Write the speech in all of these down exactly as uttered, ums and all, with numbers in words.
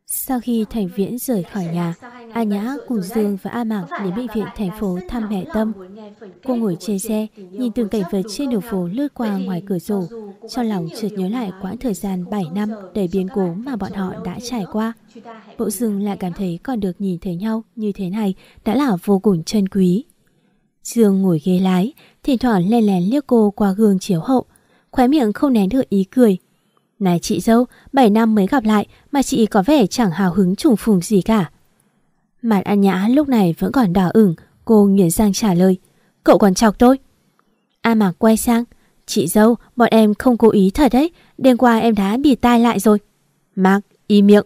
Sau khi Thành Viễn rời khỏi nhà, A Nhã cùng Dương và A Mạc đến bệnh viện thành phố thăm mẹ Tâm. Cô ngồi trên xe, nhìn từng cảnh vật trên đường phố lướt qua ngoài cửa sổ, trong lòng chợt nhớ lại quãng thời gian bảy năm đầy biến cố mà bọn họ đã trải qua. Bỗng dưng lại cảm thấy còn được nhìn thấy nhau như thế này đã là vô cùng trân quý. Dương ngồi ghế lái, thỉnh thoảng lén lén liếc cô qua gương chiếu hậu, khóe miệng không nén được ý cười. Này chị dâu, bảy năm mới gặp lại mà chị có vẻ chẳng hào hứng trùng phùng gì cả. Mặt A Nhã lúc này vẫn còn đỏ ửng, cô nghiến răng trả lời. Cậu còn chọc tôi. A Mạc quay sang. Chị dâu, bọn em không cố ý thật đấy, đêm qua em đã bịt tai lại rồi. Mạc, im miệng.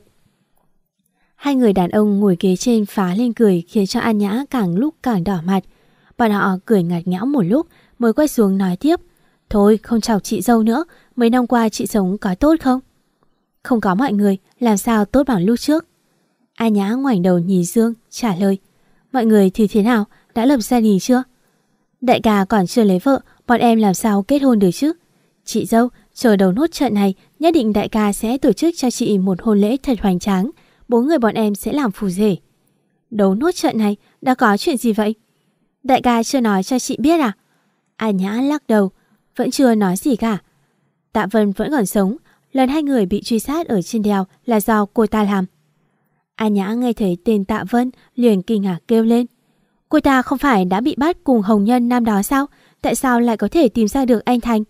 Hai người đàn ông ngồi ghế trên phá lên cười khiến cho A Nhã càng lúc càng đỏ mặt. Bọn họ cười ngặt nghẽo một lúc mới quay xuống nói tiếp. Thôi không chọc chị dâu nữa, mấy năm qua chị sống có tốt không? Không có mọi người, làm sao tốt bằng lúc trước? A Nhã ngoảnh đầu nhìn Dương, trả lời. Mọi người thì thế nào, đã lập gia đình chưa? Đại ca còn chưa lấy vợ, bọn em làm sao kết hôn được chứ? Chị dâu, chờ đầu nốt trận này, nhất định đại ca sẽ tổ chức cho chị một hôn lễ thật hoành tráng. Bốn người bọn em sẽ làm phù rể. Đấu nốt trận này, đã có chuyện gì vậy? Đại ca chưa nói cho chị biết à? A Nhã lắc đầu, vẫn chưa nói gì cả. Tạ Vân vẫn còn sống, lần hai người bị truy sát ở trên đèo là do cô ta làm. A Nhã nghe thấy tên Tạ Vân liền kinh ngạc kêu lên. Cô ta không phải đã bị bắt cùng Hồng Nhân năm đó sao? Tại sao lại có thể tìm ra được anh Thành?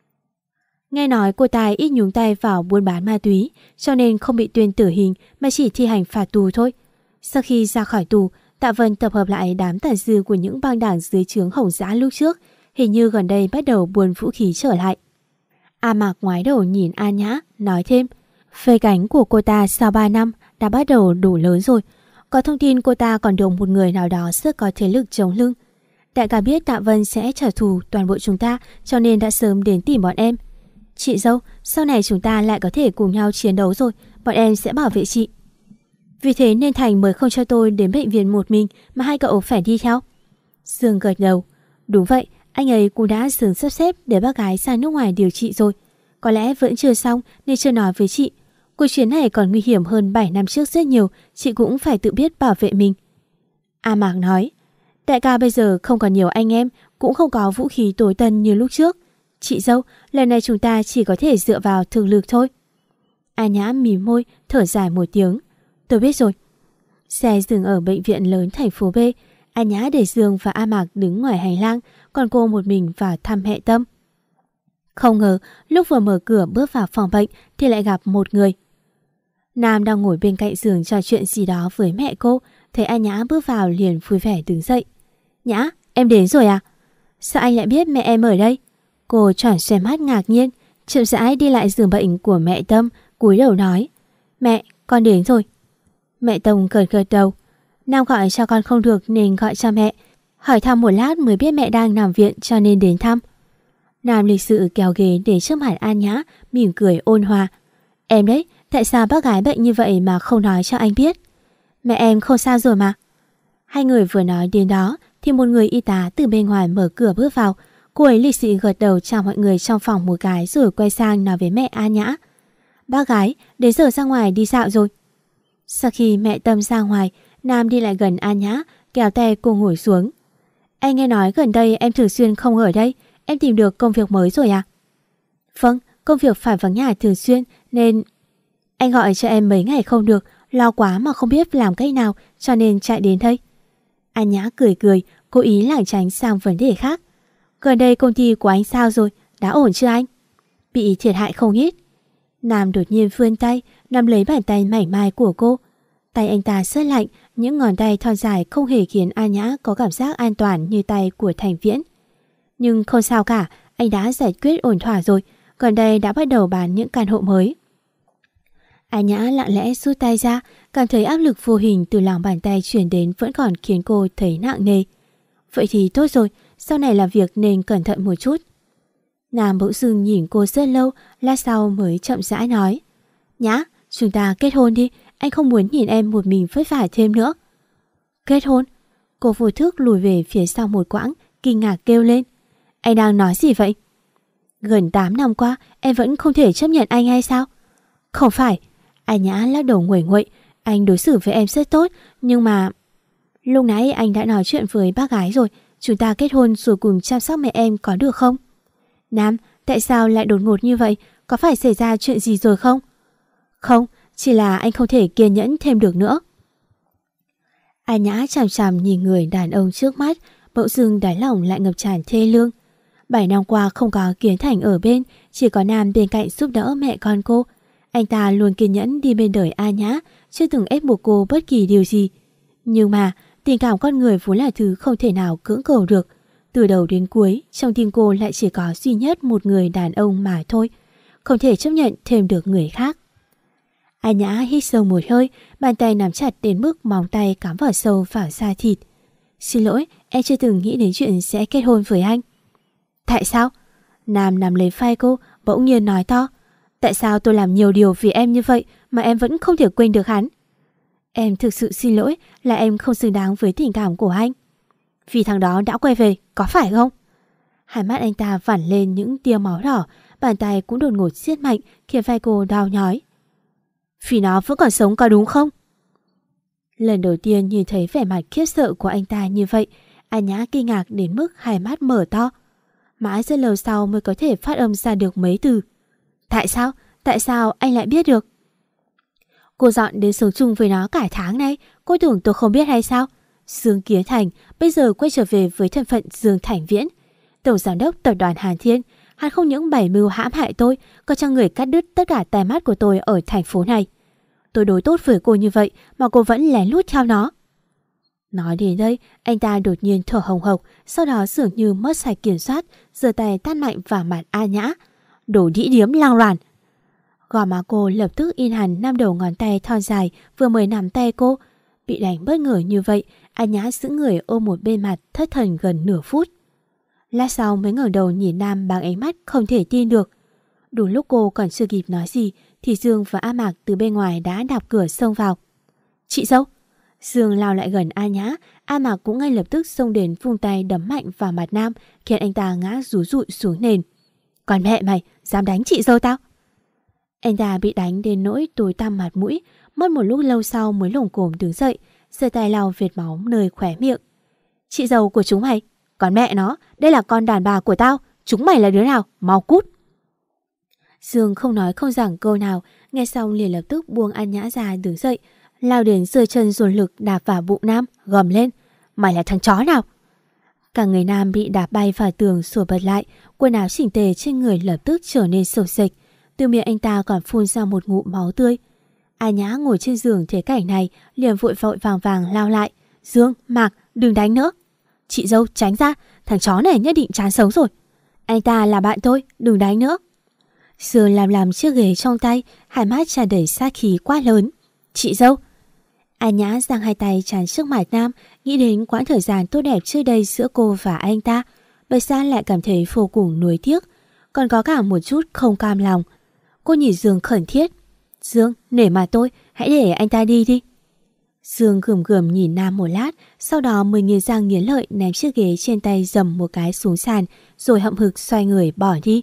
Nghe nói cô ta ít nhúng tay vào buôn bán ma túy, cho nên không bị tuyên tử hình mà chỉ thi hành phạt tù thôi. Sau khi ra khỏi tù, Tạ Vân tập hợp lại đám tàn dư của những băng đảng dưới trướng Hồng Dã lúc trước, hình như gần đây bắt đầu buôn vũ khí trở lại. A Mạc ngoái đầu nhìn A Nhã, nói thêm, phê cánh của cô ta sau ba năm đã bắt đầu đủ lớn rồi. Có thông tin cô ta còn được một người nào đó rất có thế lực chống lưng. Đại ca biết Tạ Vân sẽ trả thù toàn bộ chúng ta, cho nên đã sớm đến tìm bọn em. Chị dâu, sau này chúng ta lại có thể cùng nhau chiến đấu rồi, bọn em sẽ bảo vệ chị. Vì thế nên Thành mới không cho tôi đến bệnh viện một mình mà hai cậu phải đi theo. Dương gật đầu. Đúng vậy, anh ấy cũng đã sớm sắp xếp để bác gái sang nước ngoài điều trị rồi. Có lẽ vẫn chưa xong nên chưa nói với chị. Cuộc chuyến này còn nguy hiểm hơn bảy năm trước rất nhiều, chị cũng phải tự biết bảo vệ mình. A Mạc nói, đại ca bây giờ không còn nhiều anh em, cũng không có vũ khí tối tân như lúc trước. Chị dâu, lần này chúng ta chỉ có thể dựa vào thực lực thôi. A Nhã mím môi, thở dài một tiếng. Tôi biết rồi. Xe dừng ở bệnh viện lớn thành phố B. A Nhã để Dương và A Mạc đứng ngoài hành lang, còn cô một mình vào thăm mẹ Tâm. Không ngờ, lúc vừa mở cửa bước vào phòng bệnh thì lại gặp một người. Nam đang ngồi bên cạnh giường trò chuyện gì đó với mẹ cô, thấy A Nhã bước vào liền vui vẻ đứng dậy. Nhã, em đến rồi à? Sao anh lại biết mẹ em ở đây? Cô tròn xoe mắt ngạc nhiên, chậm rãi đi lại giường bệnh của mẹ Tâm, cúi đầu nói. Mẹ, con đến rồi. Mẹ Tâm gật gật đầu. Nam gọi cho con không được nên gọi cho mẹ. Hỏi thăm một lát mới biết mẹ đang nằm viện cho nên đến thăm. Nam lịch sự kéo ghế để trước mặt An Nhã, mỉm cười ôn hòa. Em đấy, tại sao bác gái bệnh như vậy mà không nói cho anh biết? Mẹ em không sao rồi mà. Hai người vừa nói đến đó thì một người y tá từ bên ngoài mở cửa bước vào. Cô ấy lịch sự gật đầu chào mọi người trong phòng một cái rồi quay sang nói với mẹ An Nhã. Bác gái, đến giờ ra ngoài đi dạo rồi. Sau khi mẹ Tâm ra ngoài, Nam đi lại gần An Nhã, kéo tay cô ngồi xuống. Anh nghe nói gần đây em thường xuyên không ở đây, em tìm được công việc mới rồi à? Vâng, công việc phải vắng nhà thường xuyên nên... Anh gọi cho em mấy ngày không được, lo quá mà không biết làm cách nào cho nên chạy đến đây. An Nhã cười cười, cố ý lảng tránh sang vấn đề khác. Gần đây công ty của anh sao rồi, đã ổn chưa anh? Bị thiệt hại không ít. Nam đột nhiên vươn tay, nắm lấy bàn tay mảnh mai của cô. Tay anh ta rất lạnh, những ngón tay thon dài không hề khiến An Nhã có cảm giác an toàn như tay của Thành Viễn. Nhưng không sao cả, anh đã giải quyết ổn thỏa rồi, gần đây đã bắt đầu bán những căn hộ mới. An Nhã lặng lẽ rút tay ra, cảm thấy áp lực vô hình từ lòng bàn tay chuyển đến vẫn còn khiến cô thấy nặng nề. Vậy thì tốt rồi, sau này làm việc nên cẩn thận một chút. Nam bỗng dưng nhìn cô rất lâu, lát sau mới chậm rãi nói. Nhã, chúng ta kết hôn đi, anh không muốn nhìn em một mình vất vả thêm nữa. Kết hôn? Cô vô thức lùi về phía sau một quãng, kinh ngạc kêu lên. Anh đang nói gì vậy? Gần tám năm qua, em vẫn không thể chấp nhận anh hay sao? Không phải. Anh Nhã lắc đầu nguẩy nguậy. Anh đối xử với em rất tốt, nhưng mà... Lúc nãy anh đã nói chuyện với bác gái rồi, chúng ta kết hôn rồi cùng chăm sóc mẹ em có được không? Nam, tại sao lại đột ngột như vậy? Có phải xảy ra chuyện gì rồi không? Không, chỉ là anh không thể kiên nhẫn thêm được nữa. A Nhã chằm chằm nhìn người đàn ông trước mắt, bỗng dưng đáy lòng lại ngập tràn thê lương. Bảy năm qua không có Kiến Thành ở bên, chỉ có Nam bên cạnh giúp đỡ mẹ con cô. Anh ta luôn kiên nhẫn đi bên đời A Nhã, chưa từng ép buộc cô bất kỳ điều gì. Nhưng mà tình cảm con người vốn là thứ không thể nào cưỡng cầu được. Từ đầu đến cuối, trong tim cô lại chỉ có duy nhất một người đàn ông mà thôi, không thể chấp nhận thêm được người khác. A Nhã hít sâu một hơi, bàn tay nắm chặt đến mức móng tay cắm vào sâu vào da thịt. Xin lỗi, em chưa từng nghĩ đến chuyện sẽ kết hôn với anh. Tại sao? Nam nắm lấy vai cô, bỗng nhiên nói to. Tại sao tôi làm nhiều điều vì em như vậy mà em vẫn không thể quên được hắn? Em thực sự xin lỗi, là em không xứng đáng với tình cảm của anh. Vì thằng đó đã quay về, có phải không? Hai mắt anh ta vẳn lên những tia máu đỏ, bàn tay cũng đột ngột siết mạnh khiến vai cô đau nhói. Vì nó vẫn còn sống có đúng không? Lần đầu tiên nhìn thấy vẻ mặt khiếp sợ của anh ta như vậy, A Nhã kinh ngạc đến mức hai mắt mở to. Mãi rất lâu sau mới có thể phát âm ra được mấy từ. Tại sao? Tại sao anh lại biết được? Cô dọn đến sống chung với nó cả tháng nay, cô tưởng tôi không biết hay sao? Dương Kiến Thành bây giờ quay trở về với thân phận Dương Thành Viễn, tổng giám đốc tập đoàn Hàn Thiên. Hắn không những bày mưu hãm hại tôi, còn cho người cắt đứt tất cả tai mắt của tôi ở thành phố này. Tôi đối tốt với cô như vậy mà cô vẫn lén lút theo nó. Nói đến đây, anh ta đột nhiên thở hồng hộc, sau đó dường như mất sạch kiểm soát, giơ tay tát mạnh vào mặt A Nhã. Đồ đĩ điếm lang loàn. Gò má cô lập tức in hẳn năm đầu ngón tay thon dài vừa mới nắm tay cô. Bị đánh bất ngờ như vậy, A Nhã giữ người ôm một bên mặt thất thần gần nửa phút. Lát sau mới ngẩng đầu nhìn Nam bằng ánh mắt không thể tin được. Đúng lúc cô còn chưa kịp nói gì thì Dương và A Mạc từ bên ngoài đã đạp cửa xông vào. Chị dâu! Dương lao lại gần A Nhã, A Mạc cũng ngay lập tức xông đến vung tay đấm mạnh vào mặt Nam, khiến anh ta ngã rúi rụi xuống nền. Còn mẹ mày, dám đánh chị dâu tao? Anh ta bị đánh đến nỗi tối tăm mặt mũi, mất một lúc lâu sau mới lồm cồm đứng dậy, giơ tay lau vệt máu nơi khóe miệng. Chị dâu của chúng mày? Còn mẹ nó, đây là con đàn bà của tao, chúng mày là đứa nào? Mau cút! Dương không nói không rằng câu nào, nghe xong liền lập tức buông A Nhã ra đứng dậy, lao đến giơ chân dồn lực đạp vào bụng Nam, gầm lên. Mày là thằng chó nào? Cả người Nam bị đạp bay vào tường sủa bật lại, quần áo chỉnh tề trên người lập tức trở nên xộc xệch, từ miệng anh ta còn phun ra một ngụm máu tươi. A Nhã ngồi trên giường thấy cảnh này liền vội vội vàng vàng lao lại. Dương, Mạc, đừng đánh nữa. Chị dâu tránh ra, thằng chó này nhất định chán sống rồi. Anh ta là bạn tôi, đừng đánh nữa. Dương làm làm chiếc ghế trong tay, hai mắt tràn đầy sát khí quá lớn. Chị dâu! A Nhã giang hai tay chắn trước mặt Nam, nghĩ đến quãng thời gian tốt đẹp trước đây giữa cô và anh ta, bây giờ lại cảm thấy vô cùng nuối tiếc, còn có cả một chút không cam lòng. Cô nhìn Dương khẩn thiết. Dương, nể mà tôi, hãy để anh ta đi đi. Dương gườm gườm nhìn Nam một lát, sau đó mới nghiến răng nghiến lợi ném chiếc ghế trên tay dầm một cái xuống sàn, rồi hậm hực xoay người bỏ đi.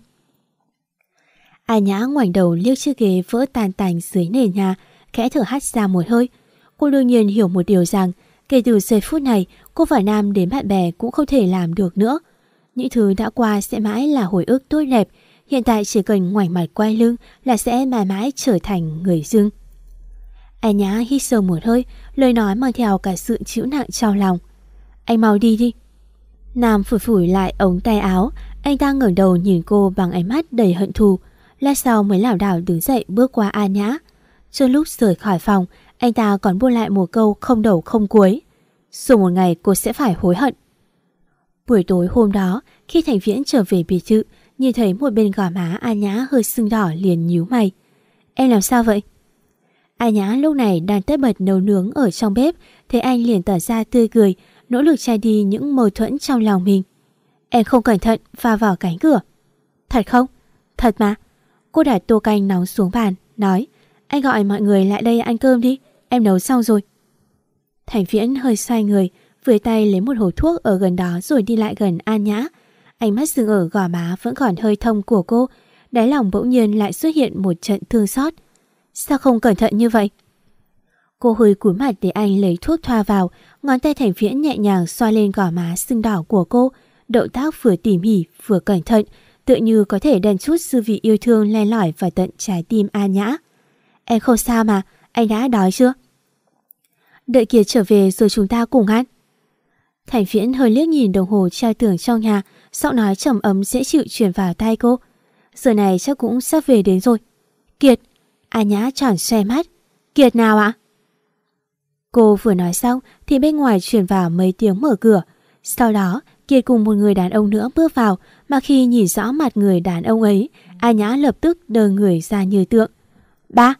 A Nhã ngoảnh đầu liếc chiếc ghế vỡ tan tành dưới nền nhà, khẽ thở hắt ra một hơi. Cô đương nhiên hiểu một điều rằng, kể từ giây phút này, cô và Nam đến bạn bè cũng không thể làm được nữa. Những thứ đã qua sẽ mãi là hồi ức tốt đẹp, hiện tại chỉ cần ngoảnh mặt quay lưng là sẽ mãi mãi trở thành người dưng. A Nhã hít sâu một hơi, lời nói mang theo cả sự chịu nặng trong lòng. Anh mau đi đi. Nam phủi phủi lại ống tay áo, anh ta ngẩng đầu nhìn cô bằng ánh mắt đầy hận thù, lát sau mới lảo đảo đứng dậy bước qua A Nhã. Trong lúc rời khỏi phòng, anh ta còn buông lại một câu không đầu không cuối. Rồi một ngày cô sẽ phải hối hận. Buổi tối hôm đó, khi Thành Viễn trở về biệt thự, nhìn thấy một bên gò má A Nhã hơi sưng đỏ liền nhíu mày. Em làm sao vậy? A Nhã lúc này đang tất bật nấu nướng ở trong bếp, thấy anh liền tỏ ra tươi cười, nỗ lực che đi những mâu thuẫn trong lòng mình. Em không cẩn thận va vào cánh cửa. Thật không? Thật mà. Cô đặt tô canh nóng xuống bàn, nói. Anh gọi mọi người lại đây ăn cơm đi, em nấu xong rồi. Thành Viễn hơi xoay người, với tay lấy một hộp thuốc ở gần đó rồi đi lại gần A Nhã. Ánh mắt dừng ở gò má vẫn còn hơi thông của cô, đáy lòng bỗng nhiên lại xuất hiện một trận thương xót. Sao không cẩn thận như vậy? Cô hơi cúi mặt để anh lấy thuốc thoa vào, ngón tay Thành Viễn nhẹ nhàng xoa lên gò má sưng đỏ của cô, động tác vừa tỉ mỉ vừa cẩn thận, tựa như có thể đần chút dư vị yêu thương len lỏi vào tận trái tim An Nhã. Em không sao mà, anh đã đói chưa? Đợi Kiệt trở về rồi chúng ta cùng ăn. Thành Viễn hơi liếc nhìn đồng hồ treo tường trong nhà, giọng nói trầm ấm dễ chịu truyền vào tai cô. Giờ này chắc cũng sắp về đến rồi. Kiệt, An Nhã tròn xoe mắt. Kiệt nào ạ? Cô vừa nói xong thì bên ngoài truyền vào mấy tiếng mở cửa. Sau đó Kiệt cùng một người đàn ông nữa bước vào, mà khi nhìn rõ mặt người đàn ông ấy, An Nhã lập tức đờ người ra như tượng. Ba!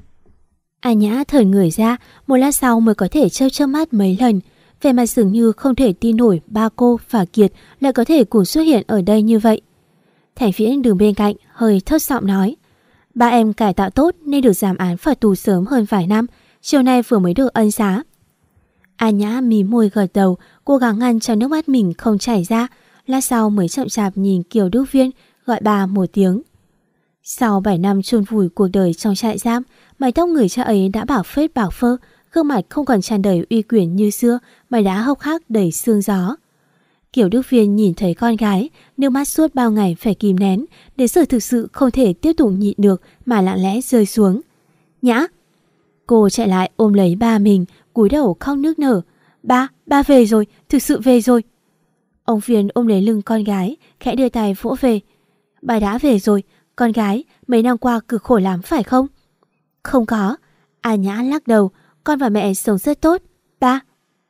An Nhã thởn người ra, một lát sau mới có thể chớp chớp mắt mấy lần. Vẻ mặt dường như không thể tin nổi ba cô và Kiệt lại có thể cùng xuất hiện ở đây như vậy. Thành Viễn đứng bên cạnh hơi thấp giọng nói: Ba em cải tạo tốt nên được giảm án phạt tù sớm hơn vài năm, chiều nay vừa mới được ân xá. An Nhã mím môi gật đầu, cố gắng ngăn cho nước mắt mình không chảy ra. Lát sau mới chậm chạp nhìn Kiều Đức Viên, gọi bà một tiếng. Sau bảy năm chôn vùi cuộc đời trong trại giam, mái tóc người cha ấy đã bảo phết bảo phơ, gương mặt không còn tràn đầy uy quyền như xưa mà đã hốc hác đầy sương gió. Kiều Đức Viên nhìn thấy con gái, nước mắt suốt bao ngày phải kìm nén, đến giờ thực sự không thể tiếp tục nhịn được mà lặng lẽ rơi xuống. Nhã! Cô chạy lại ôm lấy ba mình, cúi đầu khóc nức nở. Ba, ba về rồi, thực sự về rồi. Ông Viên ôm lấy lưng con gái, khẽ đưa tay vỗ về. Ba đã về rồi, con gái, mấy năm qua cực khổ lắm phải không? Không có. An Nhã lắc đầu, con và mẹ sống rất tốt. Ba.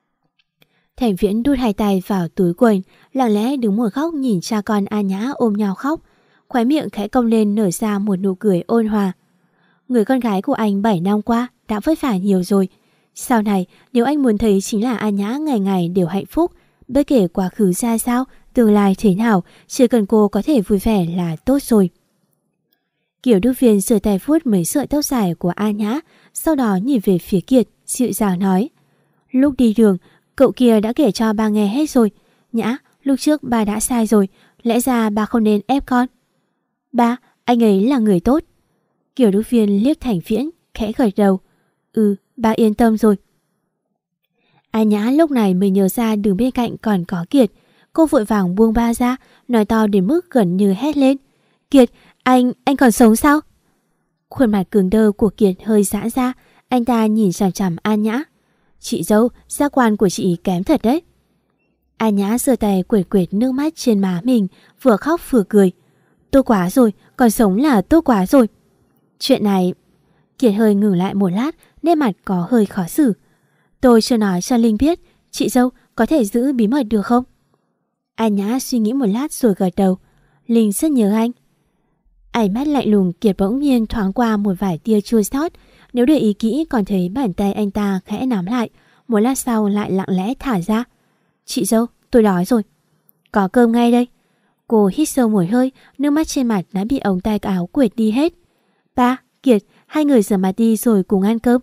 Thành Viễn đút hai tay vào túi quần, lặng lẽ đứng một góc nhìn cha con An Nhã ôm nhau khóc, khóe miệng khẽ cong lên nở ra một nụ cười ôn hòa. Người con gái của anh bảy năm qua đã vất vả nhiều rồi. Sau này, nếu anh muốn thấy chính là An Nhã ngày ngày đều hạnh phúc, bất kể quá khứ ra sao, tương lai thế nào, chỉ cần cô có thể vui vẻ là tốt rồi. Kiều Đức Viên giơ tay vuốt mấy sợi tóc dài của An Nhã, sau đó nhìn về phía Kiệt, dịu dàng nói: Lúc đi đường, cậu kia đã kể cho ba nghe hết rồi. Nhã, lúc trước ba đã sai rồi, lẽ ra ba không nên ép con. Ba, anh ấy là người tốt. Kiều Đức Viên liếc Thành Viễn, khẽ gật đầu. Ừ, ba yên tâm rồi. An Nhã lúc này mới nhớ ra đứng bên cạnh còn có Kiệt. Cô vội vàng buông ba ra, nói to đến mức gần như hét lên: Kiệt, anh, anh còn sống sao? Khuôn mặt cứng đơ của Kiệt hơi giãn ra, anh ta nhìn chằm chằm An Nhã. Chị dâu, giác quan của chị kém thật đấy. An Nhã giơ tay quệt quệt nước mắt trên má mình, vừa khóc vừa cười. Tốt quá rồi, còn sống là tốt quá rồi. Chuyện này... Kiệt hơi ngừng lại một lát, nét mặt có hơi khó xử. Tôi chưa nói cho Linh biết, chị dâu có thể giữ bí mật được không? An Nhã suy nghĩ một lát rồi gật đầu. Linh rất nhớ anh. Ánh mắt lạnh lùng Kiệt bỗng nhiên thoáng qua một vài tia chua xót. Nếu để ý kỹ còn thấy bàn tay anh ta khẽ nắm lại, một lát sau lại lặng lẽ thả ra. Chị dâu, tôi đói rồi. Có cơm ngay đây. Cô hít sâu một hơi, nước mắt trên mặt đã bị ống tay áo quệt đi hết. Ba, Kiệt, hai người rửa mặt đi rồi cùng ăn cơm.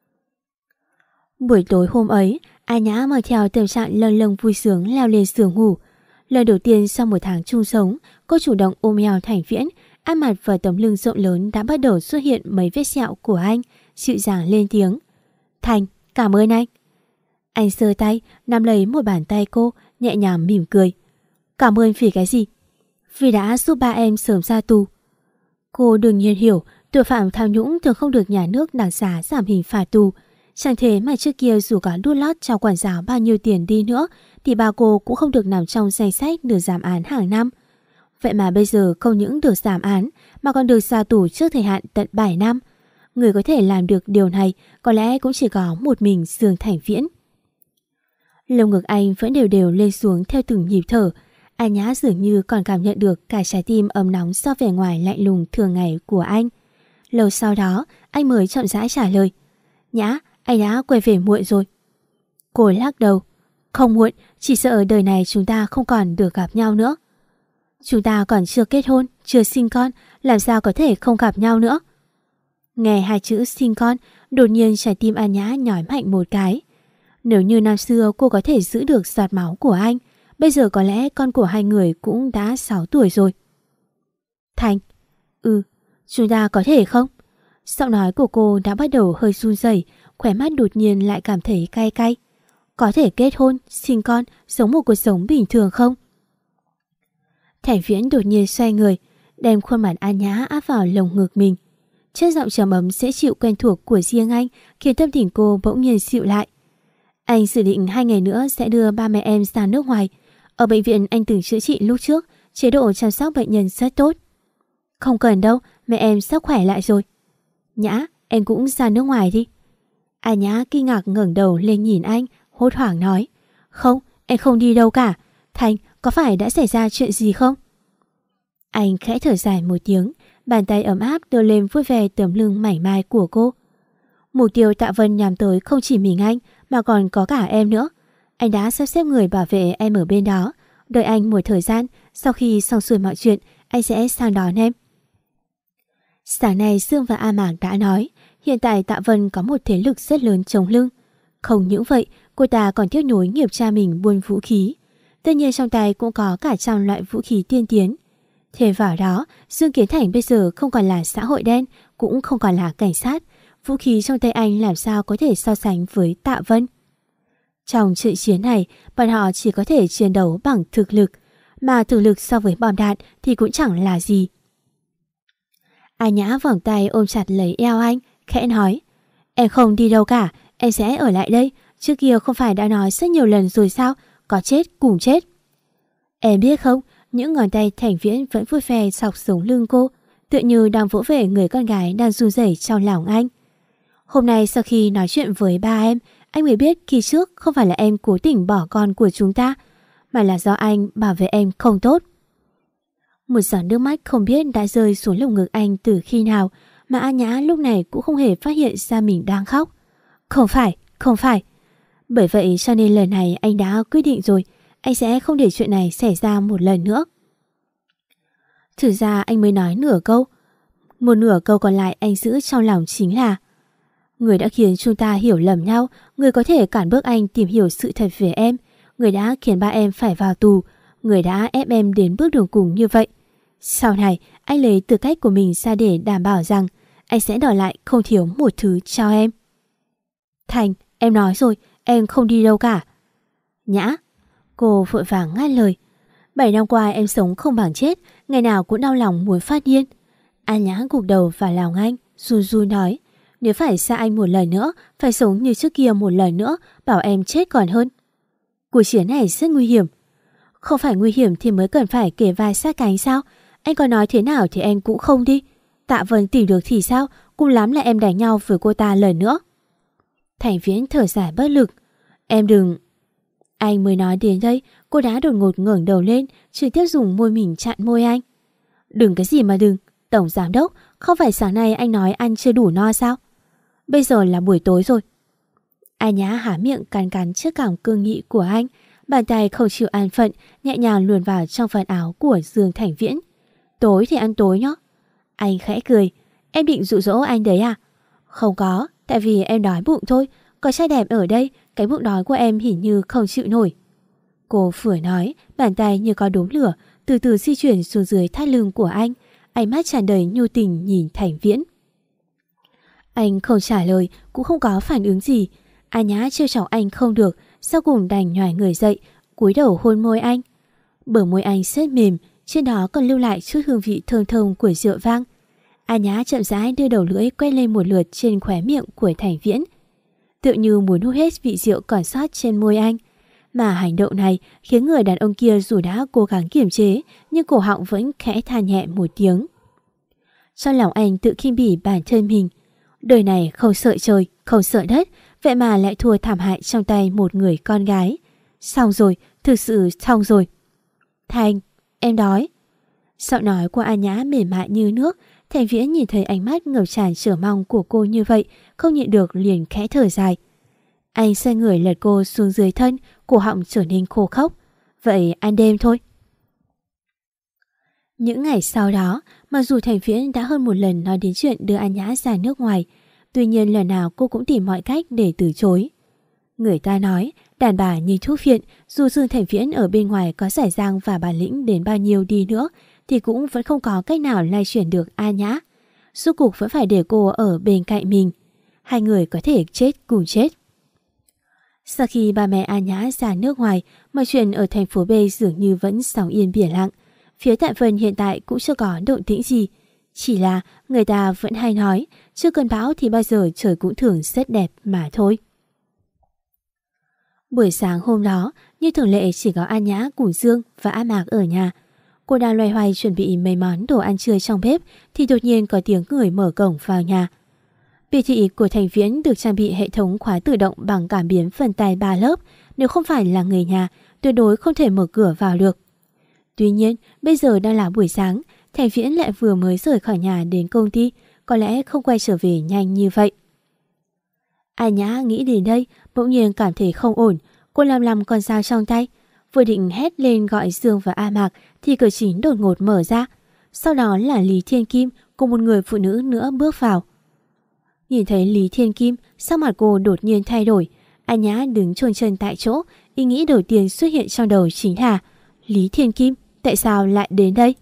Buổi tối hôm ấy, An Nhã mang theo tâm trạng lâng lâng vui sướng leo lên giường ngủ. Lần đầu tiên sau một tháng chung sống, cô chủ động ôm eo Thành Viễn, ăn mặt vào tấm lưng rộng lớn đã bắt đầu xuất hiện mấy vết sẹo của anh, dịu dàng lên tiếng. Thành, cảm ơn anh. Anh giơ tay, nắm lấy một bàn tay cô, nhẹ nhàng mỉm cười. Cảm ơn vì cái gì? Vì đã giúp ba em sớm ra tù. Cô đương nhiên hiểu, tội phạm tham nhũng thường không được nhà nước đặc xá giảm hình phạt tù. Chẳng thế mà trước kia dù có đút lót cho quản giáo bao nhiêu tiền đi nữa thì ba cô cũng không được nằm trong danh sách được giảm án hàng năm. Vậy mà bây giờ không những được giảm án mà còn được ra tù trước thời hạn tận bảy năm. Người có thể làm được điều này có lẽ cũng chỉ có một mình Dương Thành Viễn. Lồng ngực anh vẫn đều đều lên xuống theo từng nhịp thở. An Nhã dường như còn cảm nhận được cả trái tim ấm nóng do vẻ ngoài lạnh lùng thường ngày của anh. Lâu sau đó anh mới chậm rãi trả lời. Nhã, anh đã quay về muộn rồi. Cô lắc đầu. Không muộn, chỉ sợ đời này chúng ta không còn được gặp nhau nữa. Chúng ta còn chưa kết hôn, chưa sinh con, làm sao có thể không gặp nhau nữa? Nghe hai chữ sinh con, đột nhiên trái tim An Nhã nhói mạnh một cái. Nếu như năm xưa cô có thể giữ được giọt máu của anh, bây giờ có lẽ con của hai người cũng đã sáu tuổi rồi. Thành, ừ, chúng ta có thể không? Giọng nói của cô đã bắt đầu hơi run rẩy, khóe mắt đột nhiên lại cảm thấy cay cay. Có thể kết hôn, sinh con, sống một cuộc sống bình thường không? Thành Viễn đột nhiên xoay người, đem khuôn mặt An Nhã áp vào lồng ngực mình. Chất giọng trầm ấm dễ chịu quen thuộc của riêng anh khiến tâm tình cô bỗng nhiên dịu lại. Anh dự định hai ngày nữa sẽ đưa ba mẹ em ra nước ngoài. Ở bệnh viện anh từng chữa trị lúc trước, chế độ chăm sóc bệnh nhân rất tốt. Không cần đâu, mẹ em sắp khỏe lại rồi. Nhã, em cũng ra nước ngoài đi. An Nhã kinh ngạc ngẩng đầu lên nhìn anh, hốt hoảng nói. Không, em không đi đâu cả. Thành, có phải đã xảy ra chuyện gì không? Anh khẽ thở dài một tiếng, bàn tay ấm áp đưa lên vuốt ve tấm lưng mảnh mai của cô. Mục tiêu Tạ Vân nhắm tới không chỉ mình anh mà còn có cả em nữa. Anh đã sắp xếp người bảo vệ em ở bên đó. Đợi anh một thời gian, sau khi xong xuôi mọi chuyện, anh sẽ sang đón em. Sáng nay Dương và A Mạc đã nói, hiện tại Tạ Vân có một thế lực rất lớn chống lưng. Không những vậy, cô ta còn tiếp nối nghiệp cha mình buôn vũ khí. Tất nhiên trong tay cũng có cả trăm loại vũ khí tiên tiến. Thêm vào đó, Dương Kiến Thành bây giờ không còn là xã hội đen, cũng không còn là cảnh sát. Vũ khí trong tay anh làm sao có thể so sánh với Tạ Vân. Trong trận chiến này, bọn họ chỉ có thể chiến đấu bằng thực lực, mà thực lực so với bom đạn thì cũng chẳng là gì. An Nhã vòng tay ôm chặt lấy eo anh, khẽ nói. Em không đi đâu cả, em sẽ ở lại đây. Trước kia không phải đã nói rất nhiều lần rồi sao? Có chết cùng chết. Em biết không, những ngón tay Thành Viễn vẫn vuốt ve dọc sống lưng cô, tựa như đang vỗ về người con gái đang run rẩy trong lòng anh. Hôm nay sau khi nói chuyện với ba em, anh mới biết khi trước không phải là em cố tình bỏ con của chúng ta, mà là do anh bảo vệ em không tốt. Một giọt nước mắt không biết đã rơi xuống lồng ngực anh từ khi nào, mà An Nhã lúc này cũng không hề phát hiện ra mình đang khóc. Không phải, không phải. Bởi vậy cho nên lần này anh đã quyết định rồi, anh sẽ không để chuyện này xảy ra một lần nữa. Thử ra anh mới nói nửa câu. Một nửa câu còn lại anh giữ trong lòng chính là: người đã khiến chúng ta hiểu lầm nhau, người có thể cản bước anh tìm hiểu sự thật về em, người đã khiến ba em phải vào tù, người đã ép em đến bước đường cùng như vậy. Sau này anh lấy tư cách của mình ra để đảm bảo rằng anh sẽ đòi lại không thiếu một thứ cho em. Thành, em nói rồi, em không đi đâu cả. Nhã, cô vội vàng ngắt lời. Bảy năm qua em sống không bằng chết, ngày nào cũng đau lòng muốn phát điên. An Nhã gục đầu vào lòng anh, run run nói. Nếu phải xa anh một lần nữa, phải sống như trước kia một lần nữa, bảo em chết còn hơn. Cuộc chiến này rất nguy hiểm. Không phải nguy hiểm thì mới cần phải kề vai sát cánh sao? Anh có nói thế nào thì em cũng không đi. Tạ Vân tìm được thì sao? Cùng lắm là em đánh nhau với cô ta lần nữa. Thành Viễn thở dài bất lực. Em đừng... Anh mới nói đến đây, cô đã đột ngột ngẩng đầu lên, trực tiếp dùng môi mình chặn môi anh. Đừng cái gì mà đừng. Tổng giám đốc, không phải sáng nay anh nói ăn chưa đủ no sao? Bây giờ là buổi tối rồi. An Nhã há miệng cắn cắn trước cảm cương nghị của anh, bàn tay không chịu an phận, nhẹ nhàng luồn vào trong phần áo của Dương Thành Viễn. Tối thì ăn tối nhá. Anh khẽ cười. Em định dụ dỗ anh đấy à? Không có, tại vì em đói bụng thôi. Có trai đẹp ở đây, cái bụng đói của em hình như không chịu nổi. Cô vừa nói, bàn tay như có đốm lửa từ từ di chuyển xuống dưới thắt lưng của anh, ánh mắt tràn đầy nhu tình nhìn Thành Viễn. Anh không trả lời, cũng không có phản ứng gì. An Nhã trêu chọc anh không được, sau cùng đành nhòi người dậy, cúi đầu hôn môi anh. Bờ môi anh rất mềm, trên đó còn lưu lại chút hương vị thơm thơm của rượu vang. An Nhã chậm rãi đưa đầu lưỡi quay lên một lượt trên khóe miệng của Thành Viễn, tựa như muốn hút hết vị rượu còn sót trên môi anh. Mà hành động này khiến người đàn ông kia dù đã cố gắng kiềm chế, nhưng cổ họng vẫn khẽ than nhẹ một tiếng. Trong lòng anh tự khinh bỉ bản thân mình. Đời này không sợ trời, không sợ đất, vậy mà lại thua thảm hại trong tay một người con gái. Xong rồi, thực sự xong rồi. Thành, em đói. Giọng nói của An Nhã mềm mại như nước. Thành Viễn nhìn thấy ánh mắt ngập tràn chờ mong của cô như vậy, không nhịn được liền khẽ thở dài. Anh xoay người lật cô xuống dưới thân, cổ họng trở nên khô khốc. Vậy ăn đêm thôi. Những ngày sau đó, mặc dù Thành Viễn đã hơn một lần nói đến chuyện đưa An Nhã ra nước ngoài, tuy nhiên lần nào cô cũng tìm mọi cách để từ chối. Người ta nói, đàn bà như thuốc phiện, dù Dương Thành Viễn ở bên ngoài có giỏi giang và bản lĩnh đến bao nhiêu đi nữa, thì cũng vẫn không có cách nào lay chuyển được An Nhã. Rốt cuộc vẫn phải để cô ở bên cạnh mình. hai người có thể chết cùng chết. Sau khi ba mẹ A Nhã ra nước ngoài, mọi chuyện ở thành phố B dường như vẫn sóng yên biển lặng. Phía Tại Vân hiện tại cũng chưa có động tĩnh gì. Chỉ là người ta vẫn hay nói, chưa cơn bão thì bao giờ trời cũng thường rất đẹp mà thôi. Buổi sáng hôm đó, như thường lệ chỉ có A Nhã, Củ Dương và A Mạc ở nhà. Cô đang loay hoay chuẩn bị mấy món đồ ăn trưa trong bếp thì đột nhiên có tiếng người mở cổng vào nhà. Biệt thự của Thành Viễn được trang bị hệ thống khóa tự động bằng cảm biến vân tay ba lớp. Nếu không phải là người nhà, tuyệt đối không thể mở cửa vào được. Tuy nhiên, bây giờ đang là buổi sáng, Thành Viễn lại vừa mới rời khỏi nhà đến công ty, có lẽ không quay trở về nhanh như vậy. A Nhã nghĩ đến đây, bỗng nhiên cảm thấy không ổn. Cô làm lầm con dao trong tay, vừa định hét lên gọi Dương và A Mạc thì cửa chính đột ngột mở ra. Sau đó là Lý Thiên Kim cùng một người phụ nữ nữa bước vào. Nhìn thấy Lý Thiên Kim, sắc mặt cô đột nhiên thay đổi. A Nhã đứng chôn chân tại chỗ, ý nghĩ đầu tiên xuất hiện trong đầu chính là Lý Thiên Kim, tại sao lại đến đây?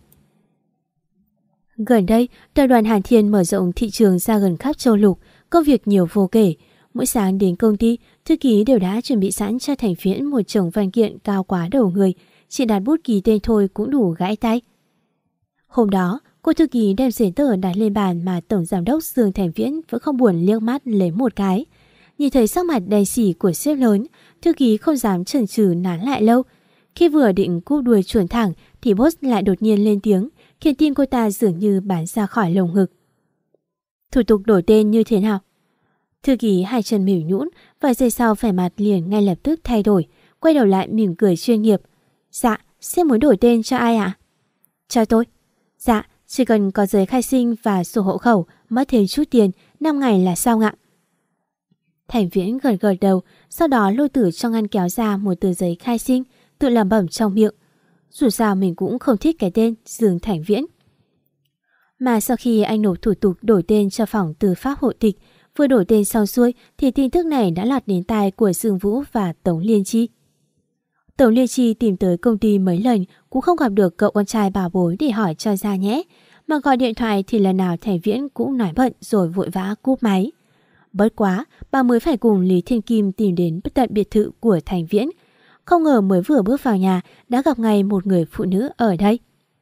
Gần đây, tập đoàn Hàn Thiên mở rộng thị trường ra gần khắp châu lục, công việc nhiều vô kể. Mỗi sáng đến công ty, thư ký đều đã chuẩn bị sẵn cho Thành Viễn một chồng văn kiện cao quá đầu người, chỉ đặt bút ký tên thôi cũng đủ gãi tay. Hôm đó, cô thư ký đem giấy tờ đặt lên bàn mà tổng giám đốc Dương Thành Viễn vẫn không buồn liếc mắt lấy một cái. Nhìn thấy sắc mặt đen xỉ của sếp lớn, thư ký không dám chần chừ nán lại lâu. Khi vừa định cúp đuôi chuồn thẳng thì boss lại đột nhiên lên tiếng, khiến tim cô ta dường như bắn ra khỏi lồng ngực. Thủ tục đổi tên như thế nào? Thư ký hai chân mỉu nhũn, vài giây sau vẻ mặt liền ngay lập tức thay đổi, quay đầu lại mỉm cười chuyên nghiệp. Dạ, sếp muốn đổi tên cho ai ạ? Cho tôi. Dạ, chỉ cần có giấy khai sinh và sổ hộ khẩu, mất thêm chút tiền, năm ngày là xong ạ. Thành Viễn gật gật đầu, sau đó lôi từ trong ngăn kéo ra một tờ giấy khai sinh, tự lẩm bẩm trong miệng. Dù sao mình cũng không thích cái tên Dương Thành Viễn. Mà sau khi anh nộp thủ tục đổi tên cho phòng tư pháp hộ tịch, vừa đổi tên xong xuôi thì tin tức này đã lọt đến tai của Dương Vũ và Tống Liên Chi. Tống Liên Chi tìm tới công ty mấy lần cũng không gặp được cậu con trai bảo bối để hỏi cho ra nhé. Mà gọi điện thoại thì lần nào Thành Viễn cũng nói bận rồi vội vã cúp máy. Bất quá, bà mới phải cùng Lý Thiên Kim tìm đến bất tận biệt thự của Thành Viễn. Không ngờ mới vừa bước vào nhà đã gặp ngay một người phụ nữ ở đây.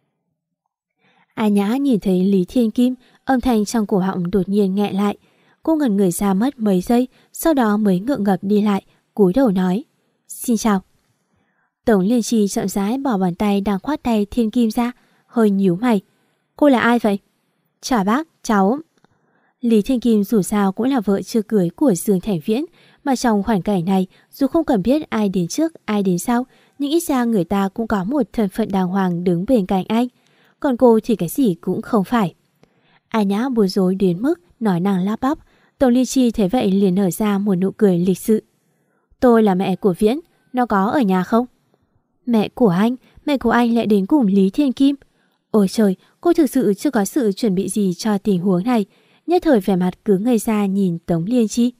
A Nhã nhìn thấy Lý Thiên Kim, âm thanh trong cổ họng đột nhiên nghẹn lại. Cô ngẩn người ra mất mấy giây, sau đó mới ngượng ngập đi lại, cúi đầu nói: Xin chào. Tống Liên Chi chậm rãi bỏ bàn tay đang khoát tay Thiên Kim ra, hơi nhíu mày. Cô là ai vậy? Chào bác, cháu. Lý Thiên Kim dù sao cũng là vợ chưa cưới của Dương Thành Viễn, mà trong khoảnh cảnh này dù không cần biết ai đến trước ai đến sau, nhưng ít ra người ta cũng có một thân phận đàng hoàng đứng bên cạnh anh. Còn cô thì cái gì cũng không phải. A Nhã bối rối đến mức nói năng lắp bắp. Tống Liên Chi thấy vậy liền nở ra một nụ cười lịch sự. Tôi là mẹ của Viễn, nó có ở nhà không? Mẹ của anh? Mẹ của anh lại đến cùng Lý Thiên Kim? Ôi trời, cô thực sự chưa có sự chuẩn bị gì cho tình huống này. Nhất thời vẻ mặt cứ ngây ra nhìn Tống Liên Chi.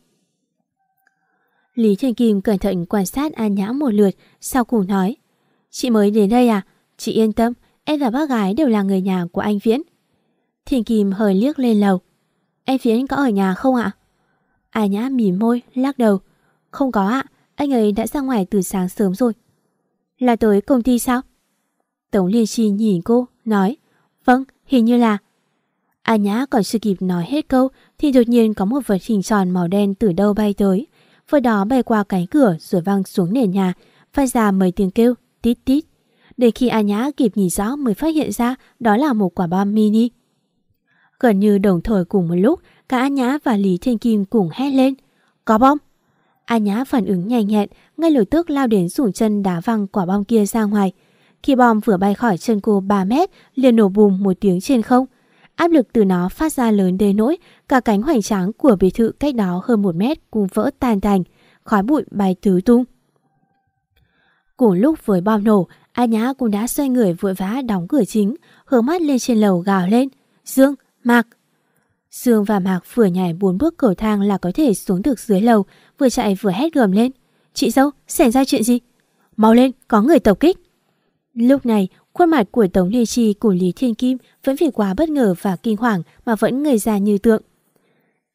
Lý Thiên Kim cẩn thận quan sát A Nhã một lượt, sau cùng nói: Chị mới đến đây à? Chị yên tâm, em và bác gái đều là người nhà của anh Viễn. Thiên Kim hơi liếc lên lầu. Em Viễn có ở nhà không ạ? A Nhã mỉm môi, lắc đầu. Không có ạ, anh ấy đã ra ngoài từ sáng sớm rồi. Là tới công ty sao? Tống Liên Chi nhìn cô, nói: Vâng, hình như là. A Nhã còn chưa kịp nói hết câu thì đột nhiên có một vật hình tròn màu đen từ đâu bay tới. Vật đó bay qua cánh cửa rồi văng xuống nền nhà, phát ra mấy tiếng kêu tít tít. Đến khi A Nhã kịp nhìn rõ mới phát hiện ra đó là một quả bom mini. Gần như đồng thời cùng một lúc, cả A Nhã và Lý Thiên Kim cùng hét lên: Có bom! A Nhã phản ứng nhanh nhẹn, ngay lập tức lao đến dùng chân đá văng quả bom kia ra ngoài. Khi bom vừa bay khỏi chân cô ba mét, liền nổ bùm một tiếng trên không. Áp lực từ nó phát ra lớn đến nỗi cả cánh hoành tráng của biệt thự cách đó hơn một mét cũng vỡ tan tành, khói bụi bay tứ tung. Cùng lúc với bom nổ, A Nhã cũng đã xoay người vội vã đóng cửa chính, hướng mắt lên trên lầu gào lên: Dương, Mạc! Dương và Mạc vừa nhảy bốn bước cầu thang là có thể xuống được dưới lầu, vừa chạy vừa hét gầm lên: Chị dâu, xảy ra chuyện gì? Mau lên, có người tập kích! Lúc này, khuôn mặt của Tống Liên Chi cùng Lý Thiên Kim vẫn vì quá bất ngờ và kinh hoàng mà vẫn ngây ra như tượng.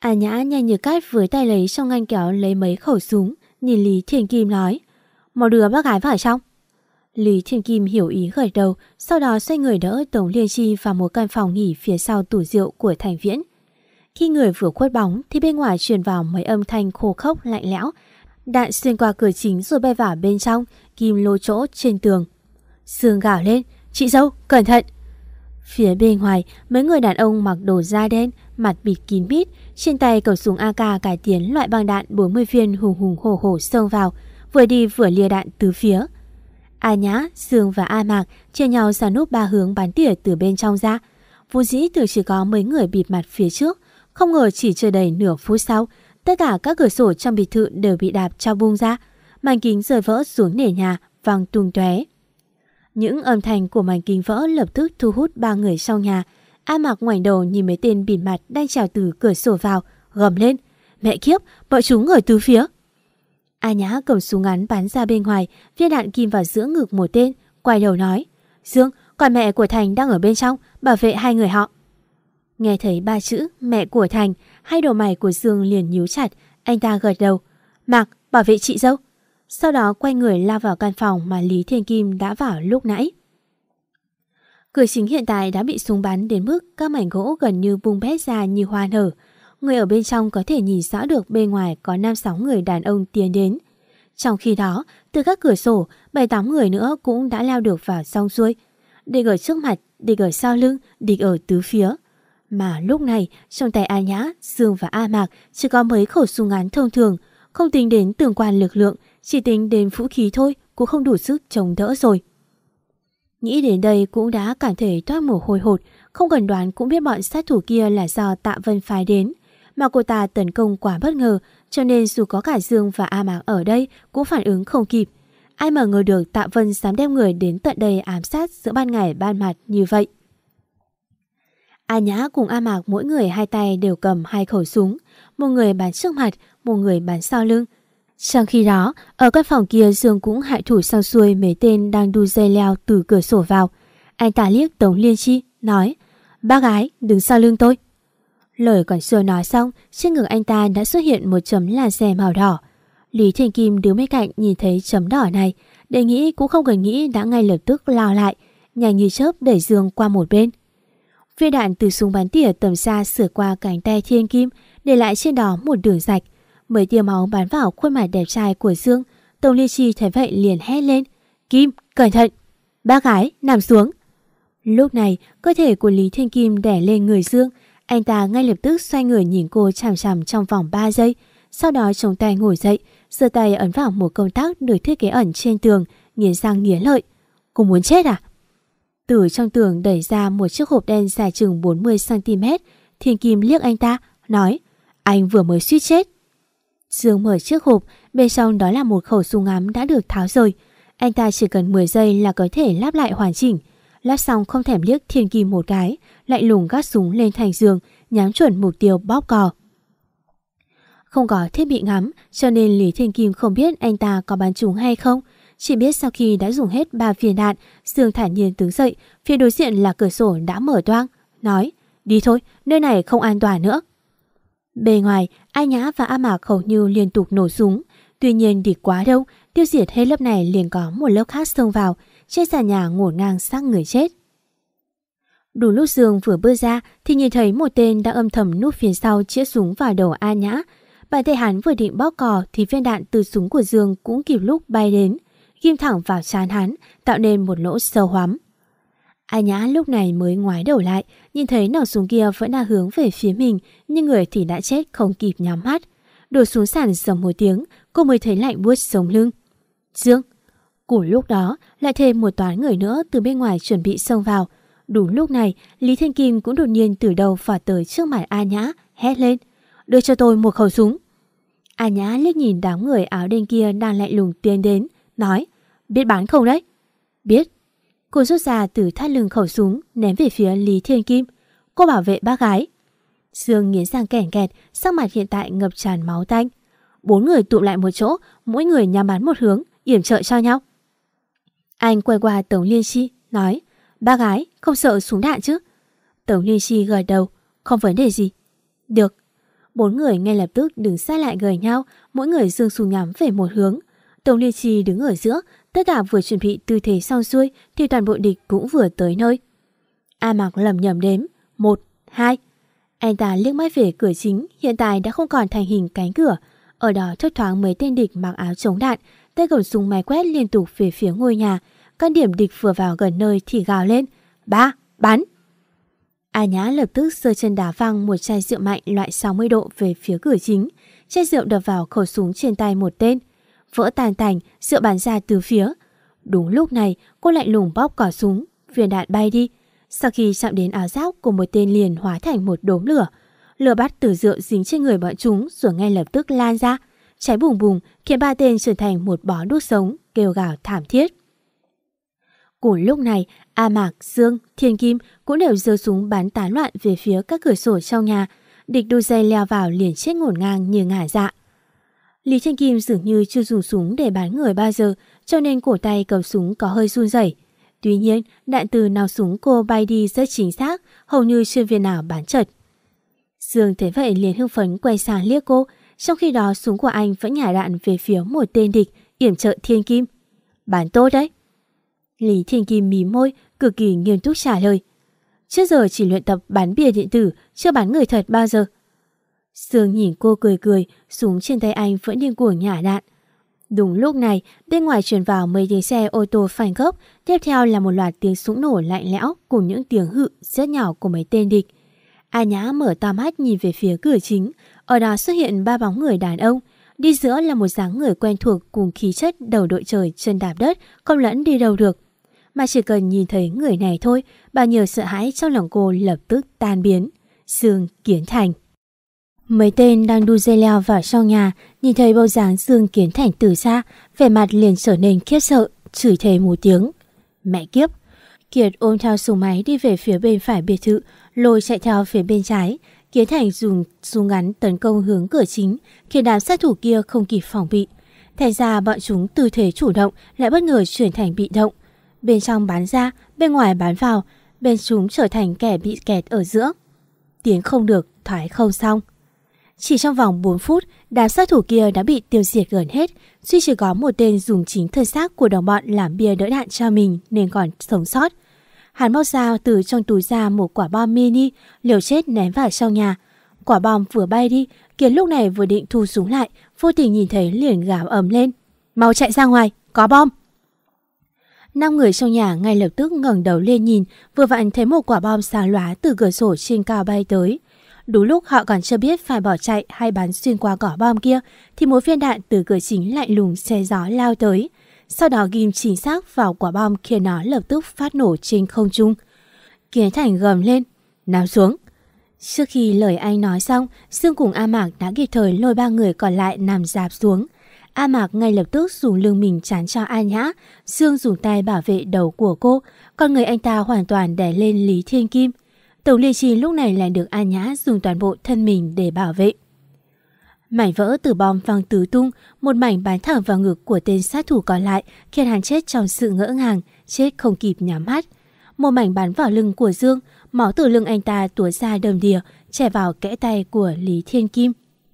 A Nhã nhanh như cát với tay lấy trong ngăn kéo lấy mấy khẩu súng, nhìn Lý Thiên Kim nói, mau đưa bác gái vào trong. Lý Thiên Kim hiểu ý gật đầu, sau đó xoay người đỡ Tống Liên Chi vào một căn phòng nghỉ phía sau tủ rượu của Thành Viễn. Khi người vừa khuất bóng thì bên ngoài truyền vào mấy âm thanh khô khốc lạnh lẽo. Đạn xuyên qua cửa chính rồi bay vào bên trong, kim lô chỗ trên tường. Sương gào lên, chị dâu, cẩn thận. Phía bên ngoài, mấy người đàn ông mặc đồ da đen, mặt bịt kín mít, trên tay cầm súng a ca cải tiến loại băng đạn bốn mươi viên hùng hùng hổ hổ xông vào, vừa đi vừa lia đạn từ phía. A Nhã, Sương và A Mạc chia nhau xả núp ba hướng bắn tỉa từ bên trong ra. Vốn dĩ tưởng chỉ có mấy người bịt mặt phía trước, không ngờ chỉ chưa đầy nửa phút sau, tất cả các cửa sổ trong biệt thự đều bị đạp cho bung ra, màn kính rơi vỡ xuống nền nhà, vang tung tóe. Những âm thanh của màn kính vỡ lập tức thu hút ba người trong nhà. A Mạc ngoảnh đầu nhìn mấy tên bịt mặt đang trèo từ cửa sổ vào, gầm lên, mẹ kiếp, bọn chúng ở tứ phía. A Nhã cầm súng ngắn bắn ra bên ngoài, viên đạn kim vào giữa ngực một tên, quay đầu nói, Dương, còn mẹ của Thành đang ở bên trong, bảo vệ hai người họ. Nghe thấy ba chữ mẹ của Thành, hai đầu mày của Dương liền nhíu chặt, anh ta gật đầu, Mạc, bảo vệ chị dâu. Sau đó quay người lao vào căn phòng mà Lý Thiên Kim đã vào lúc nãy. Cửa chính hiện tại đã bị súng bắn đến mức các mảnh gỗ gần như bung bét ra như hoa nở. Người ở bên trong có thể nhìn rõ được bên ngoài có năm sáu người đàn ông tiến đến. Trong khi đó, từ các cửa sổ, bảy tám người nữa cũng đã leo được vào xong xuôi. Địch ở trước mặt, địch ở sau lưng, địch ở tứ phía. Mà lúc này, trong tay A Nhã, Dương và A Mạc chỉ có mấy khẩu súng ngắn thông thường, không tính đến tương quan lực lượng, chỉ tính đến vũ khí thôi cũng không đủ sức chống đỡ rồi. Nghĩ đến đây cũng đã cảm thấy toát mồ hôi hột, không cần đoán cũng biết bọn sát thủ kia là do Tạ Vân phái đến. Mà cô ta tấn công quá bất ngờ, cho nên dù có cả Dương và A Mạc ở đây cũng phản ứng không kịp. Ai mà ngờ được Tạ Vân dám đem người đến tận đây ám sát giữa ban ngày ban mặt như vậy. A Nhã cùng A Mạc mỗi người hai tay đều cầm hai khẩu súng, một người bắn trước mặt, một người bắn sau lưng. Trong khi đó, ở căn phòng kia Dương cũng hại thủ xong xuôi mấy tên đang đu dây leo từ cửa sổ vào. Anh ta liếc Tống Liên Chi, nói, bác gái, đứng sau lưng tôi. Lời còn chưa nói xong, trên ngực anh ta đã xuất hiện một chấm laser màu đỏ. Lý Thiên Kim đứng bên cạnh nhìn thấy chấm đỏ này, để nghĩ cũng không cần nghĩ đã ngay lập tức lao lại, nhanh như chớp đẩy Dương qua một bên. Viên đạn từ súng bắn tỉa tầm xa sửa qua cánh tay Thiên Kim, để lại trên đó một đường rạch. Mấy tia máu bắn vào khuôn mặt đẹp trai của Dương. Tống Liên Chi thấy vậy liền hét lên, Kim, cẩn thận, bác gái, nằm xuống. Lúc này, cơ thể của Lý Thiên Kim đè lên người Dương. Anh ta ngay lập tức xoay người nhìn cô chằm chằm trong vòng ba giây, sau đó chống tay ngồi dậy, giơ tay ấn vào một công tắc được thiết kế ẩn trên tường, nghiến răng nghiến lợi. Cô muốn chết à? Từ trong tường đẩy ra một chiếc hộp đen dài chừng bốn mươi xăng ti mét. Thiên Kim liếc anh ta, nói, anh vừa mới suýt chết. Dương mở chiếc hộp, bên trong đó là một khẩu súng ngắn đã được tháo rời. Anh ta chỉ cần mười giây là có thể lắp lại hoàn chỉnh. Lắp xong không thèm liếc Thiên Kim một cái, lạnh lùng gác súng lên thành giường, nhắm chuẩn mục tiêu bóp cò. Không có thiết bị ngắm, cho nên Lý Thiên Kim không biết anh ta có bắn trúng hay không. Chỉ biết sau khi đã dùng hết ba viên đạn, Dương thản nhiên đứng dậy, phía đối diện là cửa sổ đã mở toang, nói, đi thôi, nơi này không an toàn nữa. Bề ngoài, A Nhã và A Mạc hầu như liên tục nổ súng. Tuy nhiên địch quá đông, tiêu diệt hết lớp này liền có một lớp khác xông vào, trên sàn nhà ngổn ngang xác người chết. Đủ lúc Dương vừa bước ra thì nhìn thấy một tên đã âm thầm núp phía sau chĩa súng vào đầu A Nhã. Bàn tay hắn vừa định bóp cò thì viên đạn từ súng của Dương cũng kịp lúc bay đến, ghim thẳng vào trán hắn, tạo nên một lỗ sâu hoắm. A Nhã lúc này mới ngoái đầu lại, nhìn thấy nòng súng kia vẫn đang hướng về phía mình, nhưng người thì đã chết không kịp nhắm mắt. Đổ xuống sàn dầm một tiếng, cô mới thấy lạnh buốt sống lưng. Dương! Cùng lúc đó, lại thêm một toán người nữa từ bên ngoài chuẩn bị xông vào. Đúng lúc này, Lý Thiên Kim cũng đột nhiên từ đầu phả tới trước mặt A Nhã, hét lên, đưa cho tôi một khẩu súng. A Nhã liếc nhìn đám người áo đen kia đang lạnh lùng tiến đến, nói, biết bắn không đấy? Biết. Cô rút ra từ thắt lưng khẩu súng, ném về phía Lý Thiên Kim. Cô bảo vệ bác gái. Dương nghiến răng kẻn kẹt, sắc mặt hiện tại ngập tràn máu tanh. Bốn người tụ lại một chỗ, mỗi người nhắm bắn một hướng, yểm trợ cho nhau. Anh quay qua Tống Liên Chi, nói, bác gái, không sợ súng đạn chứ? Tống Liên Chi gật đầu, không vấn đề gì. Được. Bốn người ngay lập tức đứng sát lại gần nhau, mỗi người giương súng nhắm về một hướng. Tống Liên Chi đứng ở giữa, tất cả vừa chuẩn bị tư thế xong xuôi thì toàn bộ địch cũng vừa tới nơi. A Mạc lẩm nhẩm đếm, một, hai. Anh ta liếc mắt về cửa chính, hiện tại đã không còn thành hình cánh cửa. Ở đó thấp thoáng mấy tên địch mặc áo chống đạn, tay cầm súng máy quét liên tục về phía ngôi nhà. Các điểm địch vừa vào gần nơi thì gào lên, ba, bắn. A Nhã lập tức giơ chân đá văng một chai rượu mạnh loại sáu mươi độ về phía cửa chính. Chai rượu đập vào khẩu súng trên tay một tên, vỡ tàn tành, rượu bắn ra từ phía. Đúng lúc này, cô lạnh lùng bóp cò súng, viên đạn bay đi. Sau khi chạm đến áo giáp của một tên liền hóa thành một đốm lửa. Lửa bắt từ rượu dính trên người bọn chúng rồi ngay lập tức lan ra, cháy bùng bùng khiến ba tên trở thành một bó đuốc sống, kêu gào thảm thiết. Cùng lúc này, A Mạc, Dương, Thiên Kim cũng đều giơ súng bắn tán loạn về phía các cửa sổ trong nhà. Địch đu dây leo vào liền chết ngổn ngang như ngả dạ. Lý Thiên Kim dường như chưa dùng súng để bắn người bao giờ, cho nên cổ tay cầm súng có hơi run rẩy. Tuy nhiên, đạn từ nòng súng cô bay đi rất chính xác, hầu như chưa viên nào bắn trật. Dương thấy vậy liền hưng phấn quay sang liếc cô, trong khi đó súng của anh vẫn nhả đạn về phía một tên địch, yểm trợ Thiên Kim. Bắn tốt đấy. Lý Thiên Kim mím môi, cực kỳ nghiêm túc trả lời. Trước giờ chỉ luyện tập bắn bìa điện tử, chưa bắn người thật bao giờ. Dương nhìn cô cười cười, súng trên tay anh vẫn điên cuồng nhả đạn. Đúng lúc này, bên ngoài truyền vào mấy tiếng xe ô tô phanh gấp, tiếp theo là một loạt tiếng súng nổ lạnh lẽo cùng những tiếng hự rất nhỏ của mấy tên địch. A Nhã mở to mắt nhìn về phía cửa chính, ở đó xuất hiện ba bóng người đàn ông. Đi giữa là một dáng người quen thuộc cùng khí chất đầu đội trời chân đạp đất, không lẫn đi đâu được. Mà chỉ cần nhìn thấy người này thôi, bao nhiêu sợ hãi trong lòng cô lập tức tan biến. Dương Kiến Thành. Mấy tên đang đu dây leo vào trong nhà, nhìn thấy bóng dáng Dương Kiến Thành từ xa, vẻ mặt liền trở nên khiếp sợ, chửi thề một tiếng. Mẹ kiếp! Kiệt ôm theo súng máy đi về phía bên phải biệt thự, Lôi chạy theo phía bên trái. Kiến Thành dùng súng ngắn tấn công hướng cửa chính, khiến đám sát thủ kia không kịp phòng bị. Thành ra bọn chúng từ thế chủ động lại bất ngờ chuyển thành bị động. Bên trong bắn ra, bên ngoài bắn vào, bên chúng trở thành kẻ bị kẹt ở giữa. Tiến không được, thoái không xong. Chỉ trong vòng bốn phút, đám sát thủ kia đã bị tiêu diệt gần hết, duy chỉ có một tên dùng chính thân xác của đồng bọn làm bia đỡ đạn cho mình nên còn sống sót. Hắn móc dao từ trong túi ra một quả bom mini, liều chết ném vào trong nhà. Quả bom vừa bay đi, Kiến lúc này vừa định thu súng lại, vô tình nhìn thấy liền gào ầm lên. Mau chạy ra ngoài, có bom! Năm người trong nhà ngay lập tức ngẩng đầu lên nhìn, vừa vặn thấy một quả bom sáng lóa từ cửa sổ trên cao bay tới. Đúng lúc họ còn chưa biết phải bỏ chạy hay bắn xuyên qua quả bom kia, thì một viên đạn từ cửa chính lạnh lùng xé gió lao tới. Sau đó ghim chính xác vào quả bom khiến nó lập tức phát nổ trên không trung. Kiến Thành gầm lên, nằm xuống. Trước khi lời anh nói xong, Dương cùng A Mạc đã kịp thời lôi ba người còn lại nằm rạp xuống. A Mạc ngay lập tức dùng lưng mình chắn cho A Nhã, Dương dùng tay bảo vệ đầu của cô, còn người anh ta hoàn toàn đè lên Lý Thiên Kim. Tống Liên Chi lúc này lại được A Nhã dùng toàn bộ thân mình để bảo vệ. Mảnh vỡ từ bom văng tứ tung, một mảnh bắn thẳng vào ngực của tên sát thủ còn lại, khiến hắn chết trong sự ngỡ ngàng, chết không kịp nhắm mắt. Một mảnh bắn vào lưng của Dương, máu từ lưng anh ta túa ra đầm đìa, chảy vào kẽ tay của Lý Thiên Kim.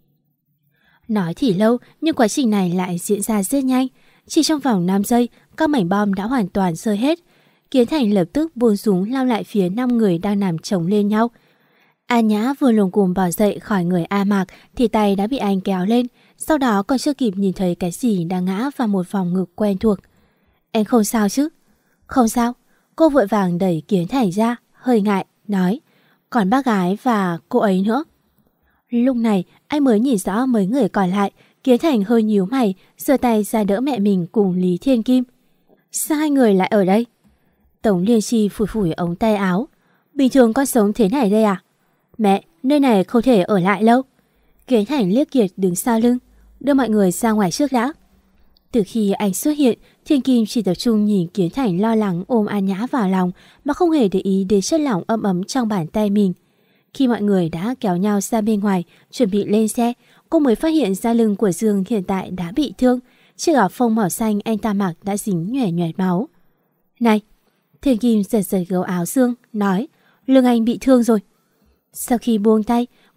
Nói thì lâu, nhưng quá trình này lại diễn ra rất nhanh. Chỉ trong vòng năm giây, các mảnh bom đã hoàn toàn rơi hết. Kiến Thành lập tức buông súng lao lại phía năm người đang nằm chồng lên nhau. A Nhã vừa lồm cồm bò dậy khỏi người A Mạc thì tay đã bị anh kéo lên, sau đó còn chưa kịp nhìn thấy cái gì đang ngã vào một vòng ngực quen thuộc. Em không sao chứ? Không sao. Cô vội vàng đẩy Kiến Thành ra, hơi ngại, nói. Còn bác gái và cô ấy nữa. Lúc này anh mới nhìn rõ mấy người còn lại. Kiến Thành hơi nhíu mày, giơ tay ra đỡ mẹ mình cùng Lý Thiên Kim. Sao hai người lại ở đây? Tống Liên Chi phủi phủi ống tay áo. Bình thường con sống thế này đây à? Mẹ, nơi này không thể ở lại lâu. Kiến Thành liếc Kiệt đứng sau lưng. Đưa mọi người ra ngoài trước đã. Từ khi anh xuất hiện, Thiên Kim chỉ tập trung nhìn Kiến Thành lo lắng ôm A Nhã vào lòng mà không hề để ý đến chất lỏng ấm ấm trong bàn tay mình. Khi mọi người đã kéo nhau ra bên ngoài, chuẩn bị lên xe, cô mới phát hiện ra lưng của Dương hiện tại đã bị thương. Chiếc áo phông màu xanh anh ta mặc đã dính nhòe nhòe máu. Này! Thiên Kim giật giật gấu áo Dương, nói, lưng anh bị thương rồi. Sau khi buông tay,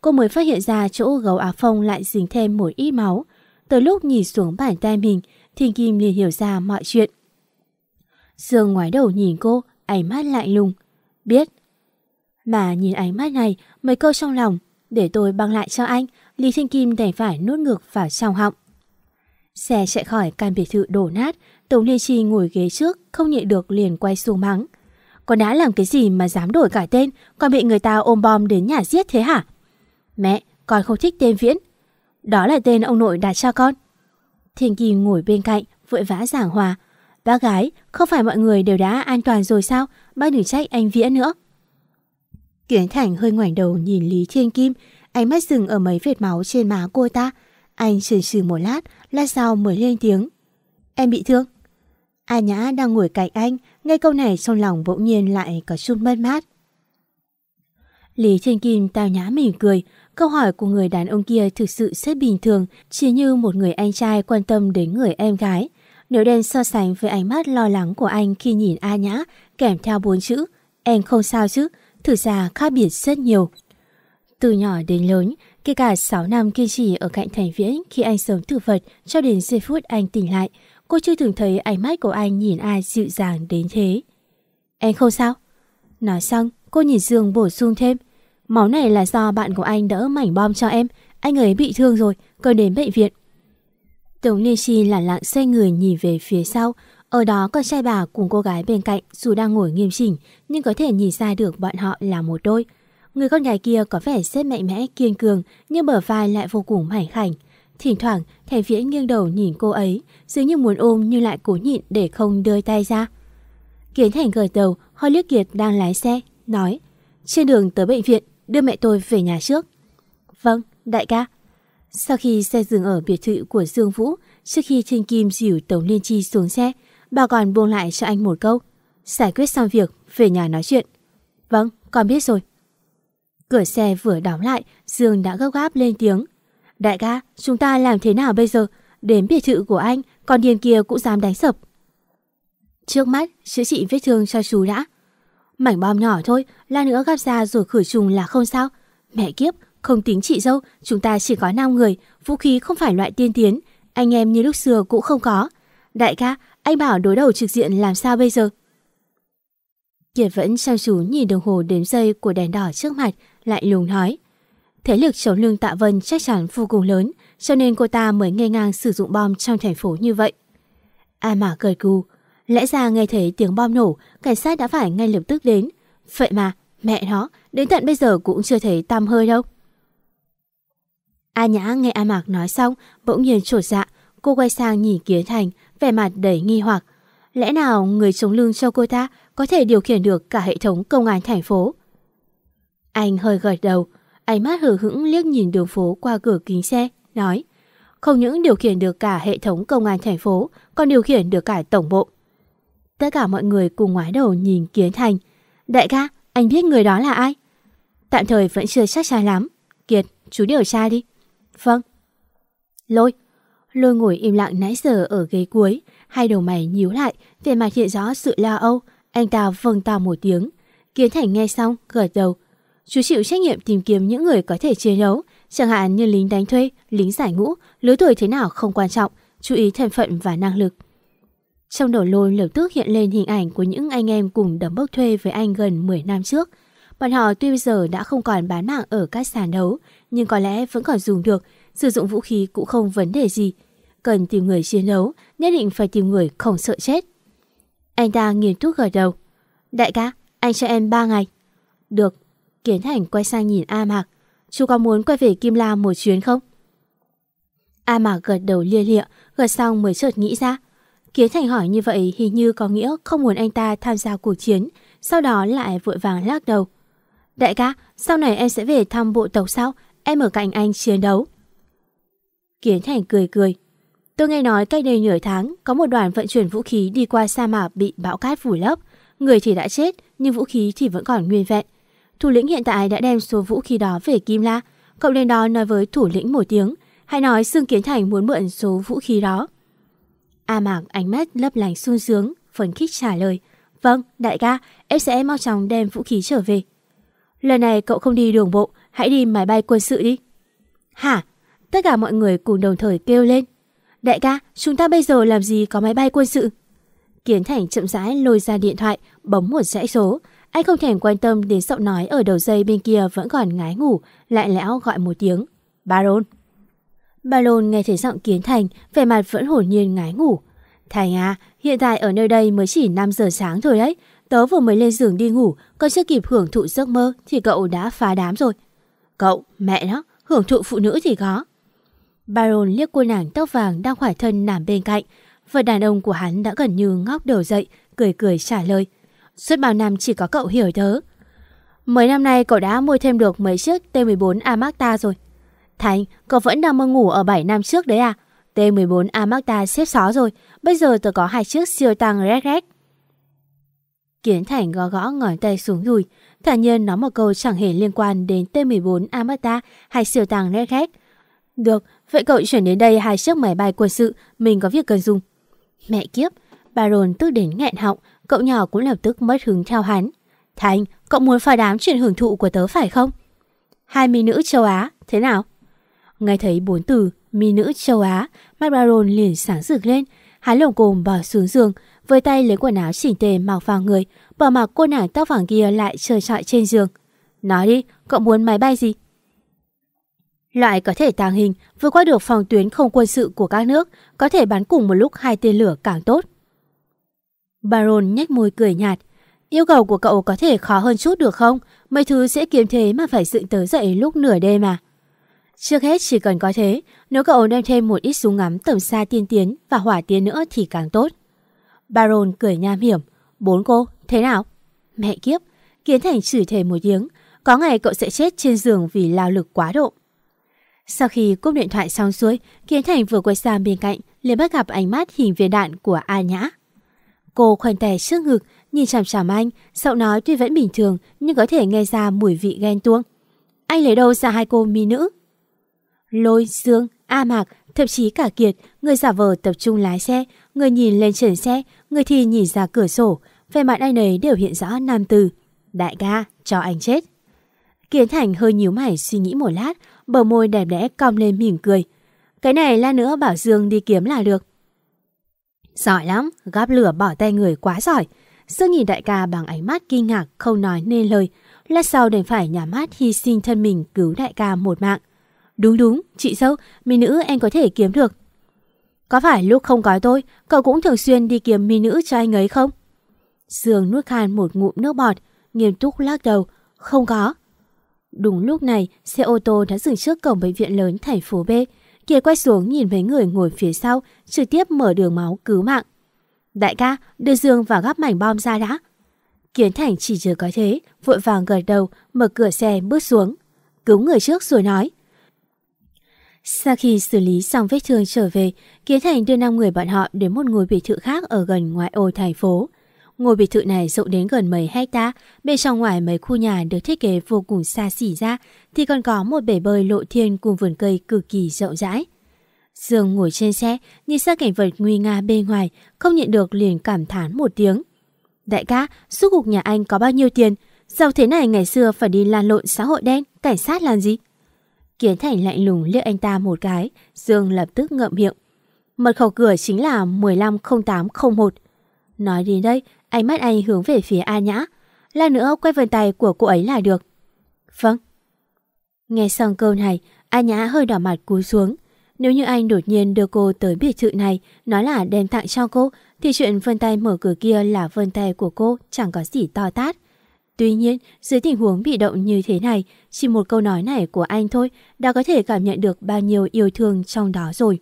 cô mới phát hiện ra chỗ gấu áo phông lại dính thêm một ít máu. Tới lúc nhìn xuống bàn tay mình, Thiên Kim liền hiểu ra mọi chuyện. Dương ngoái đầu nhìn cô, ánh mắt lạnh lùng. Biết. Mà nhìn ánh mắt này, mấy câu trong lòng, để tôi băng lại cho anh, Lý Thiên Kim đành phải nuốt ngược vào trong họng. Xe chạy khỏi căn biệt thự đổ nát, Tống Liên Chi ngồi ghế trước, không nhịn được liền quay xuống mắng. Con đã làm cái gì mà dám đổi cả tên, còn bị người ta ôm bom đến nhà giết thế hả? Mẹ, con không thích tên Viễn. Đó là tên ông nội đặt cho con. Thiên Kim ngồi bên cạnh, vội vã giảng hòa. Bác gái, không phải mọi người đều đã an toàn rồi sao? Bác đừng trách anh Viễn nữa. Kiến Thành hơi ngoảnh đầu nhìn Lý Thiên Kim, ánh mắt dừng ở mấy vệt máu trên má cô ta. Anh chần chừ một lát, lát sau mới lên tiếng. Em bị thương. A Nhã đang ngồi cạnh anh, nghe câu này trong lòng bỗng nhiên lại có chút mất mát. Lý Thiên Kim tao nhã mỉm cười. Câu hỏi của người đàn ông kia thực sự rất bình thường, chỉ như một người anh trai quan tâm đến người em gái. Nếu đem so sánh với ánh mắt lo lắng của anh khi nhìn A Nhã kèm theo bốn chữ em không sao chứ, thực ra khác biệt rất nhiều. Từ nhỏ đến lớn, kể cả sáu năm kiên trì ở cạnh Thành Viễn khi anh sống tử vật cho đến giây phút anh tỉnh lại, cô chưa từng thấy ánh mắt của anh nhìn ai dịu dàng đến thế. Em không sao. Nói xong, cô nhìn Dương bổ sung thêm. Máu này là do bạn của anh đỡ mảnh bom cho em, anh ấy bị thương rồi, cần đến bệnh viện. Tống Liên Chi lẳng lặng xoay người nhìn về phía sau. Ở đó con trai bà cùng cô gái bên cạnh dù đang ngồi nghiêm chỉnh nhưng có thể nhìn ra được bọn họ là một đôi. Người con gái kia có vẻ rất mạnh mẽ kiên cường nhưng bờ vai lại vô cùng mảnh khảnh. Thỉnh thoảng Thành Viễn nghiêng đầu nhìn cô ấy, dường như muốn ôm nhưng lại cố nhịn để không đưa tay ra. Kiến Thành gật đầu, Hoa Liếc Kiệt đang lái xe, nói: trên đường tới bệnh viện, đưa mẹ tôi về nhà trước. Vâng, đại ca. Sau khi xe dừng ở biệt thự của Dương Vũ, trước khi Thiên Kim dìu Tống Liên Chi xuống xe, bà còn buông lại cho anh một câu: giải quyết xong việc, về nhà nói chuyện. Vâng, con biết rồi. Cửa xe vừa đóng lại, Dương đã gấp gáp lên tiếng: đại ca, chúng ta làm thế nào bây giờ? Đến biệt thự của anh, con điên kia cũng dám đánh sập. Trước mắt, chữa trị vết thương cho chú đã. Mảnh bom nhỏ thôi, lát nữa gắp ra rồi khử trùng là không sao. Mẹ kiếp, không tính chị dâu, chúng ta chỉ có năm người, vũ khí không phải loại tiên tiến, anh em như lúc xưa cũng không có. Đại ca, anh bảo đối đầu trực diện làm sao bây giờ? Kiệt vẫn chăm chú nhìn đồng hồ đếm giây của đèn đỏ trước mặt, lại lùng nói: thế lực chống lưng Tạ Vân chắc chắn vô cùng lớn, cho nên cô ta mới ngây ngang sử dụng bom trong thành phố như vậy. A Mạc cười gù: lẽ ra nghe thấy tiếng bom nổ, cảnh sát đã phải ngay lập tức đến. Vậy mà, mẹ nó, đến tận bây giờ cũng chưa thấy tăm hơi đâu. A Nhã nghe A Mạc nói xong, bỗng nhiên chột dạ, cô quay sang nhìn Kiến Thành, vẻ mặt đầy nghi hoặc. Lẽ nào người chống lưng cho cô ta có thể điều khiển được cả hệ thống công an thành phố? Anh hơi gật đầu, ánh mắt hờ hững liếc nhìn đường phố qua cửa kính xe, nói: không những điều khiển được cả hệ thống công an thành phố, còn điều khiển được cả tổng bộ. Tất cả mọi người cùng ngoái đầu nhìn Kiến Thành. Đại ca, anh biết người đó là ai? Tạm thời vẫn chưa chắc chắn lắm. Kiệt, chú điều tra đi. Vâng. Lôi. Lôi ngồi im lặng nãy giờ ở ghế cuối, hai đầu mày nhíu lại, vẻ mặt hiện rõ sự lo âu. Anh ta vâng tao một tiếng. Kiến Thành nghe xong, gật đầu. Chú chịu trách nhiệm tìm kiếm những người có thể chiến đấu, chẳng hạn như lính đánh thuê, lính giải ngũ, lứa tuổi thế nào không quan trọng, chú ý thân phận và năng lực. Trong đầu Lôi lập tức hiện lên hình ảnh của những anh em cùng đấm bốc thuê với anh gần mười năm trước. Bọn họ tuy bây giờ đã không còn bán mạng ở các sàn đấu, nhưng có lẽ vẫn còn dùng được, sử dụng vũ khí cũng không vấn đề gì. Cần tìm người chiến đấu, nhất định phải tìm người không sợ chết. Anh ta nghiêm túc gật đầu. Đại ca, anh cho em ba ngày. Được. Kiến Thành quay sang nhìn A Mạc. Chú có muốn quay về Kim La một chuyến không? A Mạc gật đầu lia lịa, gật xong mới chợt nghĩ ra. Kiến Thành hỏi như vậy hình như có nghĩa không muốn anh ta tham gia cuộc chiến, sau đó lại vội vàng lắc đầu. Đại ca, sau này em sẽ về thăm bộ tộc sao? Em ở cạnh anh chiến đấu. Kiến Thành cười cười. Tôi nghe nói cách đây nửa tháng có một đoàn vận chuyển vũ khí đi qua sa mạc bị bão cát vùi lấp. Người thì đã chết nhưng vũ khí thì vẫn còn nguyên vẹn. Thủ lĩnh hiện tại đã đem số vũ khí đó về Kim La. Cậu lên đó nói với thủ lĩnh một tiếng, hãy nói Dương Kiến Thành muốn mượn số vũ khí đó. A Mạc ánh mắt lấp lánh sung sướng, phấn khích trả lời. Vâng, đại ca, em sẽ mau chóng đem vũ khí trở về. Lần này cậu không đi đường bộ, hãy đi máy bay quân sự đi. Hả? Tất cả mọi người cùng đồng thời kêu lên. Đại ca, chúng ta bây giờ làm gì có máy bay quân sự? Kiến Thành chậm rãi lôi ra điện thoại, bấm một dãy số. Anh không thèm quan tâm đến giọng nói ở đầu dây bên kia vẫn còn ngái ngủ, lại lẽo gọi một tiếng. Baron. Baron nghe thấy giọng Kiến Thành, vẻ mặt vẫn hồn nhiên ngái ngủ. Thành à, hiện tại ở nơi đây mới chỉ năm giờ sáng thôi đấy. Tớ vừa mới lên giường đi ngủ, còn chưa kịp hưởng thụ giấc mơ thì cậu đã phá đám rồi. Cậu, mẹ nó, hưởng thụ phụ nữ thì có. Baron liếc cô nàng tóc vàng đang khỏa thân nằm bên cạnh. Và đàn ông của hắn đã gần như ngóc đầu dậy, cười cười trả lời. Suốt bao năm chỉ có cậu hiểu tớ. Mấy năm nay cậu đã mua thêm được mấy chiếc T mười bốn Amacta rồi. Thành, cậu vẫn đang mơ ngủ ở bảy năm trước đấy à? T mười bốn Amacta xếp xó rồi. Bây giờ tớ có hai chiếc siêu tăng Red Red. Kiến Thành gõ gõ ngón tay xuống đùi, thản nhiên nói một câu chẳng hề liên quan đến T mười bốn Amacta hay siêu tăng Red Red. Được, vậy cậu chuyển đến đây hai chiếc máy bay quân sự, mình có việc cần dùng. Mẹ kiếp, Baron tức đến nghẹn họng, cậu nhỏ cũng lập tức mất hứng theo hắn. Thành, cậu muốn phá đám chuyện hưởng thụ của tớ phải không? Hai mỹ nữ châu Á, thế nào? Nghe thấy bốn từ mỹ nữ châu Á, mắt Baron liền sáng rực lên. Hắn lồng cồm bỏ xuống giường, với tay lấy quần áo chỉnh tề mặc vào người, bỏ mặc cô nàng tóc vàng kia lại trơ trọi trên giường. Nói đi, cậu muốn máy bay gì? Loại có thể tàng hình, vượt qua được phòng tuyến không quân sự của các nước, có thể bắn cùng một lúc hai tên lửa càng tốt. Baron nhếch môi cười nhạt. Yêu cầu của cậu có thể khó hơn chút được không? Mấy thứ dễ kiếm thế mà phải dựng tớ dậy lúc nửa đêm mà. Trước hết chỉ cần có thế, nếu cậu đem thêm một ít súng ngắm tầm xa tiên tiến và hỏa tiến nữa thì càng tốt. Baron cười nham hiểm. Bốn cô, thế nào? Mẹ kiếp, Kiến Thành chửi thề một tiếng. Có ngày cậu sẽ chết trên giường vì lao lực quá độ. Sau khi cúp điện thoại xong xuôi, Kiến Thành vừa quay sang bên cạnh, liền bắt gặp ánh mắt hình viên đạn của A Nhã. Cô khoanh tay trước ngực, nhìn chằm chằm anh, giọng nói tuy vẫn bình thường nhưng có thể nghe ra mùi vị ghen tuông. Anh lấy đâu ra hai cô mỹ nữ? Lôi, Dương, A Mạc, thậm chí cả Kiệt, người giả vờ tập trung lái xe, người nhìn lên trần xe, người thì nhìn ra cửa sổ, vẻ mặt anh ấy đều hiện rõ nam từ. Đại ca, cho anh chết. Kiến Thành hơi nhíu mày suy nghĩ một lát, bờ môi đẹp đẽ cong lên mỉm cười. Cái này lát nữa bảo Dương đi kiếm là được. Giỏi lắm, gắp lửa bỏ tay người quá giỏi. Dương nhìn đại ca bằng ánh mắt kinh ngạc không nói nên lời. Lát sau đành phải nhắm mắt hy sinh thân mình cứu đại ca một mạng. Đúng đúng, chị dâu, mỹ nữ em có thể kiếm được. Có phải lúc không có tôi, cậu cũng thường xuyên đi kiếm mỹ nữ cho anh ấy không? Dương nuốt khan một ngụm nước bọt, nghiêm túc lắc đầu. Không có. Đúng lúc này, xe ô tô đã dừng trước cổng bệnh viện lớn thành phố B. Kiệt quay xuống nhìn mấy người ngồi phía sau, trực tiếp mở đường máu cứu mạng. Đại ca, đưa Dương vào gắp mảnh bom ra đã. Kiến Thành chỉ chờ có thế, vội vàng gật đầu, mở cửa xe bước xuống. Cứu người trước rồi nói. Sau khi xử lý xong vết thương trở về, Kiến Thành đưa năm người bọn họ đến một ngôi biệt thự khác ở gần ngoại ô thành phố. Ngôi biệt thự này rộng đến gần mấy hecta, bên trong ngoài mấy khu nhà được thiết kế vô cùng xa xỉ ra, thì còn có một bể bơi lộ thiên cùng vườn cây cực kỳ rộng rãi. Dương ngồi trên xe, nhìn sang cảnh vật nguy nga bên ngoài, không nhịn được liền cảm thán một tiếng. Đại ca, suốt cuộc nhà anh có bao nhiêu tiền? Giàu thế này ngày xưa phải đi lan lộn xã hội đen, cảnh sát làm gì? Kiến Thành lạnh lùng liếc anh ta một cái, Dương lập tức ngậm miệng. Mật khẩu cửa chính là một năm không tám không một. Nói đến đây, ánh mắt anh hướng về phía A Nhã. Lát nữa quay vân tay của cô ấy là được. Vâng. Nghe xong câu này, A Nhã hơi đỏ mặt cúi xuống. Nếu như anh đột nhiên đưa cô tới biệt thự này, nói là đem tặng cho cô, thì chuyện vân tay mở cửa kia là vân tay của cô chẳng có gì to tát. Tuy nhiên, dưới tình huống bị động như thế này, chỉ một câu nói này của anh thôi đã có thể cảm nhận được bao nhiêu yêu thương trong đó rồi.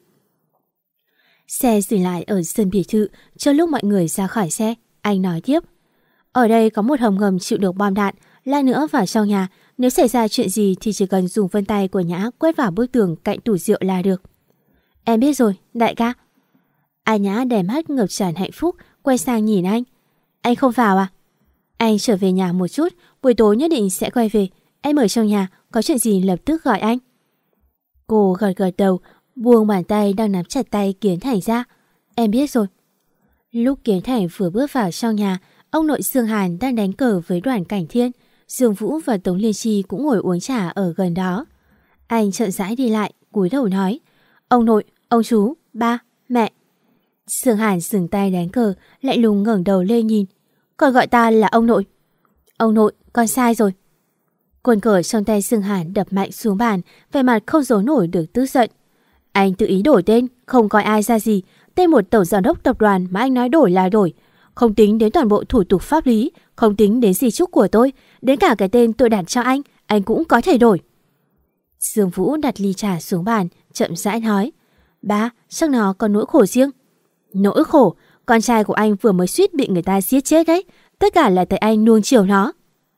Xe dừng lại ở sân biệt thự, cho lúc mọi người ra khỏi xe, anh nói tiếp. Ở đây có một hầm ngầm chịu được bom đạn, lát nữa vào trong nhà, nếu xảy ra chuyện gì thì chỉ cần dùng vân tay của Nhã quét vào bức tường cạnh tủ rượu là được. Em biết rồi, đại ca. A Nhã đè mắt ngập tràn hạnh phúc, quay sang nhìn anh. Anh không vào à? Anh trở về nhà một chút, buổi tối nhất định sẽ quay về. Em ở trong nhà, có chuyện gì lập tức gọi anh. Cô gật gật đầu, buông bàn tay đang nắm chặt tay Kiến Thành ra. Em biết rồi. Lúc Kiến Thành vừa bước vào trong nhà, ông nội Dương Hàn đang đánh cờ với Đoàn Cảnh Thiên. Dương Vũ và Tống Liên Chi cũng ngồi uống trà ở gần đó. Anh chậm rãi đi lại, cúi đầu nói: Ông nội, ông chú, ba, mẹ. Sương Hàn dừng tay đánh cờ, lại lùng ngẩng đầu lên nhìn. Con gọi ta là ông nội. Ông nội, con sai rồi. Quân cờ trong tay Sương Hàn đập mạnh xuống bàn, vẻ mặt không giấu nổi được tức giận. Anh tự ý đổi tên, không coi ai ra gì. Tên một tổng giám đốc tập đoàn mà anh nói đổi là đổi. Không tính đến toàn bộ thủ tục pháp lý, không tính đến di chúc của tôi, đến cả cái tên tôi đặt cho anh, anh cũng có thể đổi. Dương Vũ đặt ly trà xuống bàn, chậm rãi nói: Ba, chắc nó có nỗi khổ riêng. Nỗi khổ? Con trai của anh vừa mới suýt bị người ta giết chết đấy. Tất cả là tại anh nuông chiều nó.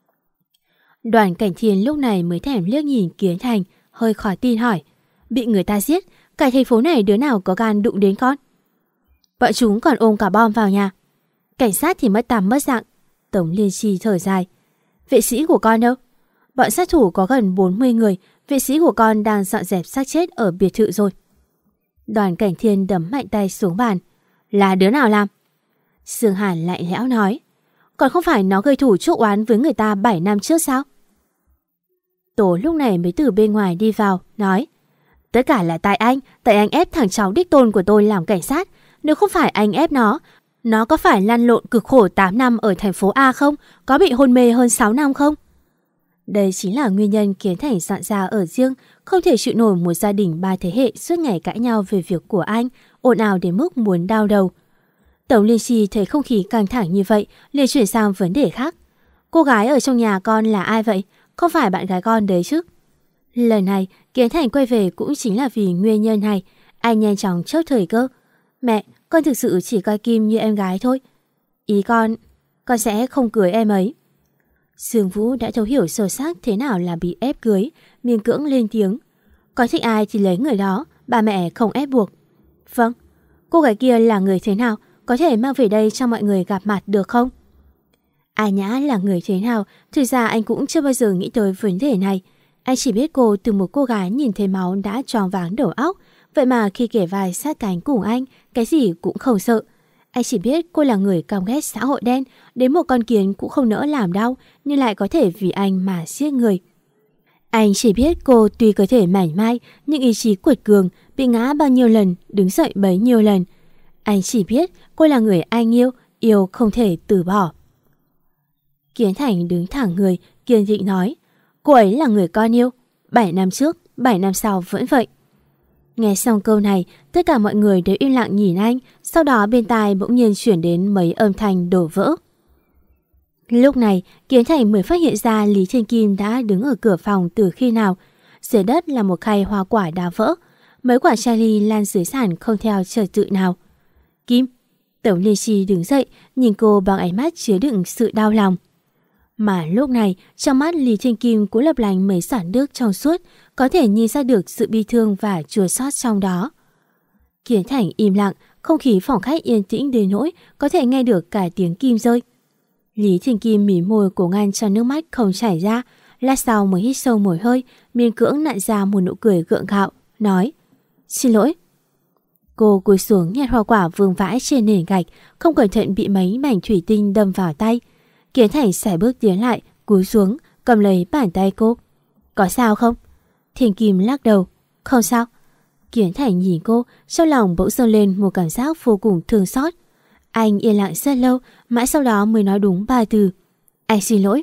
Đoàn Cảnh Thiên lúc này mới thèm liếc nhìn Kiến Thành, hơi khó tin hỏi: Bị người ta giết? Cả thành phố này đứa nào có gan đụng đến con? Bọn chúng còn ôm cả bom vào nhà. Cảnh sát thì mất tăm mất dạng. Tống Liên Chi thở dài: Vệ sĩ của con đâu? Bọn sát thủ có gần bốn mươi người. Vệ sĩ của con đang dọn dẹp xác chết ở biệt thự rồi. Đoàn Cảnh Thiên đấm mạnh tay xuống bàn: Là đứa nào làm? Sương Hàn lạnh lẽo nói: Còn không phải nó gây thủ chuốc oán với người ta bảy năm trước sao? Tố lúc này mới từ bên ngoài đi vào, nói: Tất cả là tại anh, tại anh ép thằng cháu đích tôn của tôi làm cảnh sát. Nếu không phải anh ép nó, nó có phải lăn lộn cực khổ tám năm ở thành phố A không? Có bị hôn mê hơn sáu năm không? Đây chính là nguyên nhân Kiến Thành dọn ra ở riêng, không thể chịu nổi một gia đình ba thế hệ suốt ngày cãi nhau về việc của anh, ồn ào đến mức muốn đau đầu. Tống Liên Chi thấy không khí căng thẳng như vậy, liền chuyển sang vấn đề khác. Cô gái ở trong nhà con là ai vậy? Không phải bạn gái con đấy chứ? Lần này, Kiến Thành quay về cũng chính là vì nguyên nhân này. Anh nhanh chóng chớp thời cơ: Mẹ, con thực sự chỉ coi Kim như em gái thôi. Ý con, con sẽ không cưới em ấy. Dương Vũ đã thấu hiểu sâu sắc thế nào là bị ép cưới, miễn cưỡng lên tiếng: Có thích ai thì lấy người đó, ba mẹ không ép buộc. Vâng. Cô gái kia là người thế nào? Có thể mang về đây cho mọi người gặp mặt được không? A Nhã là người thế nào? Thực ra anh cũng chưa bao giờ nghĩ tới vấn đề này. Anh chỉ biết cô từ một cô gái nhìn thấy máu đã choáng váng đầu óc. Vậy mà khi kể vai sát cánh cùng anh, cái gì cũng không sợ. Anh chỉ biết cô là người căm ghét xã hội đen, đến một con kiến cũng không nỡ làm đau, nhưng lại có thể vì anh mà giết người. Anh chỉ biết cô tuy có thể mảnh mai, nhưng ý chí quật cường, bị ngã bao nhiêu lần, đứng dậy bấy nhiêu lần. Anh chỉ biết cô là người anh yêu, yêu không thể từ bỏ. Kiến Thành đứng thẳng người, kiên định nói: Cô ấy là người con yêu. Bảy năm trước, bảy năm sau vẫn vậy. Nghe xong câu này, tất cả mọi người đều im lặng nhìn anh. Sau đó bên tai bỗng nhiên chuyển đến mấy âm thanh đổ vỡ. Lúc này, Kiến Thành mới phát hiện ra Lý Thiên Kim đã đứng ở cửa phòng từ khi nào. Dưới đất là một khay hoa quả đã vỡ. Mấy quả cherry lan dưới sàn không theo trật tự nào. Kim. Tống Liên Chi đứng dậy, nhìn cô bằng ánh mắt chứa đựng sự đau lòng. Mà lúc này, trong mắt Lý Thiên Kim cũng lấp lánh mấy giọt nước trong suốt, có thể nhìn ra được sự bi thương và chua xót trong đó. Kiến Thành im lặng, không khí phòng khách yên tĩnh đến nỗi có thể nghe được cả tiếng kim rơi. Lý Thiên Kim mỉm môi cố ngăn cho nước mắt không chảy ra, lát sau mới hít sâu một hơi, miễn cưỡng nặn ra một nụ cười gượng gạo, nói: Xin lỗi. Cô cúi xuống nhặt hoa quả vương vãi trên nền gạch, không cẩn thận bị mấy mảnh thủy tinh đâm vào tay. Kiến Thành sải bước tiến lại, cúi xuống, cầm lấy bàn tay cô. Có sao không? Thiên Kim lắc đầu. Không sao. Kiến Thành nhìn cô, trong lòng bỗng dâng lên một cảm giác vô cùng thương xót. Anh yên lặng rất lâu, mãi sau đó mới nói đúng ba từ: Anh xin lỗi.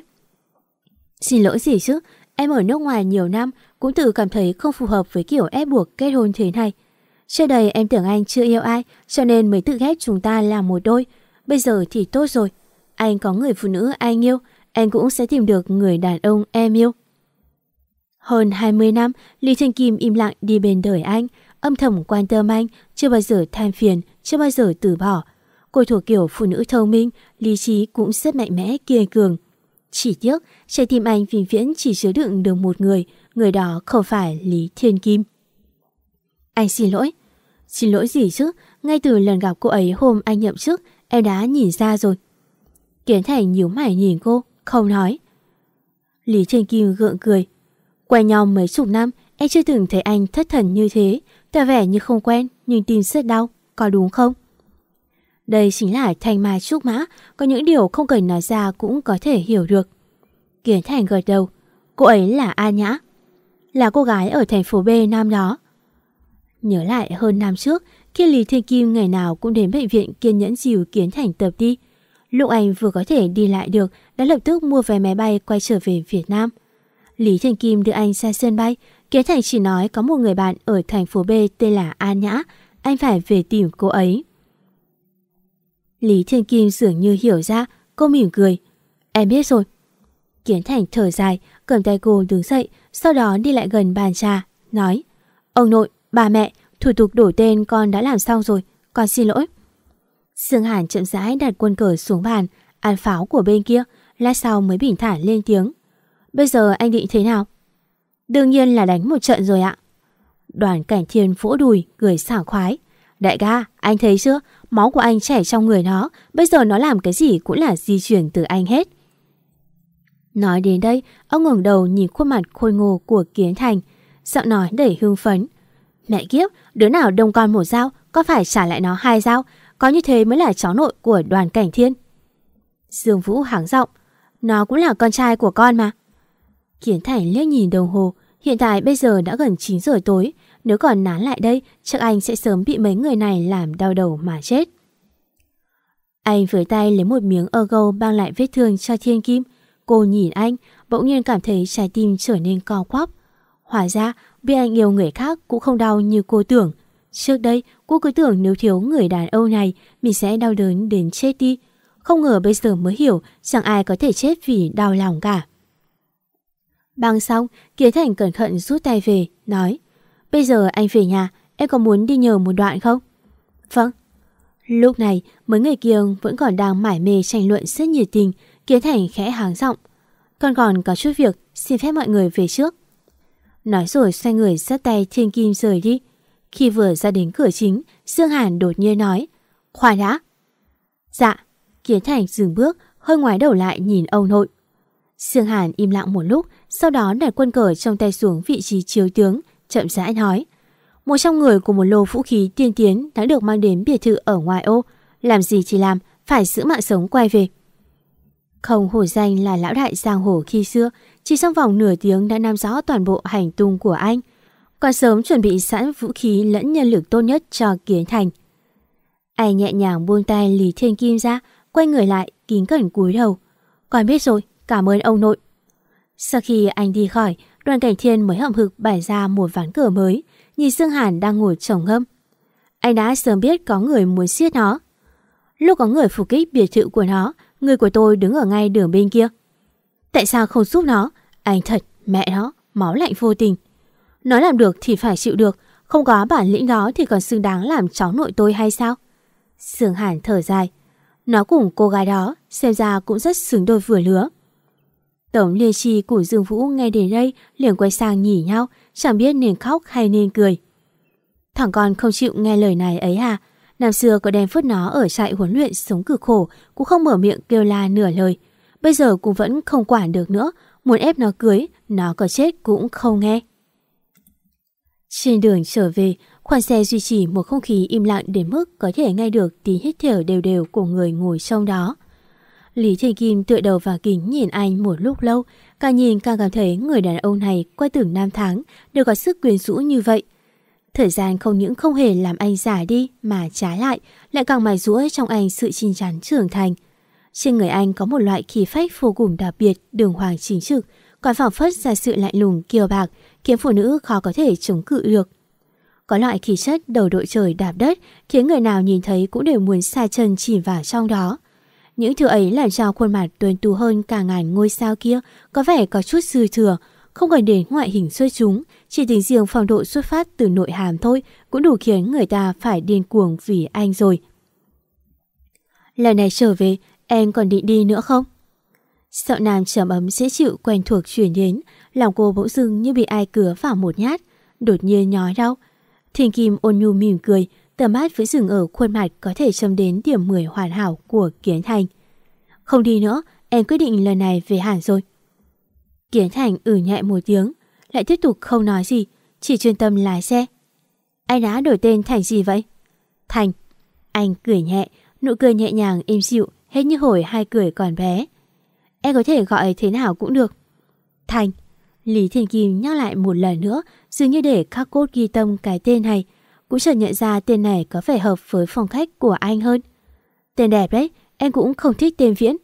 Xin lỗi gì chứ? Em ở nước ngoài nhiều năm, cũng tự cảm thấy không phù hợp với kiểu ép buộc kết hôn thế này. Trước đây em tưởng anh chưa yêu ai, cho nên mới tự ghét chúng ta làm một đôi. Bây giờ thì tốt rồi. Anh có người phụ nữ anh yêu, anh cũng sẽ tìm được người đàn ông em yêu. Hơn hai mươi năm, Lý Thiên Kim im lặng đi bên đời anh, âm thầm quan tâm anh, chưa bao giờ than phiền, chưa bao giờ từ bỏ. Cô thuộc kiểu phụ nữ thông minh, lý trí cũng rất mạnh mẽ, kiên cường. Chỉ tiếc, trái tim anh vĩnh viễn chỉ chứa đựng được một người, người đó không phải Lý Thiên Kim. Anh xin lỗi. Xin lỗi gì chứ? Ngay từ lần gặp cô ấy hôm anh nhậm chức, em đã nhìn ra rồi. Kiến Thành nhíu mày nhìn cô, không nói. Lý Thiên Kim gượng cười. Quen nhau mấy chục năm, em chưa từng thấy anh thất thần như thế, tỏ vẻ như không quen, nhưng tim rất đau, có đúng không? Đây chính là thanh mai trúc mã, có những điều không cần nói ra cũng có thể hiểu được. Kiến Thành gật đầu. Cô ấy là An Nhã, là cô gái ở thành phố B năm đó. Nhớ lại hơn năm trước, khi Lý Thiên Kim ngày nào cũng đến bệnh viện kiên nhẫn dìu Kiến Thành tập đi. Lúc anh vừa có thể đi lại được, đã lập tức mua vé máy bay quay trở về Việt Nam. Lý Thiên Kim đưa anh ra sân bay. Kiến Thành chỉ nói có một người bạn ở thành phố B tên là An Nhã, anh phải về tìm cô ấy. Lý Thiên Kim dường như hiểu ra, cô mỉm cười. Em biết rồi. Kiến Thành thở dài, cầm tay cô đứng dậy, sau đó đi lại gần bàn trà, nói: Ông nội, bà mẹ, thủ tục đổi tên con đã làm xong rồi, con xin lỗi. Dương Hàn chậm rãi đặt quân cờ xuống bàn, ăn pháo của bên kia, lát sau mới bình thản lên tiếng. Bây giờ anh định thế nào? Đương nhiên là đánh một trận rồi ạ. Đoàn Cảnh Thiên vỗ đùi, cười sảng khoái. Đại ca, anh thấy chưa? Máu của anh chảy trong người nó, bây giờ nó làm cái gì cũng là di chuyển từ anh hết. Nói đến đây, ông ngẩng đầu nhìn khuôn mặt khôi ngô của Kiến Thành, giọng nói đầy hưng phấn. Mẹ kiếp, đứa nào đông con một dao, có phải trả lại nó hai dao, có như thế mới là cháu nội của Đoàn Cảnh Thiên. Dương Vũ hắng giọng, nó cũng là con trai của con mà. Kiến Thành liếc nhìn đồng hồ, hiện tại bây giờ đã gần chín giờ tối, nếu còn nán lại đây, chắc anh sẽ sớm bị mấy người này làm đau đầu mà chết. Anh với tay lấy một miếng ergo băng lại vết thương cho Thiên Kim. Cô nhìn anh, bỗng nhiên cảm thấy trái tim trở nên co quắp. Hóa ra, biết anh yêu người khác cũng không đau như cô tưởng. Trước đây, cô cứ tưởng nếu thiếu người đàn ông này, mình sẽ đau đớn đến chết đi. Không ngờ bây giờ mới hiểu chẳng ai có thể chết vì đau lòng cả. Băng xong, Kiến Thành cẩn thận rút tay về, nói: Bây giờ anh về nhà, em có muốn đi nhờ một đoạn không? Vâng. Lúc này, mấy người kia vẫn còn đang mải mê tranh luận rất nhiệt tình. Kiến Thành khẽ háng giọng: Con còn có chút việc, xin phép mọi người về trước. Nói rồi xoay người dắt tay Thiên Kim rời đi. Khi vừa ra đến cửa chính, Dương Hàn đột nhiên nói: Khoan đã. Dạ. Kiến Thành dừng bước, hơi ngoái đầu lại nhìn ông nội. Dương Hàn im lặng một lúc, sau đó đặt quân cờ trong tay xuống vị trí chiếu tướng, chậm rãi nói: Một trong người của một lô vũ khí tiên tiến đã được mang đến biệt thự ở ngoài ô, làm gì thì làm, phải giữ mạng sống quay về. Không hổ danh là lão đại giang hồ khi xưa, chỉ trong vòng nửa tiếng đã nắm rõ toàn bộ hành tung của anh, còn sớm chuẩn bị sẵn vũ khí lẫn nhân lực tốt nhất cho Kiến Thành. Anh nhẹ nhàng buông tay Lý Thiên Kim ra, quay người lại, kính cẩn cúi đầu. Con biết rồi, cảm ơn ông nội. Sau khi anh đi khỏi, Đoàn Cảnh Thiên mới hậm hực bày ra một ván cờ mới, nhìn Dương Hàn đang ngồi trồng ngâm. Anh đã sớm biết có người muốn giết nó. Lúc có người phục kích biệt thự của nó, người của tôi đứng ở ngay đường bên kia. Tại sao không giúp nó? Anh thật, mẹ nó, máu lạnh vô tình. Nó làm được thì phải chịu được, không có bản lĩnh đó thì còn xứng đáng làm cháu nội tôi hay sao? Dương Hàn thở dài. Nó cùng cô gái đó xem ra cũng rất xứng đôi vừa lứa. Tổng Liên Chi của Dương Vũ nghe đến đây liền quay sang nhìn nhau, chẳng biết nên khóc hay nên cười. Thằng con không chịu nghe lời này ấy à? Năm xưa có đem phút nó ở trại huấn luyện sống cực khổ, cũng không mở miệng kêu la nửa lời. Bây giờ cũng vẫn không quản được nữa, muốn ép nó cưới, nó có chết cũng không nghe. Trên đường trở về, khoang xe duy trì một không khí im lặng đến mức có thể nghe được tiếng hít thở đều đều của người ngồi trong đó. Lý Thiên Kim tựa đầu vào kính nhìn anh một lúc lâu, càng nhìn càng cảm thấy người đàn ông này qua từng năm tháng đều có sức quyến rũ như vậy. Thời gian không những không hề làm anh già đi mà trái lại, lại càng mài giũa trong anh sự chín chắn trưởng thành. Trên người anh có một loại khí phách vô cùng đặc biệt, đường hoàng chính trực, còn phảng phất ra sự lạnh lùng kiêu bạc, khiến phụ nữ khó có thể chống cự được. Có loại khí chất đầu đội trời đạp đất, khiến người nào nhìn thấy cũng đều muốn sa chân chìm vào trong đó. Những thứ ấy làm cho khuôn mặt tuấn tú hơn cả ngàn ngôi sao kia có vẻ có chút dư thừa, không cần đến ngoại hình xuất chúng, chỉ tính riêng phong độ xuất phát từ nội hàm thôi cũng đủ khiến người ta phải điên cuồng vì anh rồi. Lần này trở về, em còn định đi nữa không? Giọng nam trầm ấm dễ chịu quen thuộc truyền đến, lòng cô bỗng dưng như bị ai cứa vào một nhát, đột nhiên nhói đau. Thiên Kim ôn nhu mỉm cười, tầm mắt vẫn dừng ở khuôn mặt có thể châm đến điểm mười hoàn hảo của Kiến Thành. Không đi nữa, em quyết định lần này về hẳn rồi. Kiến Thành ử nhẹ một tiếng, lại tiếp tục không nói gì, chỉ chuyên tâm lái xe. Anh đã đổi tên thành gì vậy? Thành. Anh cười nhẹ, nụ cười nhẹ nhàng êm dịu, hết như hồi hai cười còn bé. Em có thể gọi thế nào cũng được. Thành. Lý Thiên Kim nhắc lại một lần nữa, dường như để khắc cốt ghi tâm cái tên này. Cũng chợt nhận ra tên này có vẻ hợp với phong cách của anh hơn. Tên đẹp đấy, em cũng không thích tên Viễn.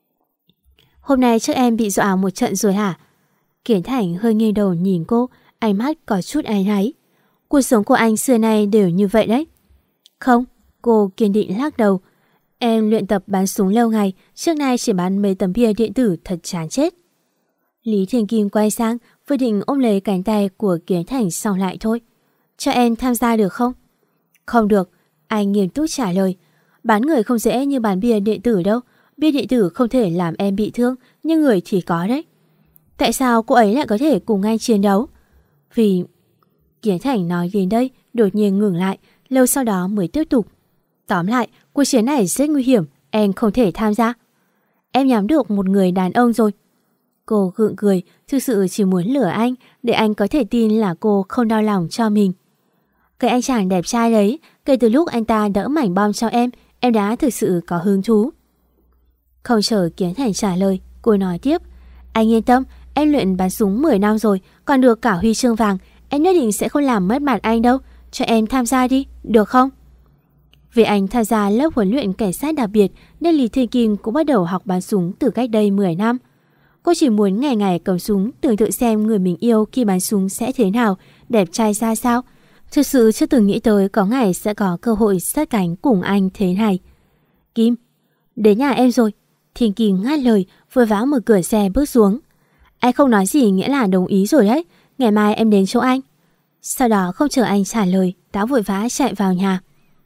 Hôm nay chắc em bị dọa một trận rồi hả? Kiến Thành hơi nghiêng đầu nhìn cô, ánh mắt có chút áy náy. Cuộc sống của anh xưa nay đều như vậy đấy. Không, cô kiên định lắc đầu. Em luyện tập bắn súng lâu ngày, trước nay chỉ bắn mấy tấm bia điện tử thật chán chết. Lý Thiên Kim quay sang, vừa định ôm lấy cánh tay của Kiến Thành xong lại thôi. Cho em tham gia được không? Không được, anh nghiêm túc trả lời. Bán người không dễ như bán bia điện tử đâu. Bia điện tử không thể làm em bị thương, nhưng người thì có đấy. Tại sao cô ấy lại có thể cùng anh chiến đấu? Vì... Kiến Thành nói đến đây, đột nhiên ngừng lại, lâu sau đó mới tiếp tục. Tóm lại, cuộc chiến này rất nguy hiểm, em không thể tham gia. Em nhắm được một người đàn ông rồi. Cô gượng cười, thực sự chỉ muốn lừa anh, để anh có thể tin là cô không đau lòng cho mình. Cái anh chàng đẹp trai đấy, kể từ lúc anh ta đỡ mảnh bom cho em, em đã thực sự có hứng thú. Không chờ Kiến Thành trả lời, cô nói tiếp. Anh yên tâm, em luyện bắn súng mười năm rồi, còn được cả huy chương vàng. Em nhất định sẽ không làm mất mặt anh đâu. Cho em tham gia đi, được không? Vì anh tham gia lớp huấn luyện cảnh sát đặc biệt nên Lý Thiên Kim cũng bắt đầu học bắn súng từ cách đây mười năm. Cô chỉ muốn ngày ngày cầm súng, tưởng tượng xem người mình yêu khi bắn súng sẽ thế nào, đẹp trai ra sao. Thực sự chưa từng nghĩ tới có ngày sẽ có cơ hội sát cánh cùng anh thế này. Kim, đến nhà em rồi. Thiên Kim ngắt lời, vội vã mở cửa xe bước xuống. Anh không nói gì nghĩa là đồng ý rồi đấy. Ngày mai em đến chỗ anh. Sau đó không chờ anh trả lời, đã vội vã chạy vào nhà.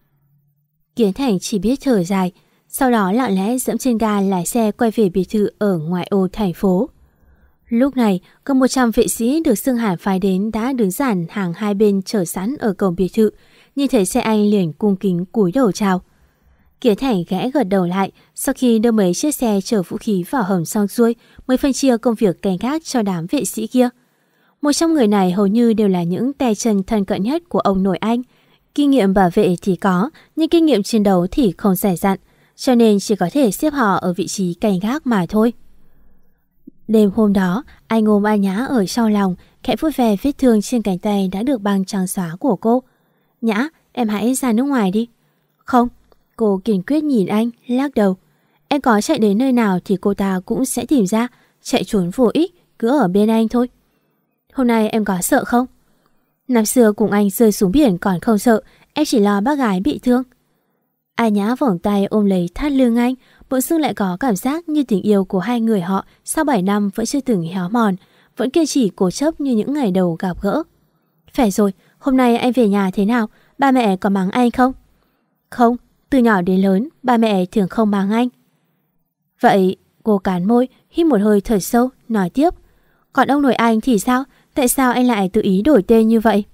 Kiến Thành chỉ biết thở dài, sau đó lặng lẽ dẫm trên ga lái xe quay về biệt thự ở ngoại ô thành phố. Lúc này, gần một trăm vệ sĩ được xưng hàn phái đến đã đứng dàn hàng hai bên chờ sẵn ở cổng biệt thự. Nhìn thấy xe anh liền cung kính cúi đầu chào. Kiến Thành ghé gật đầu lại, sau khi đưa mấy chiếc xe chở vũ khí vào hầm xong xuôi mới phân chia công việc canh gác cho đám vệ sĩ kia. Một trong người này hầu như đều là những tay chân thân cận nhất của ông nội anh. Kinh nghiệm bảo vệ thì có, nhưng kinh nghiệm chiến đấu thì không dày dặn, cho nên chỉ có thể xếp họ ở vị trí canh gác mà thôi. Đêm hôm đó, anh ôm A Nhã ở sau lòng, khẽ vuốt ve vết thương trên cánh tay đã được băng trắng xóa của cô. Nhã, em hãy ra nước ngoài đi. Không, cô kiên quyết nhìn anh, lắc đầu. Em có chạy đến nơi nào thì cô ta cũng sẽ tìm ra, chạy trốn vô ích, cứ ở bên anh thôi. Hôm nay em có sợ không? Năm xưa cùng anh rơi xuống biển còn không sợ, em chỉ lo bác gái bị thương. A Nhã vòng tay ôm lấy thắt lưng anh, bỗng dưng lại có cảm giác như tình yêu của hai người họ sau bảy năm vẫn chưa từng héo mòn, vẫn kiên trì cố chấp như những ngày đầu gặp gỡ. Phải rồi, hôm nay anh về nhà thế nào? Ba mẹ có mắng anh không? Không, từ nhỏ đến lớn, ba mẹ thường không mắng anh. Vậy, cô cắn môi, hít một hơi thở sâu, nói tiếp. Còn ông nội anh thì sao? Tại sao anh lại tự ý đổi tên như vậy?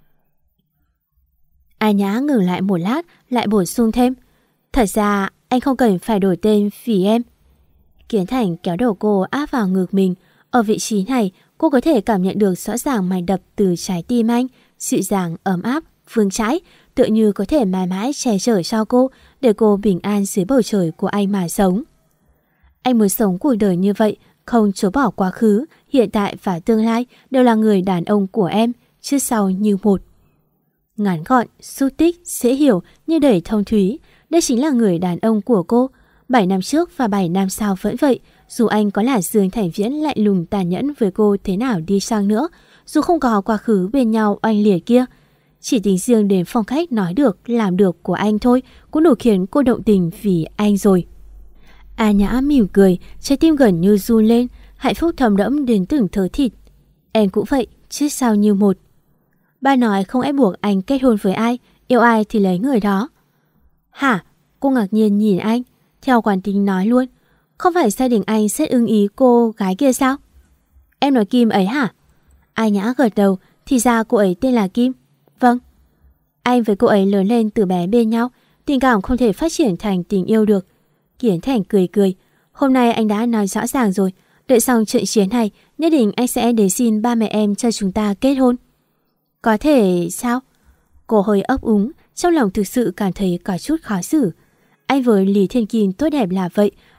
A Nhã ngừng lại một lát, lại bổ sung thêm. Thật ra anh không cần phải đổi tên vì em. Kiến Thành kéo đầu cô áp vào ngực mình. Ở vị trí này, cô có thể cảm nhận được rõ ràng mạch đập từ trái tim anh, dịu dàng, ấm áp, vững chãi, tựa như có thể mãi mãi che chở cho cô, để cô bình an dưới bầu trời của anh mà sống. Anh muốn sống cuộc đời như vậy, không chối bỏ quá khứ, hiện tại và tương lai đều là người đàn ông của em, trước sau như một. Ngắn gọn, xúc tích, dễ hiểu nhưng đầy thông thúy, đây chính là người đàn ông của cô. Bảy năm trước và bảy năm sau vẫn vậy, dù anh có là Dương Thành Viễn lạnh lùng tàn nhẫn với cô thế nào đi sang nữa, dù không có quá khứ bên nhau oanh liệt kia. Chỉ tính riêng đến phong cách nói được, làm được của anh thôi cũng đủ khiến cô động tình vì anh rồi. A Nhã mỉm cười, trái tim gần như run lên, hạnh phúc thầm đẫm đến từng thớ thịt. Em cũng vậy, trước sau như một. Ba nói không ép buộc anh kết hôn với ai, yêu ai thì lấy người đó. Hả? Cô ngạc nhiên nhìn anh, theo quán tính nói luôn. Không phải gia đình anh sẽ ưng ý cô gái kia sao? Em nói Kim ấy hả? A Nhã gật đầu, thì ra cô ấy tên là Kim. Vâng. Anh với cô ấy lớn lên từ bé bên nhau, tình cảm không thể phát triển thành tình yêu được. Kiến Thành cười cười. Hôm nay anh đã nói rõ ràng rồi, đợi xong trận chiến này, nhất định anh sẽ đến xin ba mẹ em cho chúng ta kết hôn. Có thể sao? Cô hơi ấp úng, trong lòng thực sự cảm thấy có chút khó xử. Anh với Lý Thiên Kim tốt đẹp là vậy,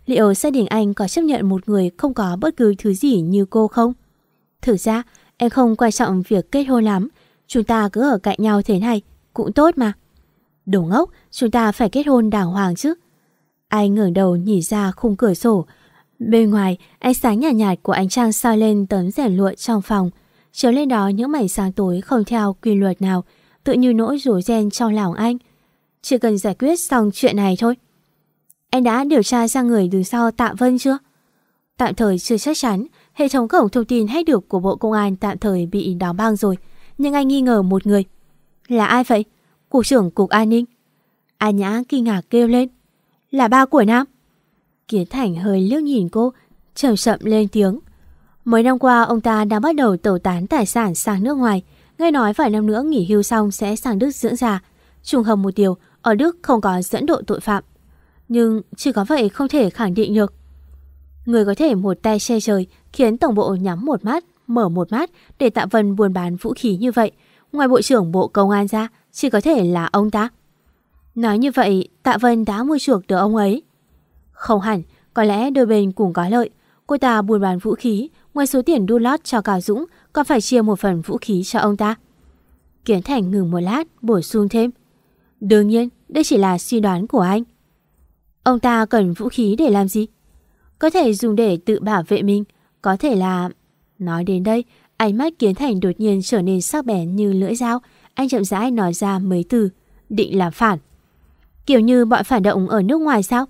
Liệu gia đình anh có chấp nhận một người không có bất cứ thứ gì như cô không? Thực ra, em không quan trọng việc kết hôn lắm. Chúng ta cứ ở cạnh nhau thế này, cũng tốt mà. Đồ ngốc, chúng ta phải kết hôn đàng hoàng chứ. Anh ngẩng đầu nhìn ra khung cửa sổ. Bên ngoài, ánh sáng nhạt nhạt của ánh trăng soi lên tấm rèm lụa trong phòng, chiếu lên đó những mảnh sáng tối không theo quy luật nào, tự như nỗi rối ren trong lòng anh. Chỉ cần giải quyết xong chuyện này thôi. Anh đã điều tra ra người đứng sau Tạ Vân chưa? Tạm thời chưa chắc chắn. Hệ thống cổng thông tin hack được của Bộ Công an tạm thời bị đóng băng rồi. Nhưng anh nghi ngờ một người. Là ai vậy? Cục trưởng Cục An ninh. A Nhã kinh ngạc kêu lên. Là ba của Nam. Kiến Thành hơi liếc nhìn cô, chậm chậm lên tiếng. Mấy năm qua ông ta đã bắt đầu tẩu tán tài sản sang nước ngoài. Nghe nói vài năm nữa nghỉ hưu xong sẽ sang Đức dưỡng già. Trùng hợp một điều, ở Đức không có dẫn độ tội phạm. Nhưng chỉ có vậy không thể khẳng định được. Người có thể một tay che trời khiến tổng bộ nhắm một mắt, mở một mắt để Tạ Vân buôn bán vũ khí như vậy. Ngoài Bộ trưởng Bộ Công an ra, chỉ có thể là ông ta. Nói như vậy, Tạ Vân đã mua chuộc được ông ấy. Không hẳn, có lẽ đôi bên cùng có lợi. Cô ta buôn bán vũ khí, ngoài số tiền đu lót cho Cao Dũng, còn phải chia một phần vũ khí cho ông ta. Kiến Thành ngừng một lát, bổ sung thêm. Đương nhiên, đây chỉ là suy đoán của anh. Ông ta cần vũ khí để làm gì? Có thể dùng để tự bảo vệ mình, có thể là... Nói đến đây, ánh mắt Kiến Thành đột nhiên trở nên sắc bén như lưỡi dao. Anh chậm rãi nói ra mấy từ. Định làm phản. Kiểu như bọn phản động ở nước ngoài sao?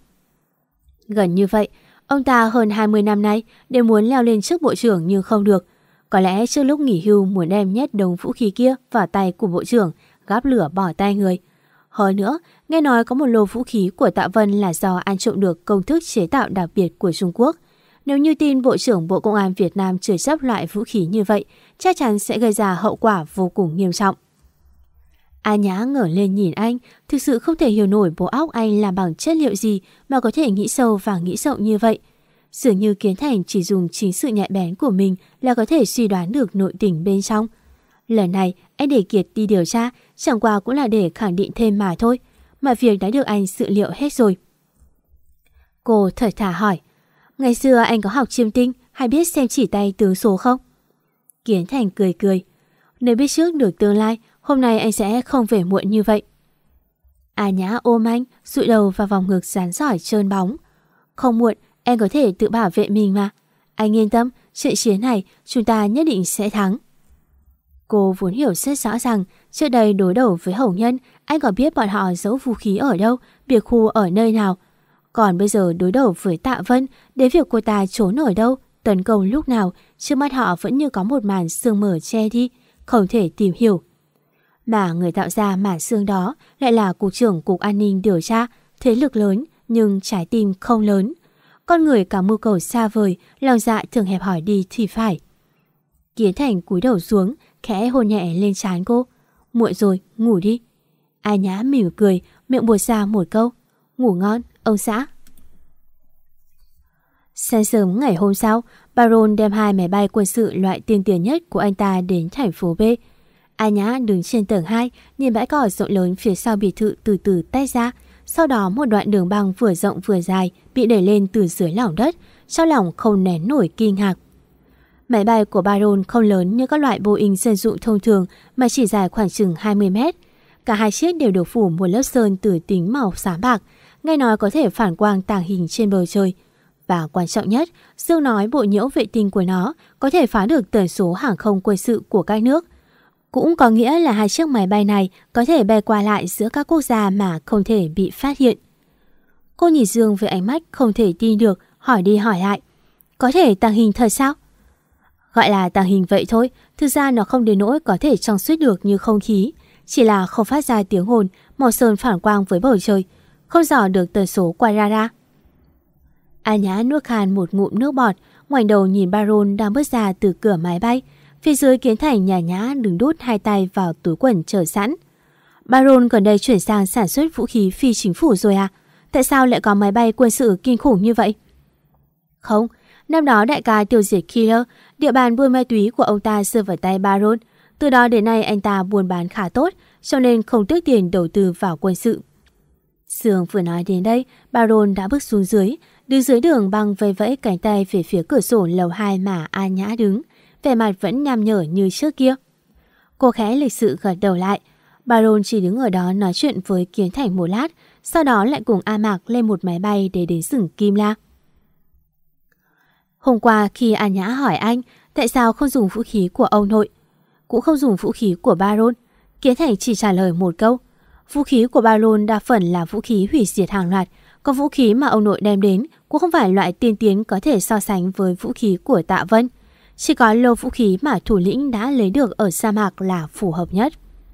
Gần như vậy, ông ta hơn hai mươi năm nay đều muốn leo lên chức bộ trưởng nhưng không được. Có lẽ trước lúc nghỉ hưu muốn đem nhét đống vũ khí kia vào tay của bộ trưởng, gắp lửa bỏ tay người. Hơn nữa, nghe nói có một lô vũ khí của Tạ Vân là do ăn trộm được công thức chế tạo đặc biệt của Trung Quốc. Nếu như tin Bộ trưởng Bộ Công an Việt Nam chứa chấp loại vũ khí như vậy, chắc chắn sẽ gây ra hậu quả vô cùng nghiêm trọng. A Nhã ngẩng lên nhìn anh, thực sự không thể hiểu nổi bộ óc anh làm bằng chất liệu gì mà có thể nghĩ sâu và nghĩ rộng như vậy. Dường như Kiến Thành chỉ dùng chính sự nhạy bén của mình là có thể suy đoán được nội tình bên trong. Lần này anh để Kiệt đi điều tra, chẳng qua cũng là để khẳng định thêm mà thôi. Mọi việc đã được anh dự liệu hết rồi. Cô thở thả hỏi. Ngày xưa anh có học chiêm tinh hay biết xem chỉ tay tướng số không? Kiến Thành cười cười. Nếu biết trước được tương lai, hôm nay anh sẽ không về muộn như vậy. A Nhã ôm anh, dụi đầu vào vòng ngực rắn giỏi trơn bóng. Không muộn, em có thể tự bảo vệ mình mà. Anh yên tâm, trận chiến này chúng ta nhất định sẽ thắng. Cô vốn hiểu rất rõ rằng trước đây đối đầu với Hồng Nhân, anh có biết bọn họ giấu vũ khí ở đâu, biệt khu ở nơi nào. Còn bây giờ đối đầu với Tạ Vân, đến việc cô ta trốn ở đâu, tấn công lúc nào, trước mắt họ vẫn như có một màn sương mờ che đi, không thể tìm hiểu. Mà người tạo ra màn sương đó lại là Cục trưởng Cục An ninh điều tra, thế lực lớn nhưng trái tim không lớn. Con người cả mưu cầu xa vời, lòng dạ thường hẹp hòi đi thì phải. Kiến Thành cúi đầu xuống, khẽ hôn nhẹ lên trán cô. Muộn rồi, ngủ đi. A Nhã mỉm cười, miệng buột ra một câu. Ngủ ngon, ông xã. Sáng sớm ngày hôm sau, Baron đem hai máy bay quân sự loại tiên tiến nhất của anh ta đến thành phố B. A Nhã đứng trên tầng hai, nhìn bãi cỏ rộng lớn phía sau biệt thự từ từ tách ra. Sau đó một đoạn đường băng vừa rộng vừa dài bị đẩy lên từ dưới lòng đất, trong lòng không nén nổi kinh ngạc. Máy bay của Baron không lớn như các loại Boeing dân dụng thông thường mà chỉ dài khoảng chừng hai mươi mét. Cả hai chiếc đều được phủ một lớp sơn tử tính màu xám bạc, nghe nói có thể phản quang tàng hình trên bầu trời. Và quan trọng nhất, Dương nói bộ nhiễu vệ tinh của nó có thể phá được tần số hàng không quân sự của các nước. Cũng có nghĩa là hai chiếc máy bay này có thể bay qua lại giữa các quốc gia mà không thể bị phát hiện. Cô nhìn Dương với ánh mắt không thể tin được, hỏi đi hỏi lại. Có thể tàng hình thật sao? Gọi là tàng hình vậy thôi, thực ra nó không đến nỗi có thể trong suốt được như không khí. Chỉ là không phát ra tiếng ồn, màu sơn phản quang với bầu trời, không dò được tần số qua radar. A Nhã nuốt khan một ngụm nước bọt, ngoảnh đầu nhìn Baron đang bước ra từ cửa máy bay. Phía dưới Kiến Thành nhả nhã đứng đút hai tay vào túi quần chờ sẵn. Baron gần đây chuyển sang sản xuất vũ khí phi chính phủ rồi à? Tại sao lại có máy bay quân sự kinh khủng như vậy? Không, năm đó đại ca tiêu diệt Killer, địa bàn buôn ma túy của ông ta rơi vào tay Baron. Từ đó đến nay anh ta buôn bán khá tốt, cho nên không tiếc tiền đầu tư vào quân sự. Sương vừa nói đến đây, Baron đã bước xuống dưới, Đứng dưới đường băng vây vẫy cánh tay về phía cửa sổ lầu hai mà An Nhã đứng, vẻ mặt vẫn nham nhở như trước kia. Cô khẽ lịch sự gật đầu lại. Baron chỉ đứng ở đó nói chuyện với Kiến Thành một lát, sau đó lại cùng A Mạc lên một máy bay để đến rừng Kim La. Hôm qua khi An Nhã hỏi anh tại sao không dùng vũ khí của ông nội, cũng không dùng vũ khí của Baron, Kiến Thành chỉ trả lời một câu: vũ khí của Baron đa phần là vũ khí hủy diệt hàng loạt, còn vũ khí mà ông nội đem đến cũng không phải loại tiên tiến có thể so sánh với vũ khí của Tạ Vân. Chỉ có lô vũ khí mà thủ lĩnh đã lấy được ở sa mạc là phù hợp nhất.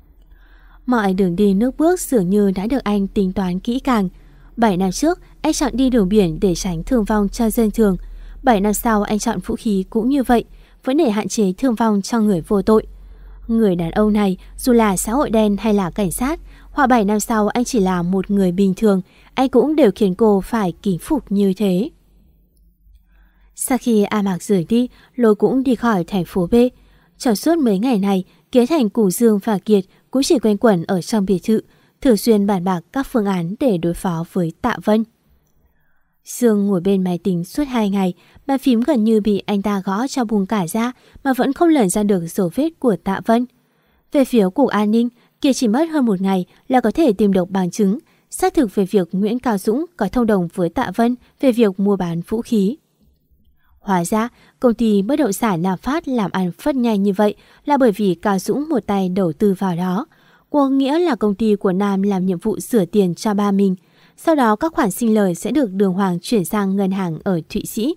Mọi đường đi nước bước dường như đã được anh tính toán kỹ càng. Bảy năm trước, anh chọn đi đường biển để tránh thương vong cho dân thường. Bảy năm sau, anh chọn vũ khí cũng như vậy, vẫn để hạn chế thương vong cho người vô tội. Người đàn ông này, dù là xã hội đen hay là cảnh sát, hoặc bảy năm sau anh chỉ là một người bình thường, anh cũng đều khiến cô phải kính phục như thế. Sau khi A Mạc rời đi, Lôi cũng đi khỏi thành phố B. Trong suốt mấy ngày này, Kiến Thành cùng Dương và Kiệt cũng chỉ quanh quẩn ở trong biệt thự, thường xuyên bàn bạc các phương án để đối phó với Tạ Vân. Dương ngồi bên máy tính suốt hai ngày, bàn phím gần như bị anh ta gõ cho bung cả ra mà vẫn không lần ra được dấu vết của Tạ Vân. Về phía Cục An ninh, Kiệt chỉ mất hơn một ngày là có thể tìm được bằng chứng xác thực về việc Nguyễn Cao Dũng có thông đồng với Tạ Vân về việc mua bán vũ khí. Hóa ra, công ty bất động sản Nam Phát làm ăn phất nhanh như vậy là bởi vì Cao Dũng một tay đầu tư vào đó. Có nghĩa là công ty của Nam làm nhiệm vụ rửa tiền cho ba mình. Sau đó các khoản sinh lời sẽ được Đường Hoàng chuyển sang ngân hàng ở Thụy Sĩ.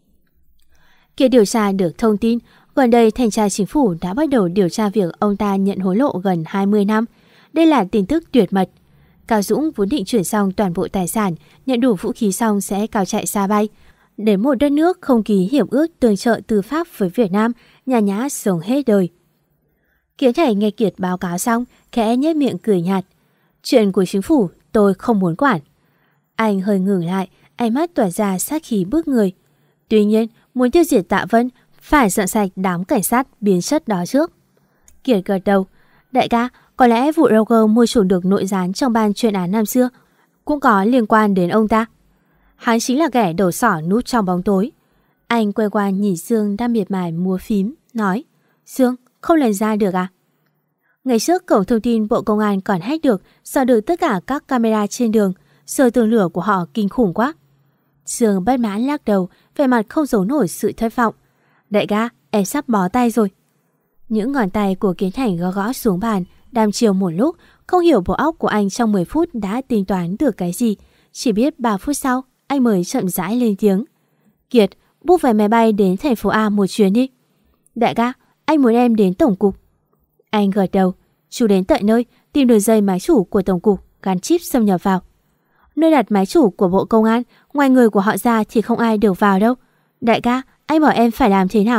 Kiệt điều tra được thông tin, gần đây thanh tra chính phủ đã bắt đầu điều tra việc ông ta nhận hối lộ gần hai mươi năm. Đây là tin tức tuyệt mật. Cao Dũng vốn định chuyển xong toàn bộ tài sản, nhận đủ vũ khí xong sẽ cao chạy xa bay. Để một đất nước không ký hiệp ước tương trợ tư pháp với Việt Nam, nhà nhã sống hết đời. Kiến Thành nghe Kiệt báo cáo xong, khẽ nhếch miệng cười nhạt. Chuyện của chính phủ tôi không muốn quản. Anh hơi ngừng lại, ánh mắt tỏa ra sát khí bức người. Tuy nhiên, muốn tiêu diệt Tạ Vân, phải dọn sạch đám cảnh sát biến chất đó trước. Kiệt gật đầu. Đại ca, có lẽ vụ Roger mua chủ được nội gián trong ban chuyên án năm xưa cũng có liên quan đến ông ta. Hắn chính là kẻ đầu sỏ núp trong bóng tối. Anh quay qua nhìn Dương đang miệt mài múa phím, nói: Dương, không lần ra được à? Ngày trước cổng thông tin Bộ Công an còn hack được, dò được tất cả các camera trên đường. Giờ tường lửa của họ kinh khủng quá. Dương bất mãn lắc đầu, vẻ mặt không giấu nổi sự thất vọng. Đại ca, em sắp bó tay rồi. Những ngón tay của Kiến Thành gõ gõ xuống bàn, đăm chiêu một lúc, không hiểu bộ óc của anh trong mười phút đã tính toán được cái gì. Chỉ biết ba phút sau, anh mới chậm rãi lên tiếng. Kiệt, book vé máy bay đến thành phố A một chuyến đi. Đại ca, anh muốn em đến tổng cục. Anh gật đầu. Chú đến tận nơi, tìm đường dây máy chủ của tổng cục, gắn chip xâm nhập vào. Nơi đặt máy chủ của Bộ Công an, ngoài người của họ ra thì không ai được vào đâu. Đại ca, anh bảo em phải làm thế nào?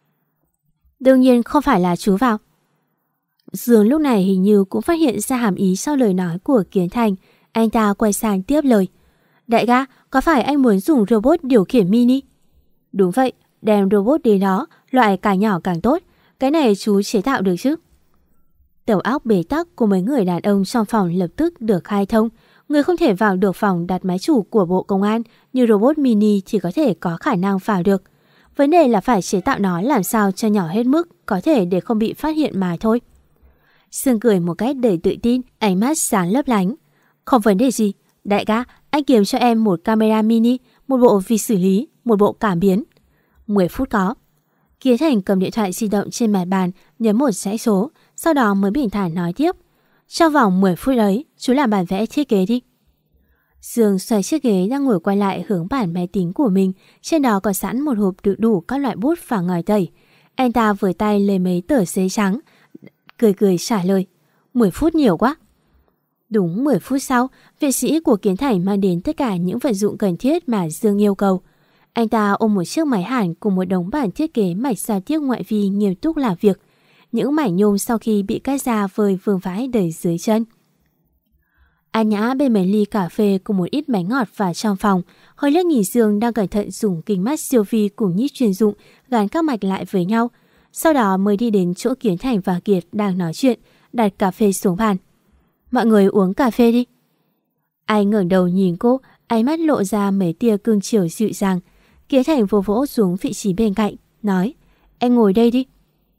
Đương nhiên không phải là chú vào. Dương lúc này hình như cũng phát hiện ra hàm ý sau lời nói của Kiến Thành. Anh ta quay sang tiếp lời. Đại ca, có phải anh muốn dùng robot điều khiển mini? Đúng vậy, đem robot đến đó, loại càng nhỏ càng tốt. Cái này chú chế tạo được chứ? Đầu óc bế tắc của mấy người đàn ông trong phòng lập tức được khai thông. Người không thể vào được phòng đặt máy chủ của Bộ Công an như robot mini thì có thể có khả năng vào được. Vấn đề là phải chế tạo nó làm sao cho nhỏ hết mức có thể để không bị phát hiện mà thôi. Sương cười một cách đầy tự tin, ánh mắt sáng lấp lánh. Không vấn đề gì, đại ca, anh kiếm cho em một camera mini, một bộ vi xử lý, một bộ cảm biến. mười phút có. Kiến Thành cầm điện thoại di động trên mặt bàn, nhấn một dãy số, sau đó mới bình thản nói tiếp. Trong vòng mười phút ấy, chú làm bản vẽ thiết kế đi. Dương xoay chiếc ghế đang ngồi quay lại hướng bản máy tính của mình, trên đó có sẵn một hộp đựng đủ các loại bút và ngòi tẩy. Anh ta với tay lấy mấy tờ giấy trắng, cười cười trả lời. mười phút nhiều quá. Đúng mười phút sau, vệ sĩ của Kiến Thành mang đến tất cả những vật dụng cần thiết mà Dương yêu cầu. Anh ta ôm một chiếc máy hàn cùng một đống bản thiết kế mạch giao tiếp ngoại vi nghiêm túc làm việc. Những mảnh nhôm sau khi bị cắt ra vơi vương vãi đầy dưới chân. An Nhã bê mấy ly cà phê cùng một ít bánh ngọt vào trong phòng, hơi liếc nhìn Dương đang cẩn thận dùng kính mắt siêu vi cùng nhíp chuyên dụng gắn các mạch lại với nhau. Sau đó mới đi đến chỗ Kiến Thành và Kiệt đang nói chuyện, đặt cà phê xuống bàn. Mọi người uống cà phê đi. Anh ngẩng đầu nhìn cô, ánh mắt lộ ra mấy tia cương chiều dịu dàng. Kiến Thành vỗ vỗ xuống vị trí bên cạnh, nói: Em ngồi đây đi.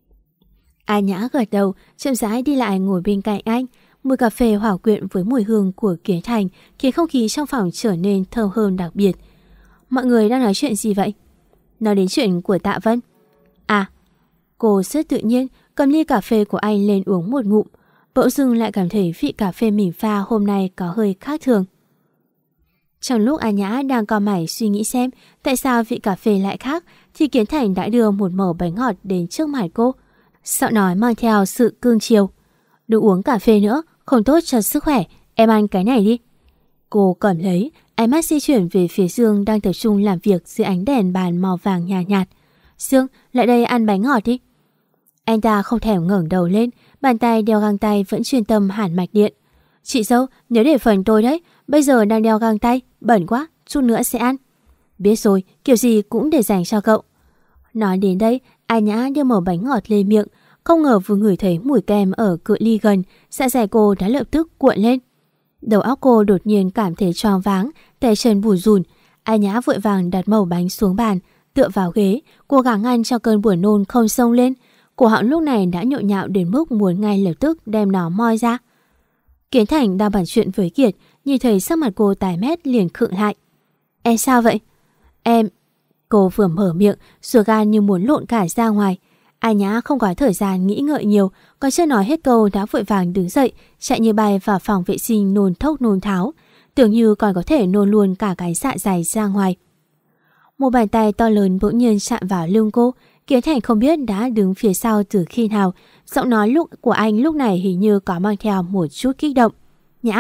A Nhã gật đầu, chậm rãi đi lại ngồi bên cạnh anh. Mùi cà phê hòa quyện với mùi hương của Kiến Thành khiến không khí trong phòng trở nên thơm hơn đặc biệt. Mọi người đang nói chuyện gì vậy? Nói đến chuyện của Tạ Vân. À, cô rất tự nhiên cầm ly cà phê của anh lên uống một ngụm. Bỗng dưng lại cảm thấy vị cà phê mình pha hôm nay có hơi khác thường. Trong lúc A Nhã đang cau mày suy nghĩ xem tại sao vị cà phê lại khác, thì Kiến Thành đã đưa một mẩu bánh ngọt đến trước mặt cô. Giọng nói mang theo sự cương chiều: Đừng uống cà phê nữa, không tốt cho sức khỏe, em ăn cái này đi. Cô cầm lấy, ánh mắt di chuyển về phía Dương đang tập trung làm việc dưới ánh đèn bàn màu vàng nhạt nhạt. Dương, lại đây ăn bánh ngọt đi. Anh ta không thèm ngẩng đầu lên, bàn tay đeo găng tay vẫn chuyên tâm hàn mạch điện. Chị dâu, nhớ để phần tôi đấy, bây giờ đang đeo găng tay, bẩn quá, chút nữa sẽ ăn. Biết rồi, kiểu gì cũng để dành cho cậu. Nói đến đây, A Nhã đưa mẩu bánh ngọt lên miệng, không ngờ vừa ngửi thấy mùi kem ở cự ly gần, dạ dày cô đã lập tức cuộn lên. Đầu óc cô đột nhiên cảm thấy choáng váng, tay chân bủn rủn. A Nhã vội vàng đặt mẩu bánh xuống bàn, tựa vào ghế, cố gắng ngăn cho cơn buồn nôn không xông lên. Cổ họng lúc này đã nhộn nhạo đến mức muốn ngay lập tức đem nó moi ra. Kiến Thành đang bàn chuyện với Kiệt, nhìn thấy sắc mặt cô tái mét liền khựng lại. Em sao vậy? Em... Cô vừa mở miệng, ruột gan như muốn lộn cả ra ngoài. A Nhã không có thời gian nghĩ ngợi nhiều, còn chưa nói hết câu đã vội vàng đứng dậy, chạy như bay vào phòng vệ sinh nôn thốc nôn tháo, tưởng như còn có thể nôn luôn cả cái dạ dày ra ngoài. Một bàn tay to lớn bỗng nhiên chạm vào lưng cô. Kiến Thành không biết đã đứng phía sau từ khi nào. Giọng nói lúc của anh lúc này hình như có mang theo một chút kích động. Nhã.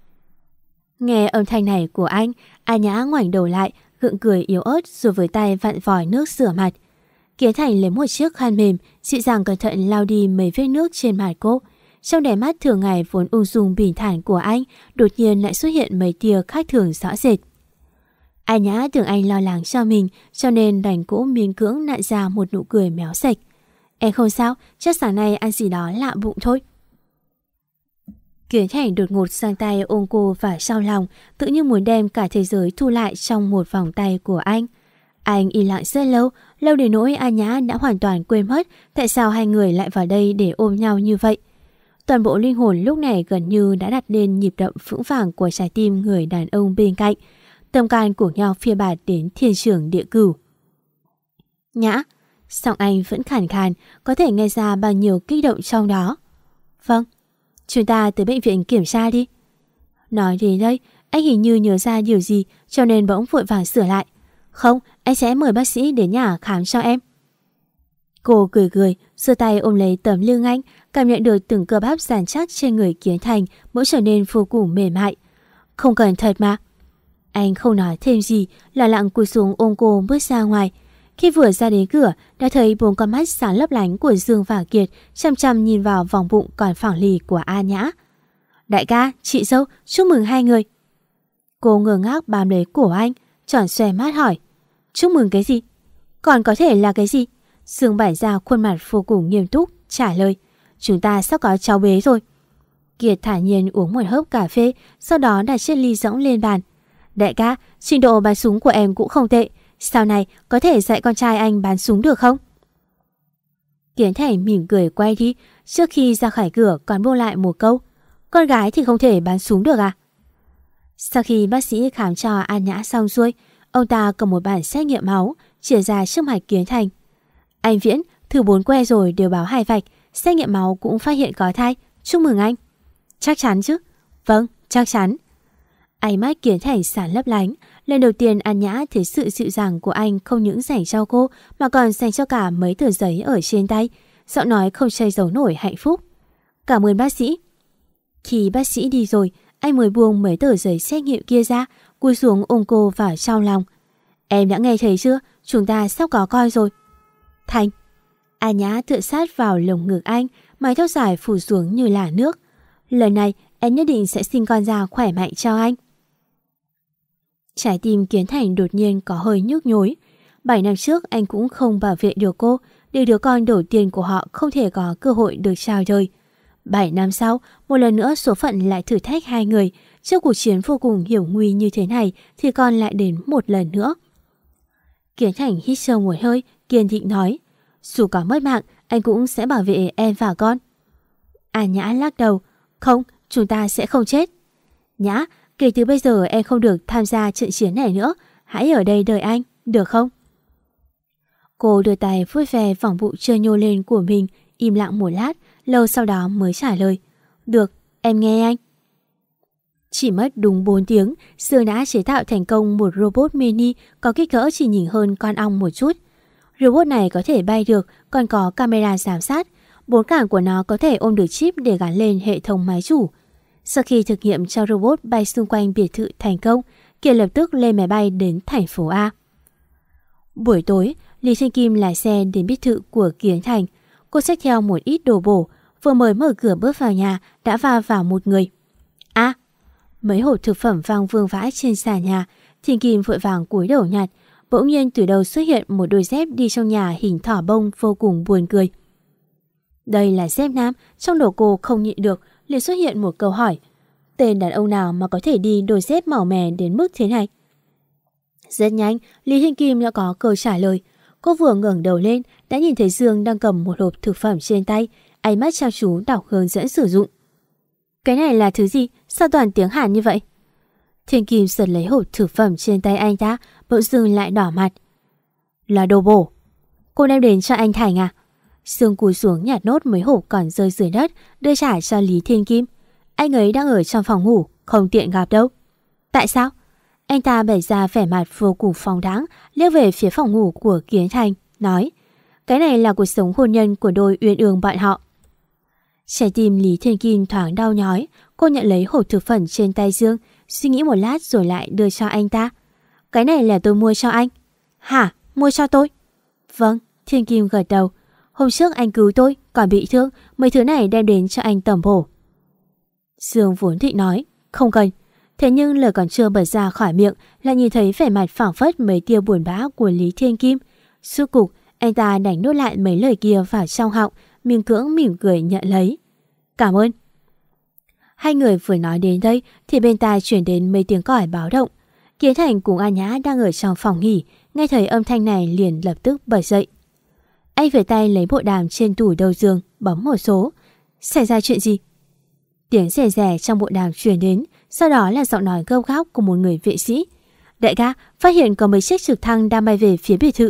Nghe âm thanh này của anh, A Nhã ngoảnh đầu lại, gượng cười yếu ớt rồi với tay vặn vòi nước rửa mặt. Kiến Thành lấy một chiếc khăn mềm, dịu dàng cẩn thận lau đi mấy vết nước trên mặt cô. Trong đáy mắt thường ngày vốn ung dung bình thản của anh, đột nhiên lại xuất hiện mấy tia khác thường rõ rệt. A Nhã tưởng anh lo lắng cho mình, cho nên đành cũng miễn cưỡng nặn ra một nụ cười méo sạch. Em không sao, chắc sáng nay ăn gì đó lạ bụng thôi. Kiến Thành đột ngột sang tay ôm cô vào sau lòng, tự như muốn đem cả thế giới thu lại trong một vòng tay của anh. Anh im lặng rất lâu, lâu đến nỗi A Nhã đã hoàn toàn quên mất tại sao hai người lại vào đây để ôm nhau như vậy. Toàn bộ linh hồn lúc này gần như đã đặt lên nhịp đập vững vàng của trái tim người đàn ông bên cạnh. Tâm can của nhau phiêu bạt đến thiên trường địa cửu. Nhã, giọng anh vẫn khàn khàn, có thể nghe ra bao nhiêu kích động trong đó. Vâng, chúng ta tới bệnh viện kiểm tra đi. Nói đến đây, anh hình như nhớ ra điều gì cho nên bỗng vội vàng sửa lại. Không, anh sẽ mời bác sĩ đến nhà khám cho em. Cô cười cười, giơ tay ôm lấy tấm lưng anh, cảm nhận được từng cơ bắp dàn chắc trên người Kiến Thành mỗi trở nên vô cùng mềm mại. Không cần thật mà. Anh không nói thêm gì, lặng lặng cúi xuống ôm cô bước ra ngoài. Khi vừa ra đến cửa, đã thấy bốn con mắt sáng lấp lánh của Dương và Kiệt chăm chăm nhìn vào vòng bụng còn phẳng lì của A Nhã. Đại ca, chị dâu, chúc mừng hai người. Cô ngơ ngác bám lấy cổ anh, tròn xoe mắt hỏi. Chúc mừng cái gì? Còn có thể là cái gì? Dương bày ra khuôn mặt vô cùng nghiêm túc, trả lời. Chúng ta sắp có cháu bé rồi. Kiệt thản nhiên uống một hớp cà phê, sau đó đặt chiếc ly rỗng lên bàn. Đại ca, trình độ bắn súng của em cũng không tệ. Sau này có thể dạy con trai anh bắn súng được không? Kiến Thành mỉm cười quay đi, trước khi ra khỏi cửa còn buông lại một câu. Con gái thì không thể bắn súng được à? Sau khi bác sĩ khám cho A Nhã xong xuôi, ông ta cầm một bản xét nghiệm máu, chia ra trước mặt Kiến Thành. Anh Viễn, thử bốn que rồi đều báo hai vạch, xét nghiệm máu cũng phát hiện có thai, chúc mừng anh. Chắc chắn chứ? Vâng, chắc chắn. Ánh mắt Kiến Thành sáng lấp lánh. Lần đầu tiên A Nhã thấy sự dịu dàng của anh không những dành cho cô mà còn dành cho cả mấy tờ giấy ở trên tay. Giọng nói không che giấu nổi hạnh phúc. Cảm ơn bác sĩ. Khi bác sĩ đi rồi, anh mới buông mấy tờ giấy xét nghiệm kia ra, cúi xuống ôm cô vào trong lòng. Em đã nghe thấy chưa? Chúng ta sắp có con rồi. Thành. A Nhã tựa sát vào lồng ngực anh, mái tóc dài phủ xuống như là nước. Lần này em nhất định sẽ sinh con ra khỏe mạnh cho anh. Trái tim Kiến Thành đột nhiên có hơi nhức nhối. Bảy năm trước anh cũng không bảo vệ được cô, để đứa con đầu tiên của họ không thể có cơ hội được chào đời. Bảy năm sau, một lần nữa số phận lại thử thách hai người, Trước cuộc chiến vô cùng hiểm nguy như thế này thì con lại đến một lần nữa. Kiến Thành hít sâu một hơi, kiên định nói, dù có mất mạng, anh cũng sẽ bảo vệ em và con. A Nhã lắc đầu, không, chúng ta sẽ không chết. Nhã, kể từ bây giờ em không được tham gia trận chiến này nữa, hãy ở đây đợi anh, được không? Cô đưa tay vuốt ve vòng bụng chưa nhô lên của mình, im lặng một lát, lâu sau đó mới trả lời, được, em nghe anh. Chỉ mất đúng bốn tiếng, Dương đã chế tạo thành công một robot mini có kích cỡ chỉ nhỉnh hơn con ong một chút. Robot này có thể bay được, còn có camera giám sát. Bốn cảng của nó có thể ôm được chip để gắn lên hệ thống máy chủ. Sau khi thực nghiệm cho robot bay xung quanh biệt thự thành công, Kiệt lập tức lên máy bay đến thành phố A. Buổi tối, Lý Thiên Kim lái xe đến biệt thự của Kiến Thành. Cô xách theo một ít đồ bổ, vừa mới mở cửa bước vào nhà đã va vào một người. A! À, mấy hộp thực phẩm văng vương vãi trên sàn nhà. Thiên Kim vội vàng cúi đầu nhặt. Bỗng nhiên từ đầu xuất hiện một đôi dép đi trong nhà hình thỏ bông vô cùng buồn cười. Đây là dép nam. Trong đầu cô không nhịn được, liền xuất hiện một câu hỏi. Tên đàn ông nào mà có thể đi đôi dép màu mè đến mức thế này? Rất nhanh, Lý Thiên Kim đã có câu trả lời. Cô vừa ngẩng đầu lên đã nhìn thấy Dương đang cầm một hộp thực phẩm trên tay, ánh mắt chăm chú đọc hướng dẫn sử dụng. Cái này là thứ gì? Sao toàn tiếng Hàn như vậy? Thiên Kim giật lấy hộp thực phẩm trên tay anh ta, bỗng dưng lại đỏ mặt. Là đồ bổ. Cô đem đến cho anh Thành à? Dương cúi xuống nhặt nốt mấy hộp còn rơi dưới đất, đưa trả cho Lý Thiên Kim. Anh ấy đang ở trong phòng ngủ, không tiện gặp đâu. Tại sao? Anh ta bày ra vẻ mặt vô cùng phóng đáng, liếc về phía phòng ngủ của Kiến Thành, nói, cái này là cuộc sống hôn nhân của đôi uyên ương bọn họ. Trái tim Lý Thiên Kim thoáng đau nhói, cô nhận lấy hộp thực phẩm trên tay Dương, suy nghĩ một lát rồi lại đưa cho anh ta. Cái này là tôi mua cho anh. Hả? Mua cho tôi? Vâng, Thiên Kim gật đầu. Hôm trước anh cứu tôi, còn bị thương, mấy thứ này đem đến cho anh tẩm bổ. Dương vốn định nói, không cần. Thế nhưng lời còn chưa bật ra khỏi miệng lại nhìn thấy vẻ mặt phảng phất mấy tia buồn bã của Lý Thiên Kim. Suốt cục, anh ta đánh nuốt lại mấy lời kia vào trong họng, miệng cưỡng mỉm cười nhận lấy. Cảm ơn. Hai người vừa nói đến đây thì bên tai chuyển đến mấy tiếng còi báo động. Kiến Thành cùng A Nhã đang ở trong phòng nghỉ, nghe thấy âm thanh này liền lập tức bật dậy. Anh về tay lấy bộ đàm trên tủ đầu giường, bấm một số. Xảy ra chuyện gì? Tiếng rè rè trong bộ đàm truyền đến, sau đó là giọng nói gấp gáp của một người vệ sĩ. Đại ca, phát hiện có mấy chiếc trực thăng đang bay về phía biệt thự.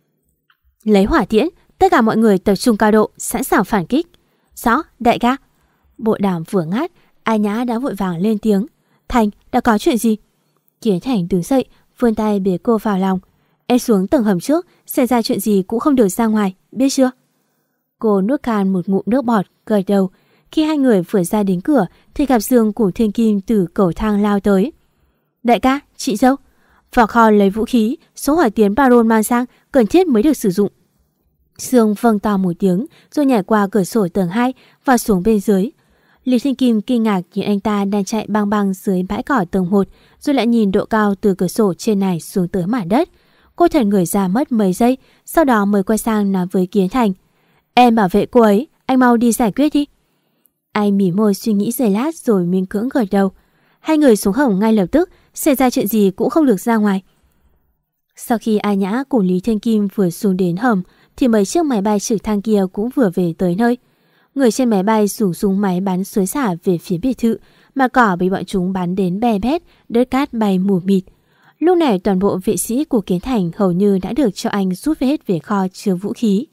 Lấy hỏa tiễn, tất cả mọi người tập trung cao độ, sẵn sàng phản kích. Rõ, đại ca. Bộ đàm vừa ngắt, A Nhã đã vội vàng lên tiếng. Thành, đã có chuyện gì? Kiến Thành đứng dậy, vươn tay bế cô vào lòng. Em xuống tầng hầm trước, xảy ra chuyện gì cũng không được ra ngoài, biết chưa? Cô nuốt khan một ngụm nước bọt, gật đầu. Khi hai người vừa ra đến cửa thì gặp Dương cùng Thiên Kim từ cầu thang lao tới. Đại ca, chị dâu, vào kho lấy vũ khí, số hỏa tiễn Baron mang sang, cần thiết mới được sử dụng. Dương vâng to một tiếng rồi nhảy qua cửa sổ tầng hai và xuống bên dưới. Lý Thiên Kim kinh ngạc nhìn anh ta đang chạy băng băng dưới bãi cỏ tầng một, rồi lại nhìn độ cao từ cửa sổ trên này xuống tới mặt đất. Cô thần người ra mất mấy giây, sau đó mới quay sang nói với Kiến Thành. Em bảo vệ cô ấy, anh mau đi giải quyết đi. Anh mỉm môi suy nghĩ giây lát rồi miễn cưỡng gật đầu. Hai người xuống hầm ngay lập tức, xảy ra chuyện gì cũng không được ra ngoài. Sau khi A Nhã cùng Lý Thiên Kim vừa xuống đến hầm thì mấy chiếc máy bay trực thăng kia cũng vừa về tới nơi. Người trên máy bay dùng súng máy bắn xối xả về phía biệt thự, mà cỏ bị bọn chúng bắn đến bè bét, đất cát bay mù mịt. Lúc này toàn bộ vệ sĩ của Kiến Thành hầu như đã được cho anh rút hết về kho chứa vũ khí.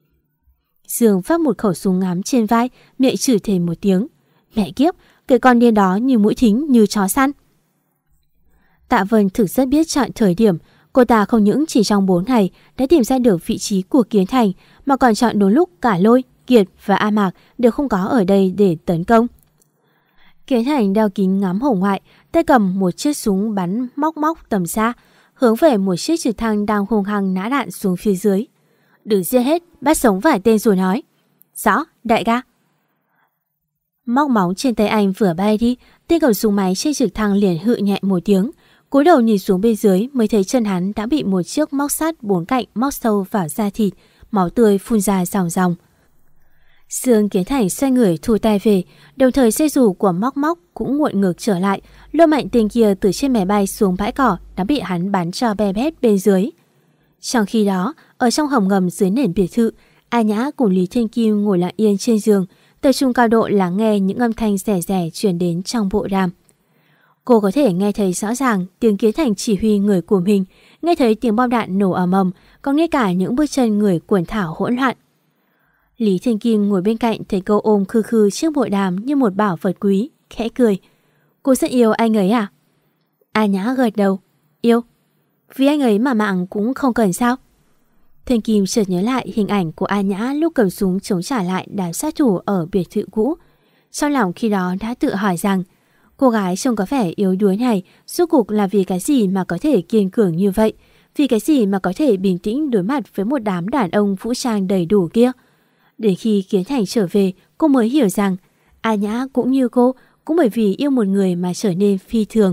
Dương phát một khẩu súng ngắm trên vai, miệng chửi thề một tiếng. Mẹ kiếp, cái con điên đó như mũi thính như chó săn. Tạ Vân thực rất biết chọn thời điểm. Cô ta không những chỉ trong bốn ngày đã tìm ra được vị trí của Kiến Thành, mà còn chọn đúng lúc cả Lôi, Kiệt và A Mạc đều không có ở đây để tấn công. Kiến Thành đeo kính ngắm hồng ngoại, tay cầm một chiếc súng bắn móc móc tầm xa, hướng về một chiếc trực thăng đang hung hăng nã đạn xuống phía dưới. Đừng giết hết, bắt sống vài tên rồi nói. Rõ, đại ca. Móc móng trên tay anh vừa bay đi, tên cầm súng máy trên trực thăng liền hự nhẹ một tiếng. Cúi đầu nhìn xuống bên dưới mới thấy chân hắn đã bị một chiếc móc sắt bốn cạnh móc sâu vào da thịt, máu tươi phun ra ròng ròng. Dương Kiến Thành xoay người thu tay về, đồng thời xe dù của Móc Móc cũng nguộn ngược trở lại, lôi mạnh tên kia từ trên máy bay xuống bãi cỏ đã bị hắn bắn cho be bét bên dưới. Trong khi đó, ở trong hầm ngầm dưới nền biệt thự, A Nhã cùng Lý Thiên Kim ngồi lặng yên trên giường, tập trung cao độ lắng nghe những âm thanh rẻ rẻ truyền đến trong bộ đàm. Cô có thể nghe thấy rõ ràng tiếng Kiến Thành chỉ huy người của mình, nghe thấy tiếng bom đạn nổ ầm ầm, còn nghe cả những bước chân người quần thảo hỗn loạn. Lý Thiên Kim ngồi bên cạnh thấy cô ôm khư khư chiếc bộ đàm như một bảo vật quý, khẽ cười. Cô rất yêu anh ấy à? A Nhã gật đầu. Yêu. Vì anh ấy mà mạng cũng không cần sao? Thiên Kim chợt nhớ lại hình ảnh của A Nhã lúc cầm súng chống trả lại đám sát thủ ở biệt thự cũ. Trong lòng khi đó đã tự hỏi rằng cô gái trông có vẻ yếu đuối này rốt cuộc là vì cái gì mà có thể kiên cường như vậy? Vì cái gì mà có thể bình tĩnh đối mặt với một đám đàn ông vũ trang đầy đủ kia? Đến khi Kiến Thành trở về, cô mới hiểu rằng A Nhã cũng như cô, cũng bởi vì yêu một người mà trở nên phi thường.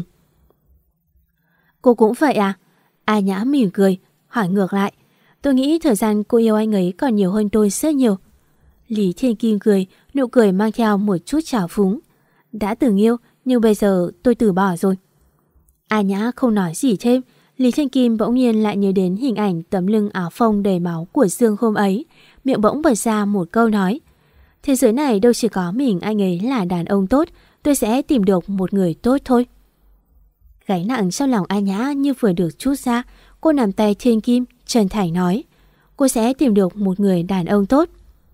Cô cũng vậy à? A Nhã mỉm cười, hỏi ngược lại. Tôi nghĩ thời gian cô yêu anh ấy còn nhiều hơn tôi rất nhiều. Lý Thiên Kim cười, nụ cười mang theo một chút trào phúng. Đã từng yêu, nhưng bây giờ tôi từ bỏ rồi. A Nhã không nói gì thêm. Lý Thiên Kim bỗng nhiên lại nhớ đến hình ảnh tấm lưng áo phông đầy máu của Dương hôm ấy, miệng bỗng bật ra một câu nói. Thế giới này đâu chỉ có mình anh ấy là đàn ông tốt, tôi sẽ tìm được một người tốt thôi. Gánh nặng trong lòng A Nhã như vừa được trút ra, cô nắm tay Thiên Kim, chân thành nói. Cô sẽ tìm được một người đàn ông tốt.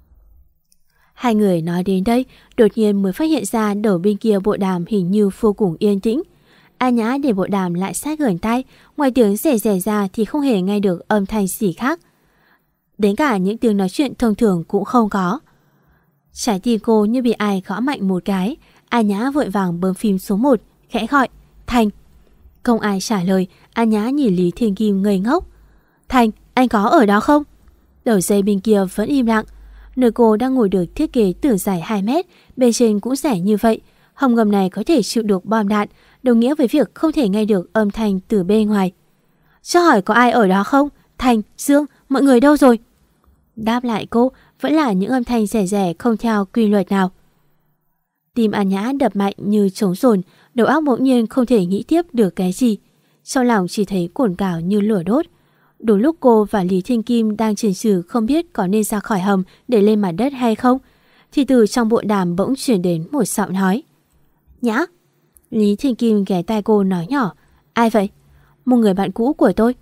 Hai người nói đến đây, đột nhiên mới phát hiện ra đầu bên kia bộ đàm hình như vô cùng yên tĩnh. A Nhã để bộ đàm lại sát gần tai, ngoài tiếng rẻ rẻ ra thì không hề nghe được âm thanh gì khác. Đến cả những tiếng nói chuyện thông thường cũng không có. Trái tim cô như bị ai gõ mạnh một cái. A Nhã vội vàng bấm phím số một, khẽ gọi Thành. Không ai trả lời. A Nhã nhìn Lý Thiên Kim ngây ngốc. Thành, anh có ở đó không? Đầu dây bên kia vẫn im lặng. Nơi cô đang ngồi được thiết kế tường dài hai mét, bên trên cũng rẻ như vậy. Hầm ngầm này có thể chịu được bom đạn, đồng nghĩa với việc không thể nghe được âm thanh từ bên ngoài. Cho hỏi có ai ở đó không? Thành, Dương, mọi người đâu rồi? Đáp lại cô vẫn là những âm thanh rẻ rẻ không theo quy luật nào. Tim A Nhã đập mạnh như trống dồn, đầu óc bỗng nhiên không thể nghĩ tiếp được cái gì. Trong lòng chỉ thấy cồn cào như lửa đốt. Đúng lúc cô và Lý Thiên Kim đang chần chừ không biết có nên ra khỏi hầm để lên mặt đất hay không, thì từ trong bộ đàm bỗng chuyển đến một giọng nói. Nhã. Lý Thiên Kim ghé tai cô nói nhỏ. Ai vậy? Một người bạn cũ của tôi.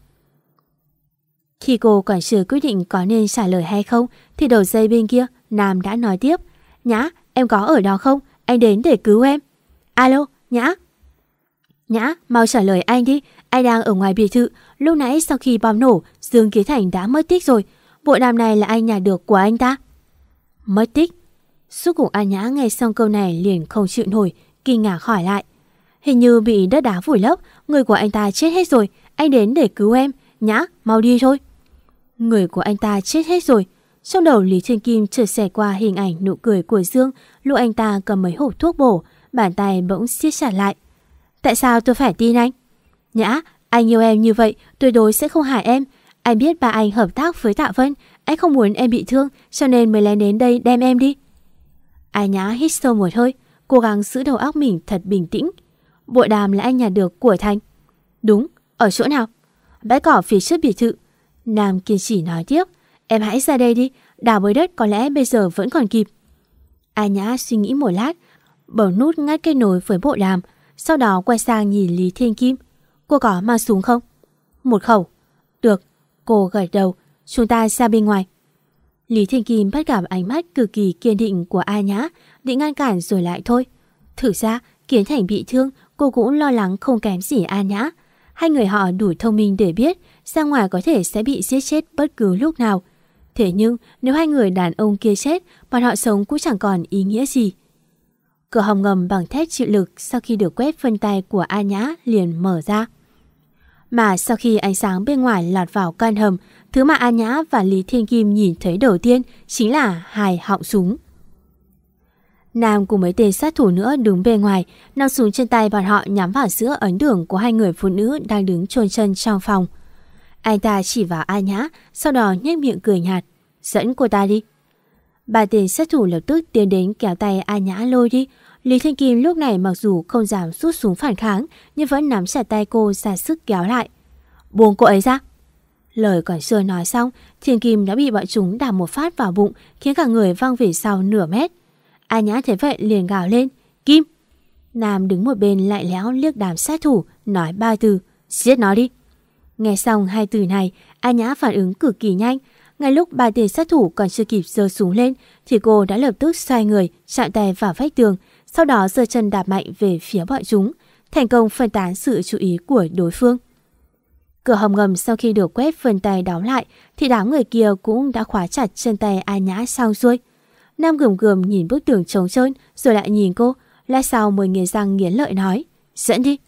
Khi cô còn chưa quyết định có nên trả lời hay không, thì đầu dây bên kia Nam đã nói tiếp. Nhã, em có ở đó không? Anh đến để cứu em. Alo, Nhã. Nhã, mau trả lời anh đi. Anh đang ở ngoài biệt thự. Lúc nãy sau khi bom nổ, Dương Kiến Thành đã mất tích rồi. Bộ đàm này là anh nhặt được của anh ta. Mất tích? Suốt cùng A Nhã nghe xong câu này liền không chịu nổi, kinh ngạc hỏi lại. Hình như bị đất đá vùi lấp, người của anh ta chết hết rồi. Anh đến để cứu em. Nhã, mau đi thôi. Người của anh ta chết hết rồi. Trong đầu Lý Thiên Kim chợt xẹt qua hình ảnh nụ cười của Dương lúc anh ta cầm mấy hộp thuốc bổ, bàn tay bỗng siết chặt lại. Tại sao tôi phải tin anh? Nhã, anh yêu em như vậy, tuyệt đối sẽ không hại em. Anh biết ba anh hợp tác với Tạ Vân, anh không muốn em bị thương, cho nên mới lén đến đây đem em đi. A Nhã hít sâu một hơi, cố gắng giữ đầu óc mình thật bình tĩnh. Bộ đàm là anh nhặt được của Thành. Đúng, ở chỗ nào? Bãi cỏ phía trước biệt thự. Nam kiên trì nói tiếp. Em hãy ra đây đi, đào bới đất có lẽ bây giờ vẫn còn kịp. A Nhã suy nghĩ một lát, bấm nút ngắt kết nối với bộ đàm, sau đó quay sang nhìn Lý Thiên Kim. Cô có mang súng không? Một khẩu. Được, cô gật đầu. Chúng ta ra bên ngoài. Lý Thiên Kim bắt gặp ánh mắt cực kỳ kiên định của A Nhã, định ngăn cản rồi lại thôi. Thử ra, Kiến Thành bị thương, cô cũng lo lắng không kém gì A Nhã. Hai người họ đủ thông minh để biết ra ngoài có thể sẽ bị giết chết bất cứ lúc nào. Thế nhưng nếu hai người đàn ông kia chết, bọn họ sống cũng chẳng còn ý nghĩa gì. Cửa hầm ngầm bằng thép chịu lực sau khi được quét vân tay của A Nhã liền mở ra. Mà sau khi ánh sáng bên ngoài lọt vào căn hầm, thứ mà A Nhã và Lý Thiên Kim nhìn thấy đầu tiên chính là hai họng súng. Nam cùng mấy tên sát thủ nữa đứng bên ngoài, nòng súng trên tay bọn họ nhắm vào giữa ấn đường của hai người phụ nữ đang đứng chôn chân trong phòng. Anh ta chỉ vào A Nhã, sau đó nhếch miệng cười nhạt. Dẫn cô ta đi. Ba tên sát thủ lập tức tiến đến kéo tay A Nhã lôi đi. Lý Thiên Kim lúc này mặc dù không dám rút súng phản kháng, nhưng vẫn nắm chặt tay cô ra sức kéo lại. Buông cô ấy ra. Lời còn chưa nói xong, Thiên Kim đã bị bọn chúng đạp một phát vào bụng, khiến cả người văng về sau nửa mét. A Nhã thấy vậy liền gào lên, Kim. Nam đứng một bên lại léo liếc đám sát thủ, nói ba từ, giết nó đi. Nghe xong hai từ này, A Nhã phản ứng cực kỳ nhanh. Ngay lúc ba tên sát thủ còn chưa kịp giơ súng lên, thì cô đã lập tức xoay người, chạm tay vào vách tường, sau đó giơ chân đạp mạnh về phía bọn chúng, thành công phân tán sự chú ý của đối phương. Cửa hầm ngầm sau khi được quét vân tay đóng lại, thì đám người kia cũng đã khóa chặt chân tay A Nhã xong xuôi. Nam gườm gườm nhìn bức tường trống trơn, rồi lại nhìn cô, lát sau mới nghiến răng nghiến lợi nói, dẫn đi.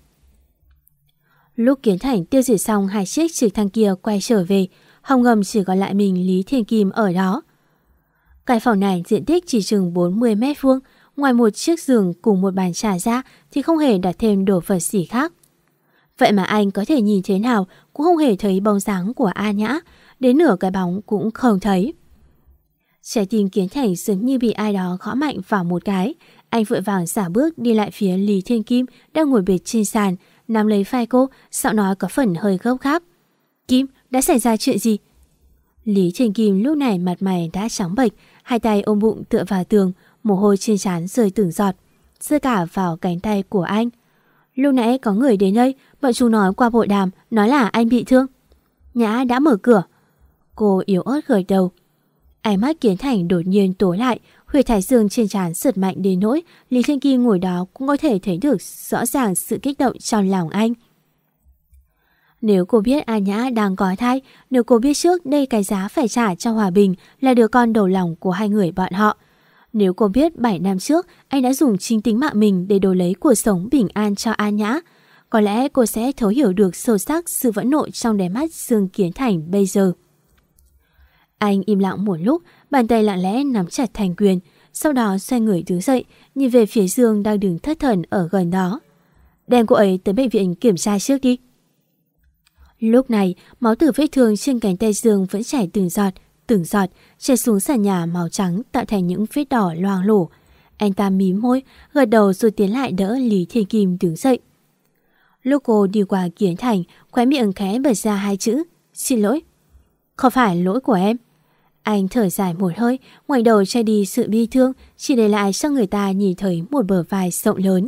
Lúc Kiến Thành tiêu diệt xong hai chiếc trực thăng kia quay trở về, hầm ngầm chỉ còn lại mình Lý Thiên Kim ở đó. Cái phòng này diện tích chỉ chừng bốn mươi mét vuông, ngoài một chiếc giường cùng một bàn trà ra thì không hề đặt thêm đồ vật gì khác. Vậy mà anh có thể nhìn thế nào cũng không hề thấy bóng dáng của A Nhã, đến nửa cái bóng cũng không thấy. Trái tim Kiến Thành dường như bị ai đó gõ mạnh vào một cái. Anh vội vàng xả bước đi lại phía Lý Thiên Kim đang ngồi bệt trên sàn, nắm lấy vai cô, giọng nói có phần hơi gấp gáp. Kim, đã xảy ra chuyện gì? Lý Thiên Kim lúc này mặt mày đã trắng bệch, hai tay ôm bụng tựa vào tường, mồ hôi trên trán rơi từng giọt, rơi cả vào cánh tay của anh. Lúc nãy có người đến đây, bọn chúng nói qua bộ đàm, nói là anh bị thương. Nhã đã mở cửa. Cô yếu ớt gật đầu. Ánh mắt Kiến Thành đột nhiên tối lại, huyệt thái dương trên trán sượt mạnh đến nỗi Lý Thiên Kim ngồi đó cũng có thể thấy được rõ ràng sự kích động trong lòng anh. Nếu cô biết A Nhã đang có thai, nếu cô biết trước đây cái giá phải trả cho Hòa Bình là đứa con đầu lòng của hai người bọn họ, nếu cô biết bảy năm trước anh đã dùng chính tính mạng mình để đổi lấy cuộc sống bình an cho A Nhã, có lẽ cô sẽ thấu hiểu được sâu sắc sự vẫn nộ trong đáy mắt Dương Kiến Thành bây giờ. Anh im lặng một lúc, bàn tay lặng lẽ nắm chặt thành quyền, sau đó xoay người đứng dậy, nhìn về phía Dương đang đứng thất thần ở gần đó. Đem cô ấy tới bệnh viện kiểm tra trước đi. Lúc này, máu từ vết thương trên cánh tay Dương vẫn chảy từng giọt, từng giọt, chảy xuống sàn nhà màu trắng tạo thành những vết đỏ loang lổ. Anh ta mím môi, gật đầu rồi tiến lại đỡ Lý Thiên Kim đứng dậy. Lúc cô đi qua Kiến Thành, khóe miệng khẽ bật ra hai chữ, xin lỗi. Không phải lỗi của em. Anh thở dài một hơi, ngoảnh đầu che đi sự bi thương, chỉ để lại cho người ta nhìn thấy một bờ vai rộng lớn.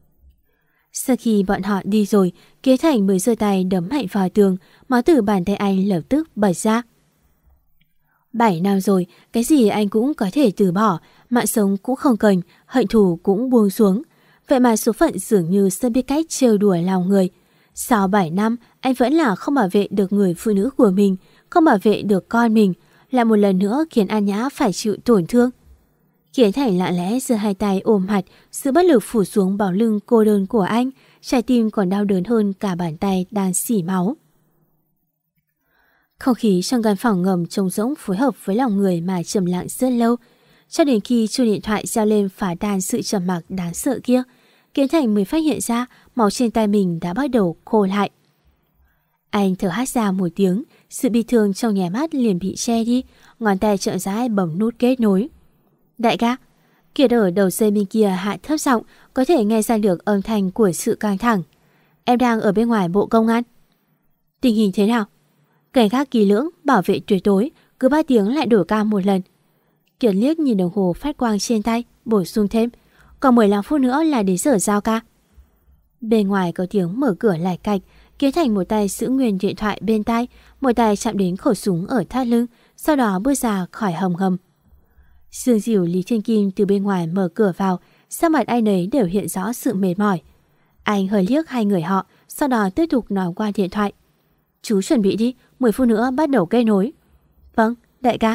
Sau khi bọn họ đi rồi, Kiến Thành mới giơ tay đấm mạnh vào tường, máu từ bàn tay anh lập tức bật ra. Bảy năm rồi, cái gì anh cũng có thể từ bỏ, mạng sống cũng không cần, hận thù cũng buông xuống. Vậy mà số phận dường như sẽ biết cách trêu đùa lòng người. Sau bảy năm, anh vẫn là không bảo vệ được người phụ nữ của mình, không bảo vệ được con mình, lại một lần nữa khiến A Nhã phải chịu tổn thương. Kiến Thành lặng lẽ giơ hai tay ôm mặt, sự bất lực phủ xuống bào lưng cô đơn của anh, trái tim còn đau đớn hơn cả bàn tay đang xỉ máu. Không khí trong căn phòng ngầm trống rỗng phối hợp với lòng người mà trầm lặng rất lâu, cho đến khi chuông điện thoại reo lên phá tan sự trầm mặc đáng sợ kia, Kiến Thành mới phát hiện ra máu trên tay mình đã bắt đầu khô lại. Anh thở hắt ra một tiếng, sự bi thương trong nháy mắt liền bị che đi, ngón tay chậm rãi bấm nút kết nối. Đại ca, Kiệt ở đầu dây bên kia hạ thấp giọng, có thể nghe ra được âm thanh của sự căng thẳng. Em đang ở bên ngoài Bộ Công an. Tình hình thế nào? Cảnh gác kỳ lưỡng, bảo vệ tuyệt đối, cứ ba tiếng lại đổi ca một lần. Kiệt liếc nhìn đồng hồ phát quang trên tay, bổ sung thêm, còn mười lăm phút nữa là đến giờ giao ca. Bên ngoài có tiếng mở cửa lạch cạch, Kiến Thành một tay giữ nguyên điện thoại bên tai, một tay chạm đến khẩu súng ở thắt lưng, sau đó bước ra khỏi hầm hầm. Dương dìu Lý Thiên Kim từ bên ngoài mở cửa vào, sắc mặt ai nấy đều hiện rõ sự mệt mỏi. Anh hơi liếc hai người họ, sau đó tiếp tục nói qua điện thoại. Chú chuẩn bị đi, mười phút nữa bắt đầu kết nối. Vâng, đại ca.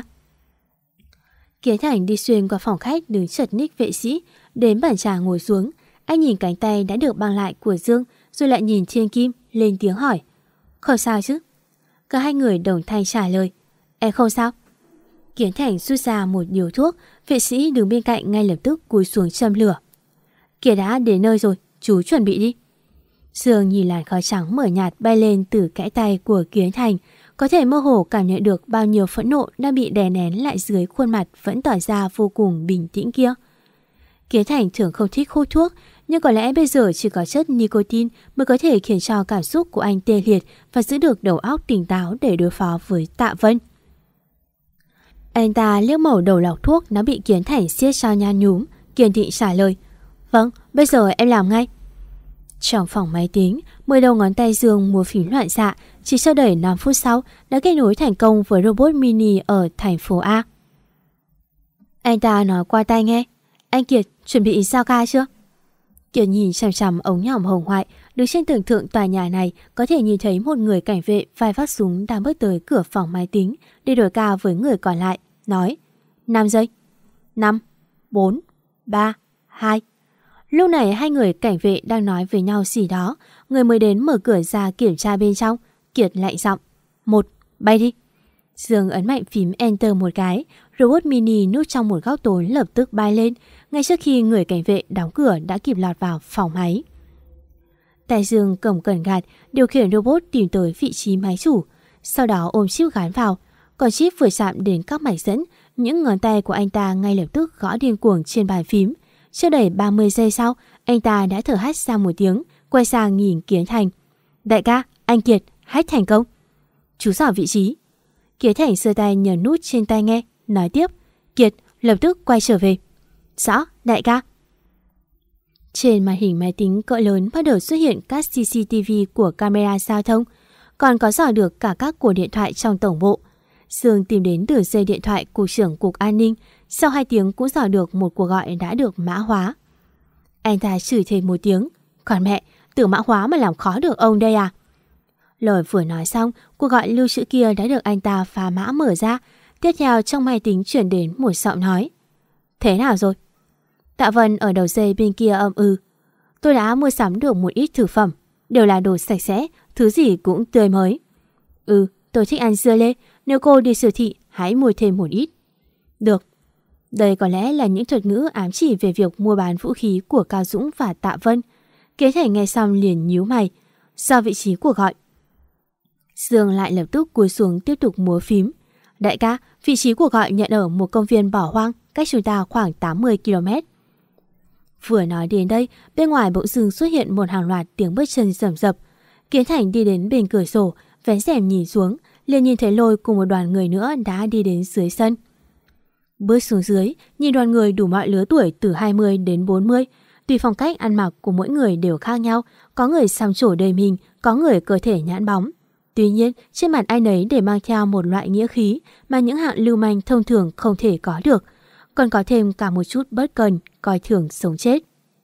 Kiến Thành đi xuyên qua phòng khách đứng chật ních vệ sĩ, đến bàn trà ngồi xuống. Anh nhìn cánh tay đã được băng lại của Dương, rồi lại nhìn Thiên Kim, lên tiếng hỏi. Không sao chứ? Cả hai người đồng thanh trả lời. Em không sao. Kiến Thành rút ra một điếu thuốc, vệ sĩ đứng bên cạnh ngay lập tức cúi xuống châm lửa. Kia đã đến nơi rồi, chú chuẩn bị đi. Dương nhìn làn khói trắng mờ nhạt bay lên từ kẽ tay của Kiến Thành, có thể mơ hồ cảm nhận được bao nhiêu phẫn nộ đang bị đè nén lại dưới khuôn mặt vẫn tỏ ra vô cùng bình tĩnh kia. Kiến Thành thường không thích hút thuốc, nhưng có lẽ bây giờ chỉ có chất nicotine mới có thể khiến cho cảm xúc của anh tê liệt và giữ được đầu óc tỉnh táo để đối phó với Tạ Vân. Anh ta liếc màu đầu lọc thuốc nó bị Kiến Thành siết cho nhan nhúm, kiên định trả lời: Vâng, bây giờ em làm ngay. Trong phòng máy tính, mười đầu ngón tay Dương múa phím loạn xạ, chỉ chưa đầy năm phút sau đã kết nối thành công với robot mini ở thành phố A. Anh ta nói qua tai nghe: Anh Kiệt, chuẩn bị sao ca chưa? Kiệt nhìn chằm chằm ống nhòm hồng ngoại, đứng trên tầng thượng tòa nhà này có thể nhìn thấy một người cảnh vệ vai vác súng đang bước tới cửa phòng máy tính để đổi ca với người còn lại, nói: năm giây. năm, bốn, ba, hai. Lúc này hai người cảnh vệ đang nói với nhau gì đó. Người mới đến mở cửa ra kiểm tra bên trong. Kiệt lạnh giọng: một, bay đi. Dương ấn mạnh phím Enter một cái. Robot mini núp trong một góc tối lập tức bay lên. Ngay trước khi người cảnh vệ đóng cửa đã kịp lọt vào phòng máy. Tay Dương cầm cần gạt điều khiển robot tìm tới vị trí máy chủ, sau đó ôm chip gắn vào. Còn chip vừa chạm đến các mạch dẫn, những ngón tay của anh ta ngay lập tức gõ điên cuồng trên bàn phím. Chưa đầy ba mươi giây sau, anh ta đã thở hắt ra một tiếng, quay sang nhìn Kiến Thành: Đại ca, anh Kiệt, hack thành công. Chú dò vị trí. Kiến Thành giơ tay nhấn nút trên tai nghe, nói tiếp: Kiệt, lập tức quay trở về. Rõ, đại ca. Trên màn hình máy tính cỡ lớn bắt đầu xuất hiện các xê xê tê vê của camera giao thông, còn có dò được cả các cuộc điện thoại trong tổng bộ. Dương tìm đến đường dây điện thoại cục trưởng cục an ninh, sau hai tiếng cũng dò được một cuộc gọi đã được mã hóa. Anh ta chửi thêm một tiếng: Còn mẹ, tưởng mã hóa mà làm khó được ông đây à? Lời vừa nói xong, cuộc gọi lưu trữ kia đã được anh ta phá mã mở ra. Tiếp theo trong máy tính chuyển đến một giọng nói: Thế nào rồi? Tạ Vân ở đầu dây bên kia âm ư: Tôi đã mua sắm được một ít thực phẩm, đều là đồ sạch sẽ, thứ gì cũng tươi mới. Ừ, tôi thích ăn dưa lê, nếu cô đi siêu thị hãy mua thêm một ít. Được. Đây có lẽ là những thuật ngữ ám chỉ về việc mua bán vũ khí của Cao Dũng và Tạ Vân. Kiến Thành nghe xong liền nhíu mày. Do vị trí của gọi. Dương lại lập tức cúi xuống tiếp tục múa phím. Đại ca, vị trí của gọi nhận ở một công viên bỏ hoang cách chúng ta khoảng tám mươi ki lô mét. Vừa nói đến đây, bên ngoài bỗng dưng xuất hiện một hàng loạt tiếng bước chân rầm rập. Kiến Thành đi đến bên cửa sổ, vén rèm nhìn xuống, liền nhìn thấy Lôi cùng một đoàn người nữa đã đi đến dưới sân. Bước xuống dưới, nhìn đoàn người đủ mọi lứa tuổi từ hai mươi đến bốn mươi. Tùy phong cách ăn mặc của mỗi người đều khác nhau, có người xăm trổ đầy mình, có người cơ thể nhẵn bóng. Tuy nhiên, trên mặt ai nấy để mang theo một loại nghĩa khí mà những hạng lưu manh thông thường không thể có được, còn có thêm cả một chút bất cần, coi thường sống chết.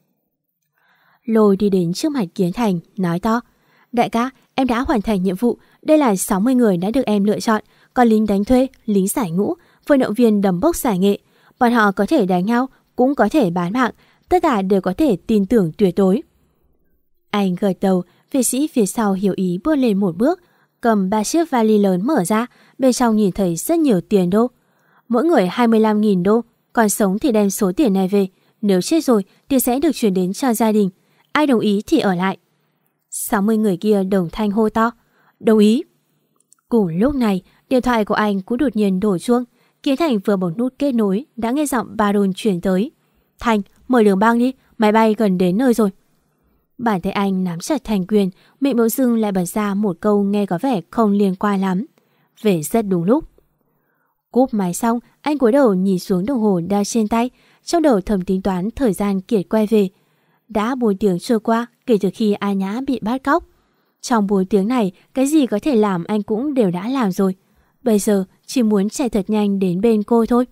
Lôi đi đến trước mặt Kiến Thành, nói to: Đại ca, em đã hoàn thành nhiệm vụ, đây là sáu mươi người đã được em lựa chọn, có lính đánh thuê, lính giải ngũ, vận động viên đấm bốc giải nghệ. Bọn họ có thể đánh nhau, cũng có thể bán mạng, tất cả đều có thể tin tưởng tuyệt đối. Anh gật đầu, vệ sĩ phía sau hiểu ý bước lên một bước, cầm ba chiếc vali lớn mở ra, bên trong nhìn thấy rất nhiều tiền đô. Mỗi người hai mươi lăm nghìn đô, còn sống thì đem số tiền này về, nếu chết rồi tiền sẽ được chuyển đến cho gia đình, ai đồng ý thì ở lại. sáu mươi người kia đồng thanh hô to: Đồng ý. Cùng lúc này, điện thoại của anh cũng đột nhiên đổ chuông. Kiến Thành vừa bấm nút kết nối đã nghe giọng Baron truyền tới: Thành, mở đường băng đi, máy bay gần đến nơi rồi. Bàn tay anh nắm chặt thành quyền, miệng bỗng dưng lại bật ra một câu nghe có vẻ không liên quan lắm: Về rất đúng lúc. Cúp máy xong, anh cúi đầu nhìn xuống đồng hồ đeo trên tay, trong đầu thầm tính toán thời gian Kiệt quay về. Đã bốn tiếng trôi qua kể từ khi A Nhã bị bắt cóc. Trong bốn tiếng này, cái gì có thể làm anh cũng đều đã làm rồi. Bây giờ chỉ muốn chạy thật nhanh đến bên cô thôi.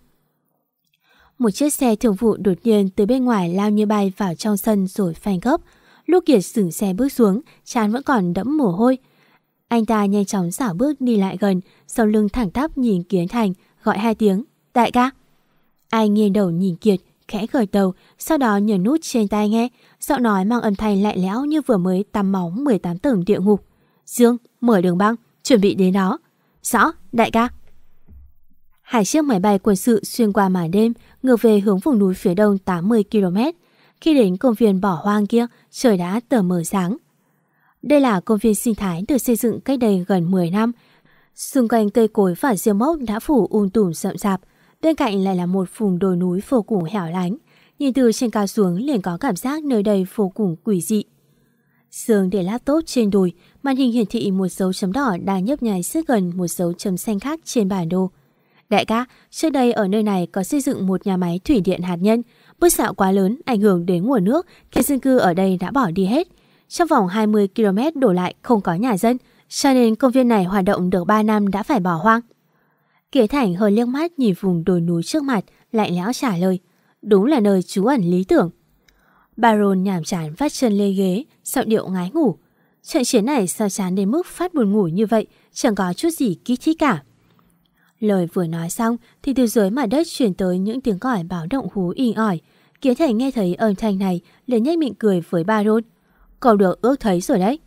Một chiếc xe thường vụ đột nhiên từ bên ngoài lao như bay vào trong sân rồi phanh gấp. Lúc Kiệt dừng xe bước xuống, trán vẫn còn đẫm mồ hôi. Anh ta nhanh chóng xảo bước đi lại gần, sau lưng thẳng tắp nhìn Kiến Thành, gọi hai tiếng: Đại ca. Anh nghiêng đầu nhìn Kiệt, khẽ gật đầu, sau đó nhấn nút trên tai nghe, giọng nói mang âm thanh lạnh lẽo như vừa mới tắm máu mười tám tầng địa ngục: Dương, mở đường băng, chuẩn bị đến đó. Rõ, đại ca. Hai chiếc máy bay quân sự xuyên qua màn đêm, ngược về hướng vùng núi phía đông tám mươi ki lô mét. Khi đến công viên bỏ hoang kia, trời đã tờ mờ sáng. Đây là công viên sinh thái được xây dựng cách đây gần mười năm. Xung quanh cây cối và rêu mốc đã phủ um tùm rậm rạp, bên cạnh lại là một vùng đồi núi vô cùng hẻo lánh. Nhìn từ trên cao xuống liền có cảm giác nơi đây vô cùng quỷ dị. Sương để laptop trên đùi, màn hình hiển thị một dấu chấm đỏ đang nhấp nháy rất gần một dấu chấm xanh khác trên bản đồ. Đại ca, trước đây ở nơi này có xây dựng một nhà máy thủy điện hạt nhân. Bức xạ quá lớn ảnh hưởng đến nguồn nước, khiến dân cư ở đây đã bỏ đi hết. Trong vòng hai mươi ki lô mét đổ lại không có nhà dân, cho nên công viên này hoạt động được ba năm đã phải bỏ hoang. Kiến Thành hơi liếc mắt nhìn vùng đồi núi trước mặt, lạnh lẽo trả lời. Đúng là nơi trú ẩn lý tưởng. Baron nhàm chán vắt chân lên ghế, giọng điệu ngái ngủ. Trận chiến này sao chán đến mức phát buồn ngủ như vậy, chẳng có chút gì kích thích cả. Lời vừa nói xong thì từ dưới mặt đất truyền tới những tiếng còi báo động hú inh ỏi. Kiến Thành nghe thấy âm thanh này liền nhếch miệng cười với Baron. Cậu được ước thấy rồi đấy.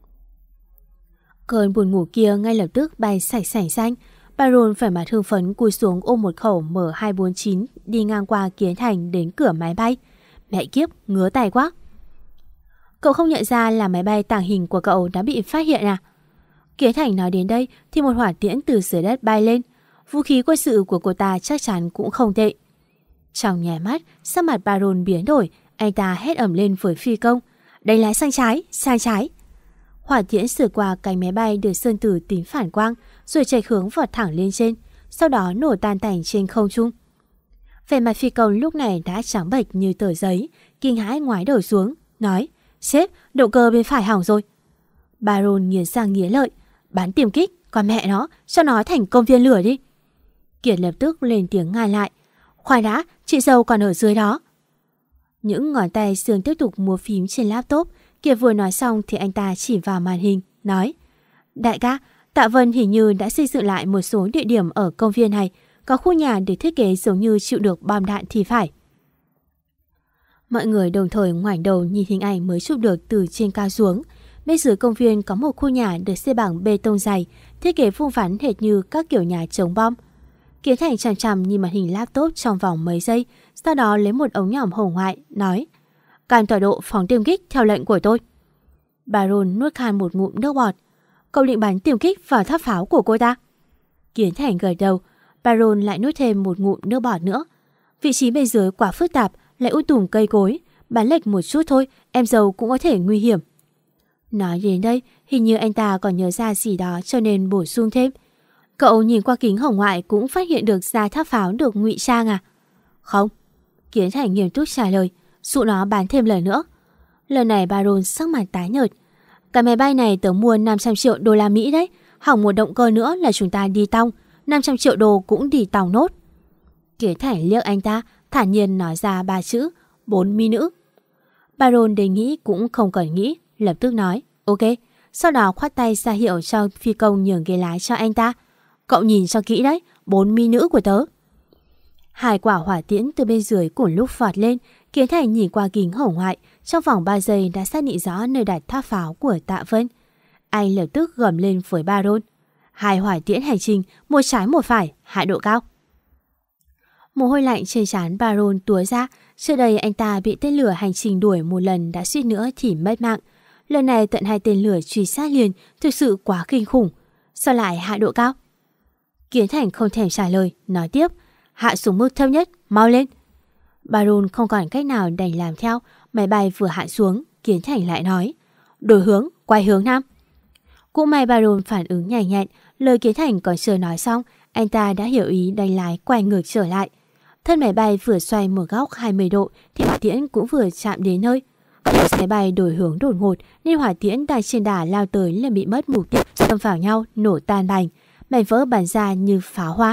Cơn buồn ngủ kia ngay lập tức bay sạch sành xanh. Baron phải mặt hưng phấn cúi xuống ôm một khẩu M hai bốn chín đi ngang qua Kiến Thành đến cửa máy bay. Mẹ kiếp, ngứa tay quá. Cậu không nhận ra là máy bay tàng hình của cậu đã bị phát hiện à? Kiến Thành nói đến đây thì một hỏa tiễn từ dưới đất bay lên. Vũ khí quân sự của cô ta chắc chắn cũng không tệ. Trong nháy mắt, sắc mặt Baron biến đổi, anh ta hét ầm lên với phi công. Đánh lái sang trái, sang trái. Hỏa tiễn sửa qua cánh máy bay được sơn tử tím phản quang, rồi chạy hướng vọt thẳng lên trên, sau đó nổ tan tành trên không trung. Vẻ mặt phi công lúc này đã trắng bệch như tờ giấy, kinh hãi ngoái đầu xuống, nói: Sếp, động cơ bên phải hỏng rồi. Baron nghiến răng nghiến lợi, bắn tiêm kích, còn mẹ nó, cho nó thành công viên lửa đi. Kiệt lập tức lên tiếng ngăn lại. Khoan đã, chị dâu còn ở dưới đó. Những ngón tay Sương tiếp tục múa phím trên laptop. Kiệt vừa nói xong thì anh ta chỉ vào màn hình, nói: Đại ca, Tạ Vân hình như đã xây dựng lại một số địa điểm ở công viên này, có khu nhà được thiết kế giống như chịu được bom đạn thì phải. Mọi người đồng thời ngoảnh đầu nhìn hình ảnh mới chụp được từ trên cao xuống. Bên dưới công viên có một khu nhà được xây bằng bê tông dày, thiết kế vuông vắn hệt như các kiểu nhà chống bom. Kiến Thành chằm chằm nhìn màn hình laptop trong vòng mấy giây, sau đó lấy một ống nhỏm hồng ngoại, nói: Cam tọa độ phóng tiêm kích theo lệnh của tôi. Baron nuốt khan một ngụm nước bọt. Cậu định bắn tiêm kích vào tháp pháo của cô ta? Kiến Thành gật đầu. Baron lại nuốt thêm một ngụm nước bọt nữa. Vị trí bên dưới quá phức tạp, lại um tùm cây cối, bắn lệch một chút thôi, em dâu cũng có thể nguy hiểm. Nói đến đây, hình như anh ta còn nhớ ra gì đó cho nên bổ sung thêm. Cậu nhìn qua kính hồng ngoại cũng phát hiện được ra tháp pháo được ngụy trang à? Không. Kiến Thành nghiêm túc trả lời. Dụ nó bán thêm lời nữa. Lần này Baron sắc mặt tái nhợt. Cái máy bay này tớ mua năm trăm triệu đô la Mỹ đấy. Hỏng một động cơ nữa là chúng ta đi tong. năm trăm triệu đô cũng đi tong nốt. Kiến Thành liếc anh ta, thản nhiên nói ra ba chữ: bốn mỹ nữ. Baron đề nghị cũng không cần nghĩ, lập tức nói: Ok. Sau đó khoát tay ra hiệu cho phi công nhường ghế lái cho anh ta. Cậu nhìn cho kỹ đấy, bốn mỹ nữ của tớ. Hai quả hỏa tiễn từ bên dưới cùng lúc vọt lên. Kiến Thành nhìn qua kính hồng ngoại, trong vòng ba giây đã xác định rõ nơi đặt tháp pháo của Tạ Vân. Anh lập tức gầm lên với Baron: Hai hỏa tiễn hành trình, một trái một phải, hạ độ cao. Mồ hôi lạnh trên trán Baron túa ra. Trước đây anh ta bị tên lửa hành trình đuổi một lần đã suýt nữa thì mất mạng. Lần này tận hai tên lửa truy sát liền, thực sự quá kinh khủng. Sao lại hạ độ cao? Kiến Thành không thèm trả lời, nói tiếp: Hạ xuống mức thấp nhất, mau lên. Baron không còn cách nào đành làm theo. Máy bay vừa hạ xuống, Kiến Thành lại nói: Đổi hướng, quay hướng nam. Cũng may Baron phản ứng nhanh nhẹn. Lời Kiến Thành còn chưa nói xong, anh ta đã hiểu ý đánh lái quay ngược trở lại. Thân máy bay vừa xoay một góc hai mươi độ thì hỏa tiễn cũng vừa chạm đến nơi. Máy bay đổi hướng đột ngột nên hỏa tiễn đang trên đà lao tới liền bị mất mục tiêu, đâm vào nhau, nổ tan bành, mảnh vỡ bắn ra như pháo hoa.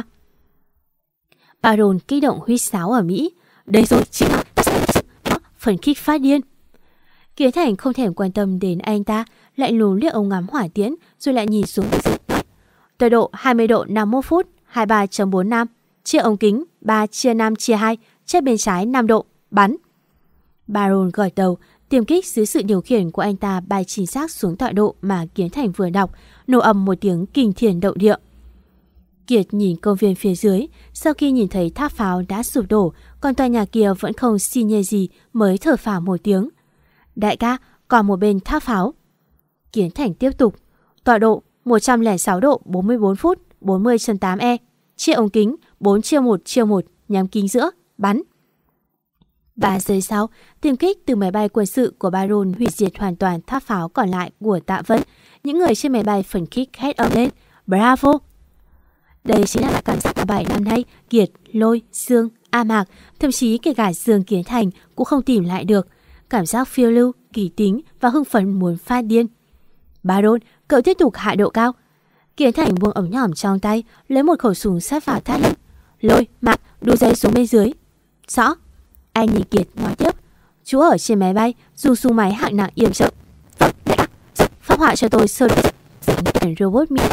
Baron kích động huýt sáo ở Mỹ: Đây rồi, chính là phấn khích phát điên. Kiến Thành không thèm quan tâm đến anh ta, lại lùn liếc ống ngắm hỏa tiễn rồi lại nhìn xuống. Tọa độ hai mươi độ năm mươi mốt phút, hai mươi ba chấm bốn năm, chia ống kính ba chia năm chia hai, chết bên trái năm độ, bắn. Baron gật đầu. Tiêm kích dưới sự điều khiển của anh ta bay chính xác xuống tọa độ mà Kiến Thành vừa đọc, nổ ầm một tiếng kinh thiên động địa. Kiệt nhìn công viên phía dưới, sau khi nhìn thấy tháp pháo đã sụp đổ, còn tòa nhà kia vẫn không xi nhê gì mới thở phào một tiếng. Đại ca, còn một bên tháp pháo. Kiến Thành tiếp tục: Tọa độ một trăm lẻ sáu độ bốn mươi bốn phút bốn mươi chân tám E. Chia ống kính bốn chia một chia một, nhắm kính giữa, bắn. Ba giây sau, tiêm kích từ máy bay quân sự của Baron hủy diệt hoàn toàn tháp pháo còn lại của Tạ Vân. Những người trên máy bay phấn khích hét ầm lên, bravo! Đây chính là cảm giác của bảy năm nay Kiệt, Lôi, Dương, A Mạc, thậm chí kể cả Dương Kiến Thành cũng không tìm lại được. Cảm giác phiêu lưu, kỳ tính và hưng phấn muốn phát điên. Baron, cậu tiếp tục hạ độ cao. Kiến Thành buông ống nhỏm trong tay, lấy một khẩu súng sát vào thắt lưng. Lôi, Mạc, đu dây xuống bên dưới. Rõ. Anh nhìn Kiệt nói tiếp. Chú ở trên máy bay, dùng súng máy hạng nặng yểm trợ. Vâng, đại ca, phát họa cho tôi sơ đồ robot mi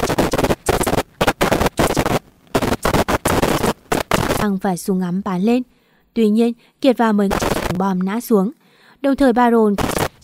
và súng ngắm bắn lên. Tuy nhiên, Kiệt và mấy bom nã xuống. Đồng thời Baron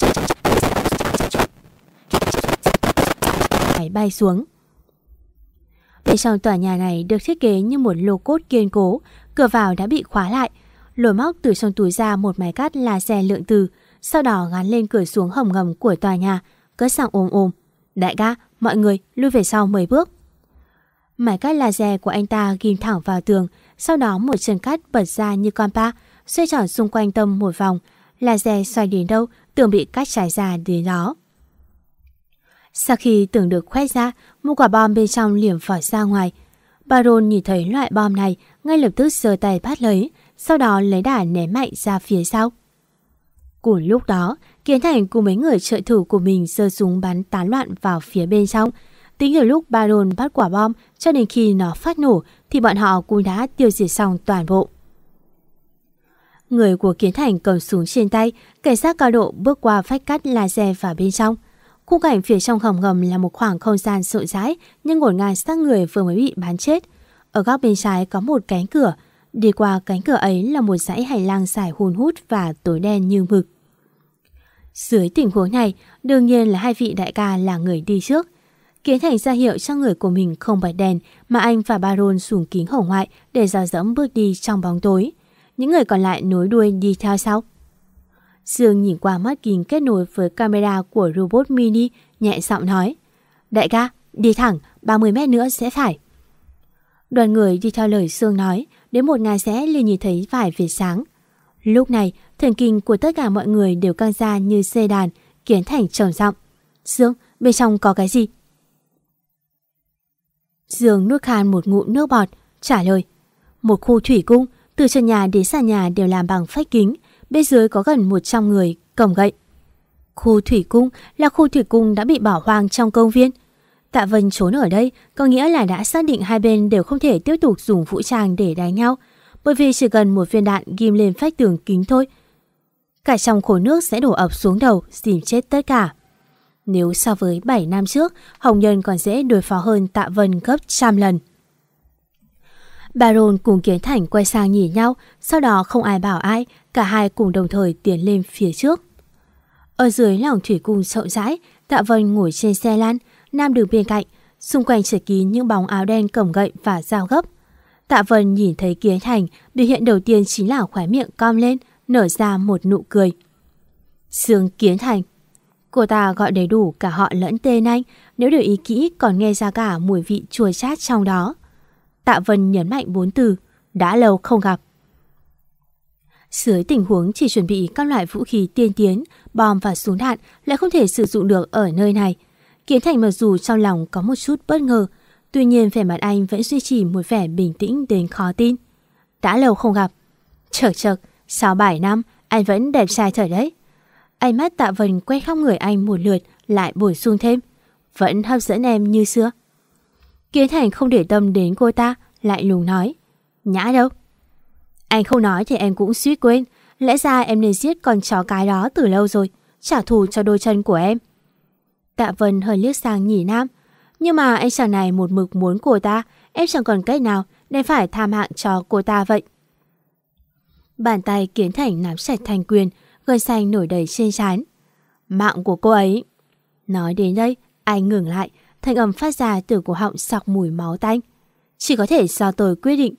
máy bay xuống. Bên trong tòa nhà này được thiết kế như một lô cốt kiên cố, cửa vào đã bị khóa lại. Lôi móc từ trong túi ra một máy cắt laser lượng từ, sau đó gắn lên cửa xuống hầm ngầm của tòa nhà, cất giọng ồm ồm. Đại ca, mọi người lui về sau mấy bước. Máy cắt laser của anh ta ghim thẳng vào tường, sau đó một chân cắt bật ra như con pa, xoay tròn xung quanh tâm một vòng. Laser xoay đến đâu, tường bị cắt trải ra đến đó. Sau khi tường được khoét ra, một quả bom bên trong liềm phỏ ra ngoài. Baron nhìn thấy loại bom này, ngay lập tức giơ tay bắt lấy, sau đó lấy đà ném mạnh ra phía sau. Cùng lúc đó, Kiến Thành cùng mấy người trợ thủ của mình giơ súng bắn tán loạn vào phía bên trong. Tính từ lúc Baron bắt quả bom cho đến khi nó phát nổ thì bọn họ cũng đã tiêu diệt xong toàn bộ. Người của Kiến Thành cầm súng trên tay, cảnh sát cao độ bước qua vách cắt laser vào bên trong. Khung cảnh phía trong hầm ngầm là một khoảng không gian rộng rãi nhưng ngổn ngang xác người vừa mới bị bắn chết. Ở góc bên trái có một cánh cửa. Đi qua cánh cửa ấy là một dãy hành lang dài hun hút và tối đen như mực. Dưới tình huống này, đương nhiên là hai vị đại ca là người đi trước. Kiến Thành ra hiệu cho người của mình không bật đèn, mà anh và Baron xuống kính hồng ngoại để dò dẫm bước đi trong bóng tối. Những người còn lại nối đuôi đi theo sau. Dương nhìn qua mắt kính kết nối với camera của robot mini, nhẹ giọng nói: Đại ca, đi thẳng, ba mươi mét nữa sẽ phải. Đoàn người đi theo lời Dương nói, đến một ngã rẽ liền nhìn thấy vài vệt sáng. Lúc này, thần kinh của tất cả mọi người đều căng ra như dây đàn. Kiến Thành trầm giọng: Dương, bên trong có cái gì? Dương nuốt khan một ngụm nước bọt, trả lời: Một khu thủy cung, từ trần nhà đến sàn nhà đều làm bằng phách kính, bên dưới có gần một trăm người cầm gậy. Khu thủy cung là khu thủy cung đã bị bỏ hoang trong công viên. Tạ Vân trốn ở đây có nghĩa là đã xác định hai bên đều không thể tiếp tục dùng vũ trang để đánh nhau, bởi vì chỉ cần một viên đạn ghim lên vách tường kính thôi, cả trong khối nước sẽ đổ ập xuống đầu, dìm chết tất cả. Nếu so với bảy năm trước, Hồng Nhân còn dễ đối phó hơn Tạ Vân gấp trăm lần. Baron cùng Kiến Thành quay sang nhìn nhau, sau đó không ai bảo ai, cả hai cùng đồng thời tiến lên phía trước. Ở dưới lòng thủy cung rộng rãi, Tạ Vân ngồi trên xe lăn, Nam đứng bên cạnh, xung quanh chật kín những bóng áo đen cầm gậy và dao gấp. Tạ Vân nhìn thấy Kiến Thành, biểu hiện đầu tiên chính là khóe miệng cong lên, nở ra một nụ cười. Dương Kiến Thành. Cô ta gọi đầy đủ cả họ lẫn tên anh, nếu để ý kỹ còn nghe ra cả mùi vị chua chát trong đó. Tạ Vân nhấn mạnh bốn từ: đã lâu không gặp. Dưới tình huống chỉ chuẩn bị các loại vũ khí tiên tiến, bom và súng đạn lại không thể sử dụng được ở nơi này. Kiến Thành mặc dù trong lòng có một chút bất ngờ, tuy nhiên vẻ mặt anh vẫn duy trì một vẻ bình tĩnh đến khó tin. Đã lâu không gặp. Chật chật, sau bảy năm, anh vẫn đẹp trai thật đấy. Ánh mắt Tạ Vân quét khắp người anh một lượt, lại bổ sung thêm: vẫn hấp dẫn em như xưa. Kiến Thành không để tâm đến cô ta, lại lùng nói: Nhã đâu? Anh không nói thì em cũng suýt quên. Lẽ ra em nên giết con chó cái đó từ lâu rồi, trả thù cho đôi chân của em. Tạ Vân hơi liếc sang nhìn Nam: Nhưng mà anh chàng này một mực muốn cô ta, em chẳng còn cách nào nên phải tham hạng cho cô ta vậy. Bàn tay Kiến Thành nắm chặt thành quyền, gân xanh nổi đầy trên trán. Mạng của cô ấy. Nói đến đây, anh ngừng lại, thanh âm phát ra từ cổ họng sặc mùi máu tanh. Chỉ có thể do tôi quyết định.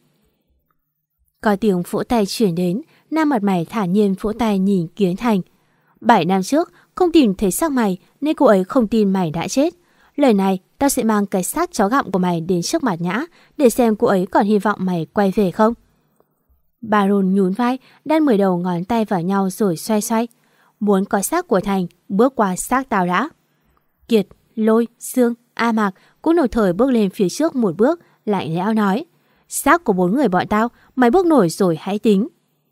Có tiếng vỗ tay chuyển đến, Nam mặt mày thản nhiên vỗ tay nhìn Kiến Thành. Bảy năm trước, không tìm thấy xác mày nên cô ấy không tin mày đã chết. Lời này, tao sẽ mang cái xác chó gặm của mày đến trước mặt Nhã để xem cô ấy còn hy vọng mày quay về không. Baron nhún vai, đan mười đầu ngón tay vào nhau rồi xoay xoay. Muốn có xác của Thành, bước qua xác tao đã. Kiệt, Lôi, Dương, A Mạc cũng đồng thời bước lên phía trước một bước, lạnh lẽo nói. Xác của bốn người bọn tao, mày bước nổi rồi hãy tính.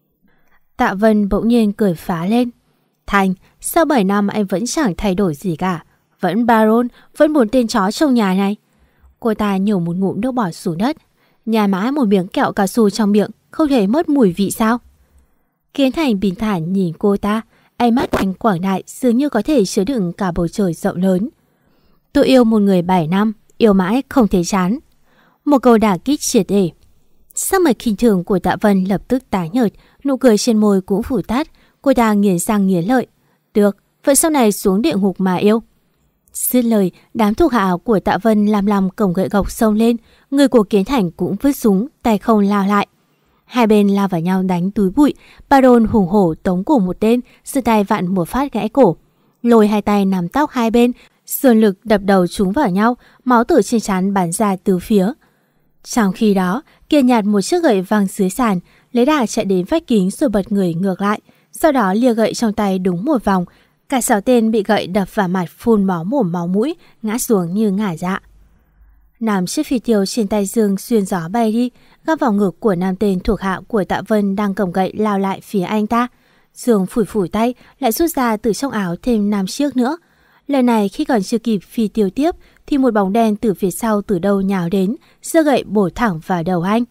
Tạ Vân bỗng nhiên cười phá lên. Thành, sau bảy năm anh vẫn chẳng thay đổi gì cả. Vẫn Baron, vẫn bốn tên chó trong nhà này. Cô ta nhổ một ngụm nước bọt xuống đất. Nhai mãi một miếng kẹo cao su trong miệng, không thể mất mùi vị sao? Kiến Thành bình thản nhìn cô ta, ánh mắt anh quảng đại dường như có thể chứa đựng cả bầu trời rộng lớn. Tôi yêu một người bảy năm, yêu mãi không thể chán. Một câu đả kích triệt để. Sắc mặt khinh thường của Tạ Vân lập tức tái nhợt, nụ cười trên môi cũng phủ tắt. Cô ta nghiến răng nghiến lợi. Được, vậy sau này xuống địa ngục mà yêu. Dứt lời, đám thuộc hạ của Tạ Vân làm làm cổng gậy gộc xông lên. Người của Kiến Thành cũng vứt súng, tay không lao lại. Hai bên lao vào nhau đánh túi bụi. Baron hùng hổ tống cổ một tên, giơ tay vặn một phát gãy cổ. Lôi hai tay nắm tóc hai bên, dồn lực đập đầu chúng vào nhau, máu từ trên trán bắn ra từ phía. Trong khi đó, Kiệt nhặt một chiếc gậy văng dưới sàn, lấy đà chạy đến vách kính rồi bật người ngược lại. Sau đó lia gậy trong tay đúng một vòng. Cả sáu tên bị gậy đập vào mặt phun máu mồm máu mũi, ngã xuống như ngả dạ. Nam chiếc phi tiêu trên tay Dương xuyên gió bay đi, găm vào ngực của nam tên thuộc hạ của Tạ Vân đang cầm gậy lao lại phía anh ta. Dương phủi phủi tay, lại rút ra từ trong áo thêm năm chiếc nữa. Lần này khi còn chưa kịp phi tiêu tiếp, thì một bóng đen từ phía sau từ đâu nhào đến, giơ gậy bổ thẳng vào đầu anh.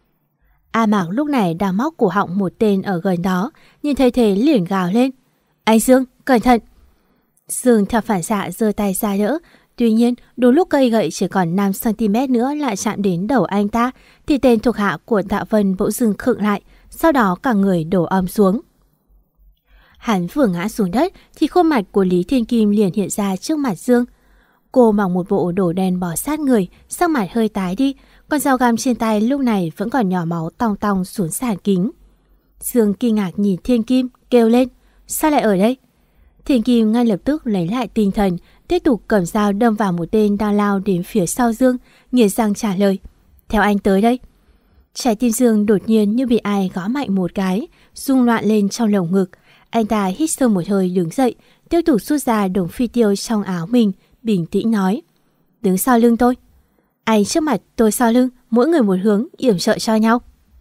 A Mạc lúc này đang móc cổ họng một tên ở gần đó, nhìn thấy thế liền gào lên. Anh Dương, cẩn thận! Dương theo phản xạ giơ tay ra đỡ. Tuy nhiên, đúng lúc cây gậy chỉ còn năm xăng ti mét nữa lại chạm đến đầu anh ta, thì tên thuộc hạ của Tạ Vân bỗng dưng khựng lại, sau đó cả người đổ ầm xuống. Hắn vừa ngã xuống đất thì khuôn mặt của Lý Thiên Kim liền hiện ra trước mặt Dương. Cô mặc một bộ đồ đen bó sát người, sắc mặt hơi tái đi, còn dao găm trên tay lúc này vẫn còn nhỏ máu tong tong xuống sàn kính. Dương kinh ngạc nhìn Thiên Kim, kêu lên. Sao lại ở đây? Thiên Kim ngay lập tức lấy lại tinh thần, tiếp tục cầm dao đâm vào một tên đang lao đến phía sau Dương, nghiến răng trả lời. Theo anh tới đây. Trái tim Dương đột nhiên như bị ai gõ mạnh một cái, rung loạn lên trong lồng ngực. Anh ta hít sâu một hơi đứng dậy, tiếp tục rút ra đống phi tiêu trong áo mình, bình tĩnh nói. Đứng sau lưng tôi. Anh trước mặt, tôi sau lưng, mỗi người một hướng, yểm trợ cho nhau.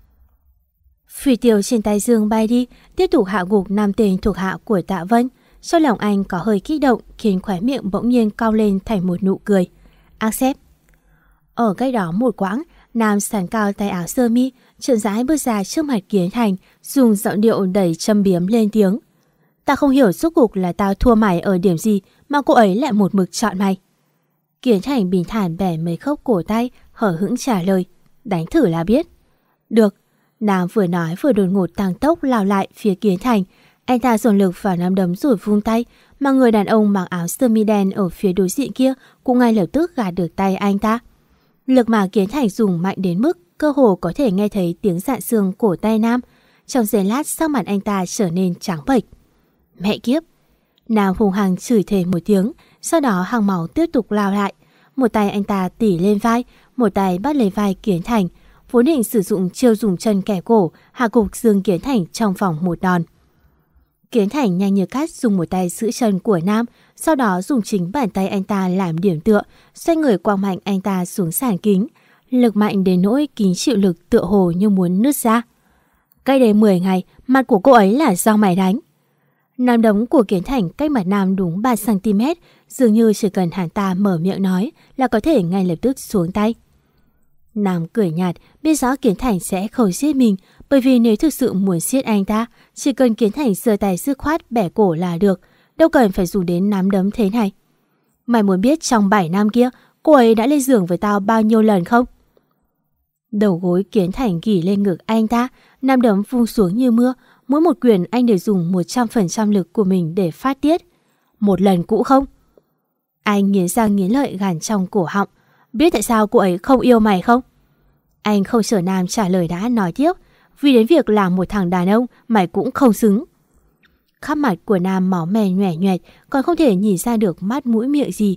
Phi tiêu trên tay Dương bay đi, tiếp tục hạ gục năm tên thuộc hạ của Tạ Vân. Trong lòng anh có hơi kích động, khiến khóe miệng bỗng nhiên cong lên thành một nụ cười. Accept. Ở cách đó một quãng, Nam sàn cao tay áo sơ mi, chậm rãi bước ra trước mặt Kiến Thành, dùng giọng điệu đầy châm biếm lên tiếng. Ta không hiểu rốt cuộc là tao thua mày ở điểm gì mà cô ấy lại một mực chọn mày. Kiến Thành bình thản bẻ mấy khớp cổ tay, hở hững trả lời. Đánh thử là biết. Được. Nam vừa nói vừa đột ngột tăng tốc lao lại phía Kiến Thành. Anh ta dồn lực vào nắm đấm rồi vung tay, mà người đàn ông mặc áo sơ mi đen ở phía đối diện kia cũng ngay lập tức gạt được tay anh ta. Lực mà Kiến Thành dùng mạnh đến mức cơ hồ có thể nghe thấy tiếng rạn xương cổ tay Nam. Trong giây lát sắc mặt anh ta trở nên trắng bệch. Mẹ kiếp! Nam hùng hăng chửi thề một tiếng, sau đó hàng máu tiếp tục lao lại. Một tay anh ta tỉ lên vai, một tay bắt lấy vai Kiến Thành, vốn định sử dụng chiêu dùng chân kẻ cổ hạ gục Dương Kiến Thành trong vòng một đòn. Kiến Thành nhanh như cắt dùng một tay giữ chân của Nam, sau đó dùng chính bàn tay anh ta làm điểm tựa, xoay người quăng mạnh anh ta xuống sàn kính. Lực mạnh đến nỗi kính chịu lực tựa hồ như muốn nứt ra. Cách đây mười ngày, mặt của cô ấy là do mày đánh. Nắm đấm của Kiến Thành cách mặt Nam đúng ba xăng ti mét, dường như chỉ cần hắn ta mở miệng nói là có thể ngay lập tức xuống tay. Nam cười nhạt, biết rõ Kiến Thành sẽ không giết mình, bởi vì nếu thực sự muốn giết anh ta, chỉ cần Kiến Thành giơ tay dứt khoát bẻ cổ là được, đâu cần phải dùng đến nắm đấm thế này. Mày muốn biết trong bảy năm kia, cô ấy đã lên giường với tao bao nhiêu lần không? Đầu gối Kiến Thành gỉ lên ngực anh ta, nắm đấm vung xuống như mưa, mỗi một quyền anh đều dùng một trăm phần trăm lực của mình để phát tiết. Một lần cũ không? Anh nghiến răng nghiến lợi gằn trong cổ họng. Biết tại sao cô ấy không yêu mày không? Anh không chờ Nam trả lời đã nói tiếp. Vì đến việc làm một thằng đàn ông mày cũng không xứng. Khắp mặt của Nam máu me nhoẻ nhoẹt, còn không thể nhìn ra được mắt mũi miệng gì.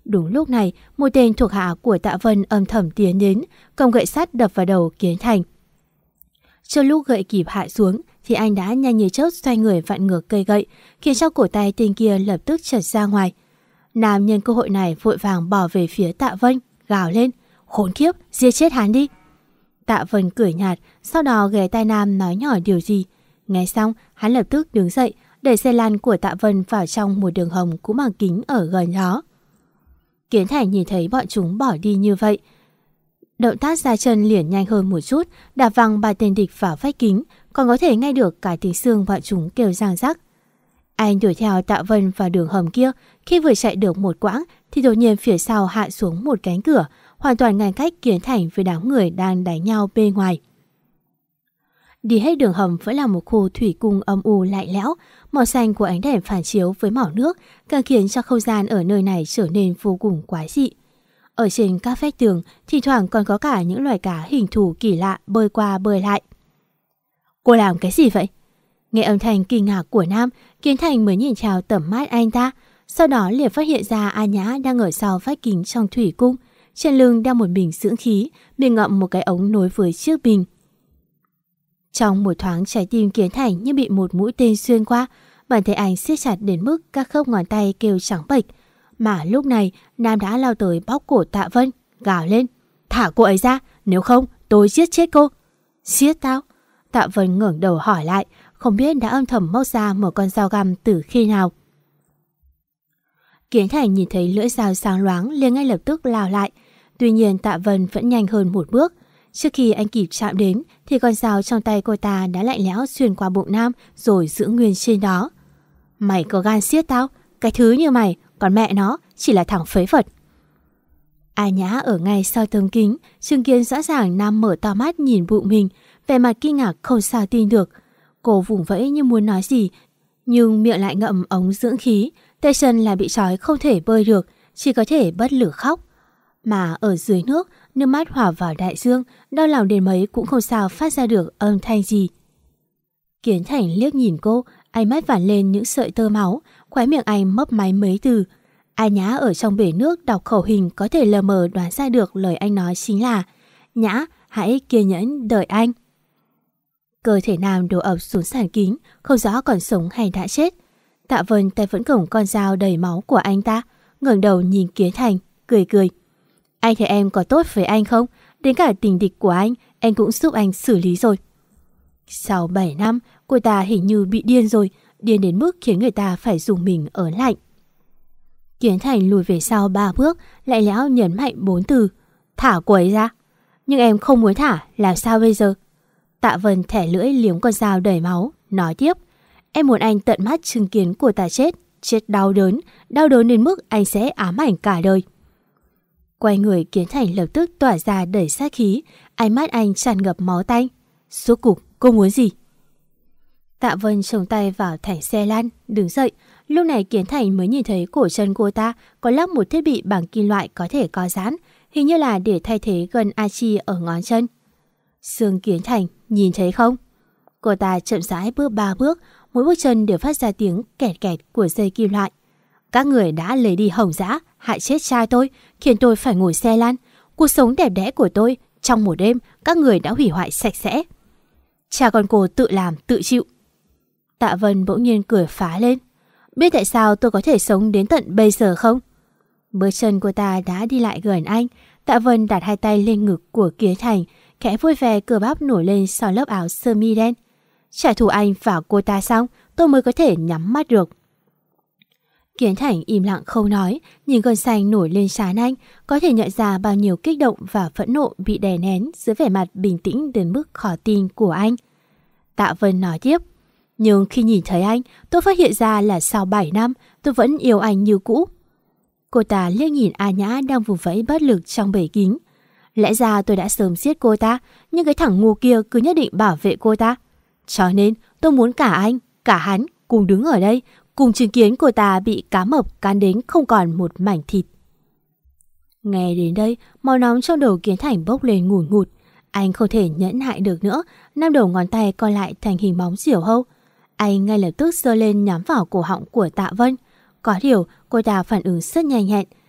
Đúng lúc này, một tên thuộc hạ của Tạ Vân âm thầm tiến đến, cầm gậy sắt đập vào đầu Kiến Thành. Cho lúc gậy kịp hạ xuống thì anh đã nhanh như chớp xoay người vặn ngược cây gậy, khiến cho cổ tay tên kia lập tức trật ra ngoài. Nam nhân cơ hội này vội vàng bỏ về phía Tạ Vân, gào lên: "Khốn kiếp, giết chết hắn đi!" Tạ Vân cười nhạt, sau đó ghé tai Nam nói nhỏ điều gì. Nghe xong, hắn lập tức đứng dậy, đẩy xe lăn của Tạ Vân vào trong một đường hầm cũng bằng kính ở gần đó. Kiến Thành nhìn thấy bọn chúng bỏ đi như vậy, động tác ra chân liền nhanh hơn một chút, đạp văng ba tên địch vào vách kính, còn có thể nghe được cả tiếng xương bọn chúng kêu răng rắc. Anh đuổi theo Tạ Vân vào đường hầm kia, khi vừa chạy được một quãng thì đột nhiên phía sau hạ xuống một cánh cửa, hoàn toàn ngăn cách Kiến Thành với đám người đang đánh nhau bên ngoài. Đi hết đường hầm vẫn là một khu thủy cung âm u lạnh lẽo, màu xanh của ánh đèn phản chiếu với màu nước càng khiến cho không gian ở nơi này trở nên vô cùng quái dị. Ở trên các vách tường, thỉnh thoảng còn có cả những loài cá hình thù kỳ lạ bơi qua bơi lại. "Cô làm cái gì vậy?" Nghe âm thanh kinh ngạc của Nam, Kiến Thành mới nhìn theo tầm mắt anh ta, sau đó liền phát hiện ra A Nhã đang ở sau vách kính trong thủy cung, trên lưng đeo một bình dưỡng khí, miệng ngậm một cái ống nối với chiếc bình. Trong một thoáng, trái tim Kiến Thành như bị một mũi tên xuyên qua, bàn tay anh siết chặt đến mức các khớp ngón tay kêu trắng bệch. Mà lúc này, Nam đã lao tới bóp cổ Tạ Vân, gào lên: "Thả cô ấy ra, nếu không tôi giết chết cô." "Giết tao?" Tạ Vân ngẩng đầu hỏi lại, không biết đã âm thầm móc ra một con dao găm từ khi nào. Kiến Thành nhìn thấy lưỡi dao sáng loáng liền ngay lập tức lao lại. Tuy nhiên Tạ Vân vẫn nhanh hơn một bước. Trước khi anh kịp chạm đến thì con dao trong tay cô ta đã lạnh lẽo xuyên qua bụng Nam rồi giữ nguyên trên đó. "Mày có gan giết tao? Cái thứ như mày, còn mẹ nó chỉ là thằng phế vật." A Nhã ở ngay sau tấm kính, chứng kiến rõ ràng Nam mở to mắt nhìn bụng mình, vẻ mặt kinh ngạc không sao tin được. Cô vùng vẫy như muốn nói gì, nhưng miệng lại ngậm ống dưỡng khí, tay chân là bị trói không thể bơi được, chỉ có thể bất lực khóc. Mà ở dưới nước, nước mắt hòa vào đại dương, đau lòng đến mấy cũng không sao phát ra được âm thanh gì. Kiến Thành liếc nhìn cô, ánh mắt vản lên những sợi tơ máu, khóe miệng anh mấp máy mấy từ. A Nhã ở trong bể nước đọc khẩu hình có thể lờ mờ đoán ra được lời anh nói chính là: "Nhã, hãy kiên nhẫn đợi anh." Cơ thể Nam đổ ập xuống sàn kính, không rõ còn sống hay đã chết. Tạ Vân tay vẫn cầm con dao đầy máu của anh ta, ngẩng đầu nhìn Kiến Thành, cười cười: "Anh thấy em có tốt với anh không? Đến cả tình địch của anh, em cũng giúp anh xử lý rồi." Sau bảy năm, cô ta hình như bị điên rồi, điên đến mức khiến người ta phải dùng mình ớn lạnh. Kiến Thành lùi về sau ba bước, lại lẽo nhấn mạnh bốn từ: "Thả cô ấy ra." "Nhưng em không muốn thả, làm sao bây giờ?" Tạ Vân thẻ lưỡi liếm con dao đầy máu, nói tiếp: "Em muốn anh tận mắt chứng kiến cô ta chết, chết đau đớn, đau đớn đến mức anh sẽ ám ảnh cả đời." Quay người, Kiến Thành lập tức tỏa ra đầy sát khí, ánh mắt anh tràn ngập máu tanh. "Rốt cuộc cô muốn gì?" Tạ Vân trồng tay vào thành xe lăn, đứng dậy. Lúc này Kiến Thành mới nhìn thấy cổ chân cô ta có lắp một thiết bị bằng kim loại có thể co giãn, hình như là để thay thế gân a chi ở ngón chân. "Xương Kiến Thành, nhìn thấy không?" Cô ta chậm rãi bước ba bước, mỗi bước chân đều phát ra tiếng kẹt kẹt của dây kim loại. "Các người đã lấy đi Hồng Dã, hại chết cha tôi, khiến tôi phải ngồi xe lăn. Cuộc sống đẹp đẽ của tôi, trong một đêm, các người đã hủy hoại sạch sẽ. Cha con cô tự làm, tự chịu." Tạ Vân bỗng nhiên cười phá lên: "Biết tại sao tôi có thể sống đến tận bây giờ không?" Bước chân cô ta đã đi lại gần anh. Tạ Vân đặt hai tay lên ngực của Kiến Thành, khẽ vui vẻ cơ bắp nổi lên sau lớp áo sơ mi đen. "Trả thù anh và cô ta xong, tôi mới có thể nhắm mắt được." Kiến Thành im lặng không nói, nhìn gân xanh nổi lên trán anh, có thể nhận ra bao nhiêu kích động và phẫn nộ bị đè nén dưới vẻ mặt bình tĩnh đến mức khó tin của anh. Tạ Vân nói tiếp: "Nhưng khi nhìn thấy anh, tôi phát hiện ra là sau bảy năm, tôi vẫn yêu anh như cũ." Cô ta liếc nhìn A Nhã đang vùng vẫy bất lực trong bể kính. "Lẽ ra tôi đã sớm giết cô ta, nhưng cái thằng ngu kia cứ nhất định bảo vệ cô ta. Cho nên tôi muốn cả anh, cả hắn cùng đứng ở đây, cùng chứng kiến cô ta bị cá mập cắn đến không còn một mảnh thịt." Nghe đến đây, máu nóng trong đầu Kiến Thành bốc lên ngùn ngụt. Anh không thể nhẫn nại được nữa, năm đầu ngón tay co lại thành hình móng diều hâu. Anh ngay lập tức giơ lên nhắm vào cổ họng của Tạ Vân. Có điều cô ta phản ứng rất nhanh nhẹn,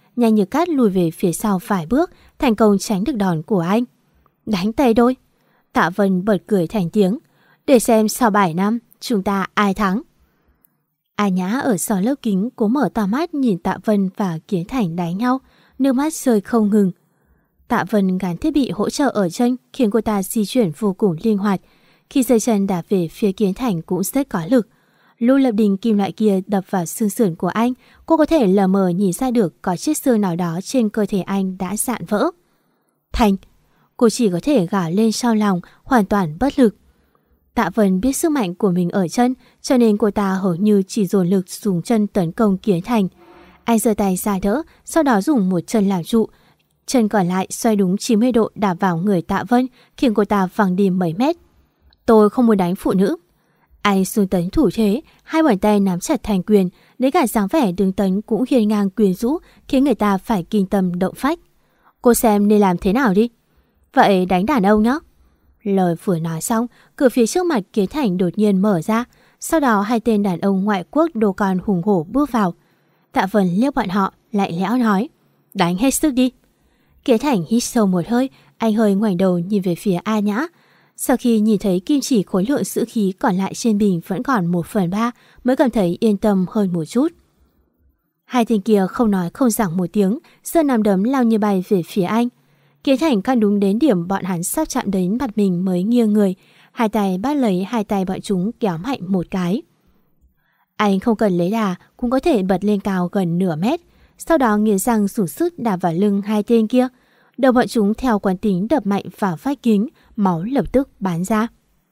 nhanh như cát lùi về phía sau vài bước, thành công tránh được đòn của anh. Đánh tay đôi. Tạ Vân bật cười thành tiếng. Để xem sau bảy năm chúng ta ai thắng. A Nhã ở sau lớp kính cố mở to mắt nhìn Tạ Vân và Kiến Thành đánh nhau, nước mắt rơi không ngừng. Tạ Vân gắn thiết bị hỗ trợ ở chân khiến cô ta di chuyển vô cùng linh hoạt. Khi giơ chân đạp về phía Kiến Thành cũng rất có lực. Lúc lập đình kim loại kia đập vào xương sườn của anh, cô có thể lờ mờ nhìn ra được có chiếc xương nào đó trên cơ thể anh đã rạn vỡ. Thành, cô chỉ có thể gào lên sau lòng, hoàn toàn bất lực. Tạ Vân biết sức mạnh của mình ở chân, cho nên cô ta hầu như chỉ dồn lực dùng chân tấn công Kiến Thành. Anh giơ tay ra đỡ, sau đó dùng một chân làm trụ. Chân còn lại xoay đúng chín mươi độ đạp vào người Tạ Vân, khiến cô ta văng đi mấy mét. Tôi không muốn đánh phụ nữ. Anh xuống tấn thủ thế, hai bàn tay nắm chặt thành quyền, đến cả dáng vẻ đứng tấn cũng hiên ngang quyến rũ, khiến người ta phải kinh tâm động phách. Cô xem nên làm thế nào đi. Vậy đánh đàn ông nhé. Lời vừa nói xong, cửa phía trước mặt Kiến Thành đột nhiên mở ra. Sau đó hai tên đàn ông ngoại quốc đồ con hùng hổ bước vào. Tạ Vân liếc bọn họ, lạnh lẽo nói: Đánh hết sức đi. Kiến Thành hít sâu một hơi, anh hơi ngoảnh đầu nhìn về phía A Nhã. Sau khi nhìn thấy kim chỉ khối lượng sữa khí còn lại trên bình vẫn còn một phần ba, mới cảm thấy yên tâm hơn một chút. Hai tên kia không nói không rằng một tiếng, giơ nắm đấm lao như bay về phía anh. Kiến Thành căn đúng đến điểm bọn hắn sắp chạm đến mặt mình mới nghiêng người, hai tay bắt lấy hai tay bọn chúng kéo mạnh một cái. Anh không cần lấy đà cũng có thể bật lên cao gần nửa mét, sau đó nghiến răng dùng sức đạp vào lưng hai tên kia. Đầu bọn chúng theo quán tính đập mạnh vào vách kính, máu lập tức bắn ra.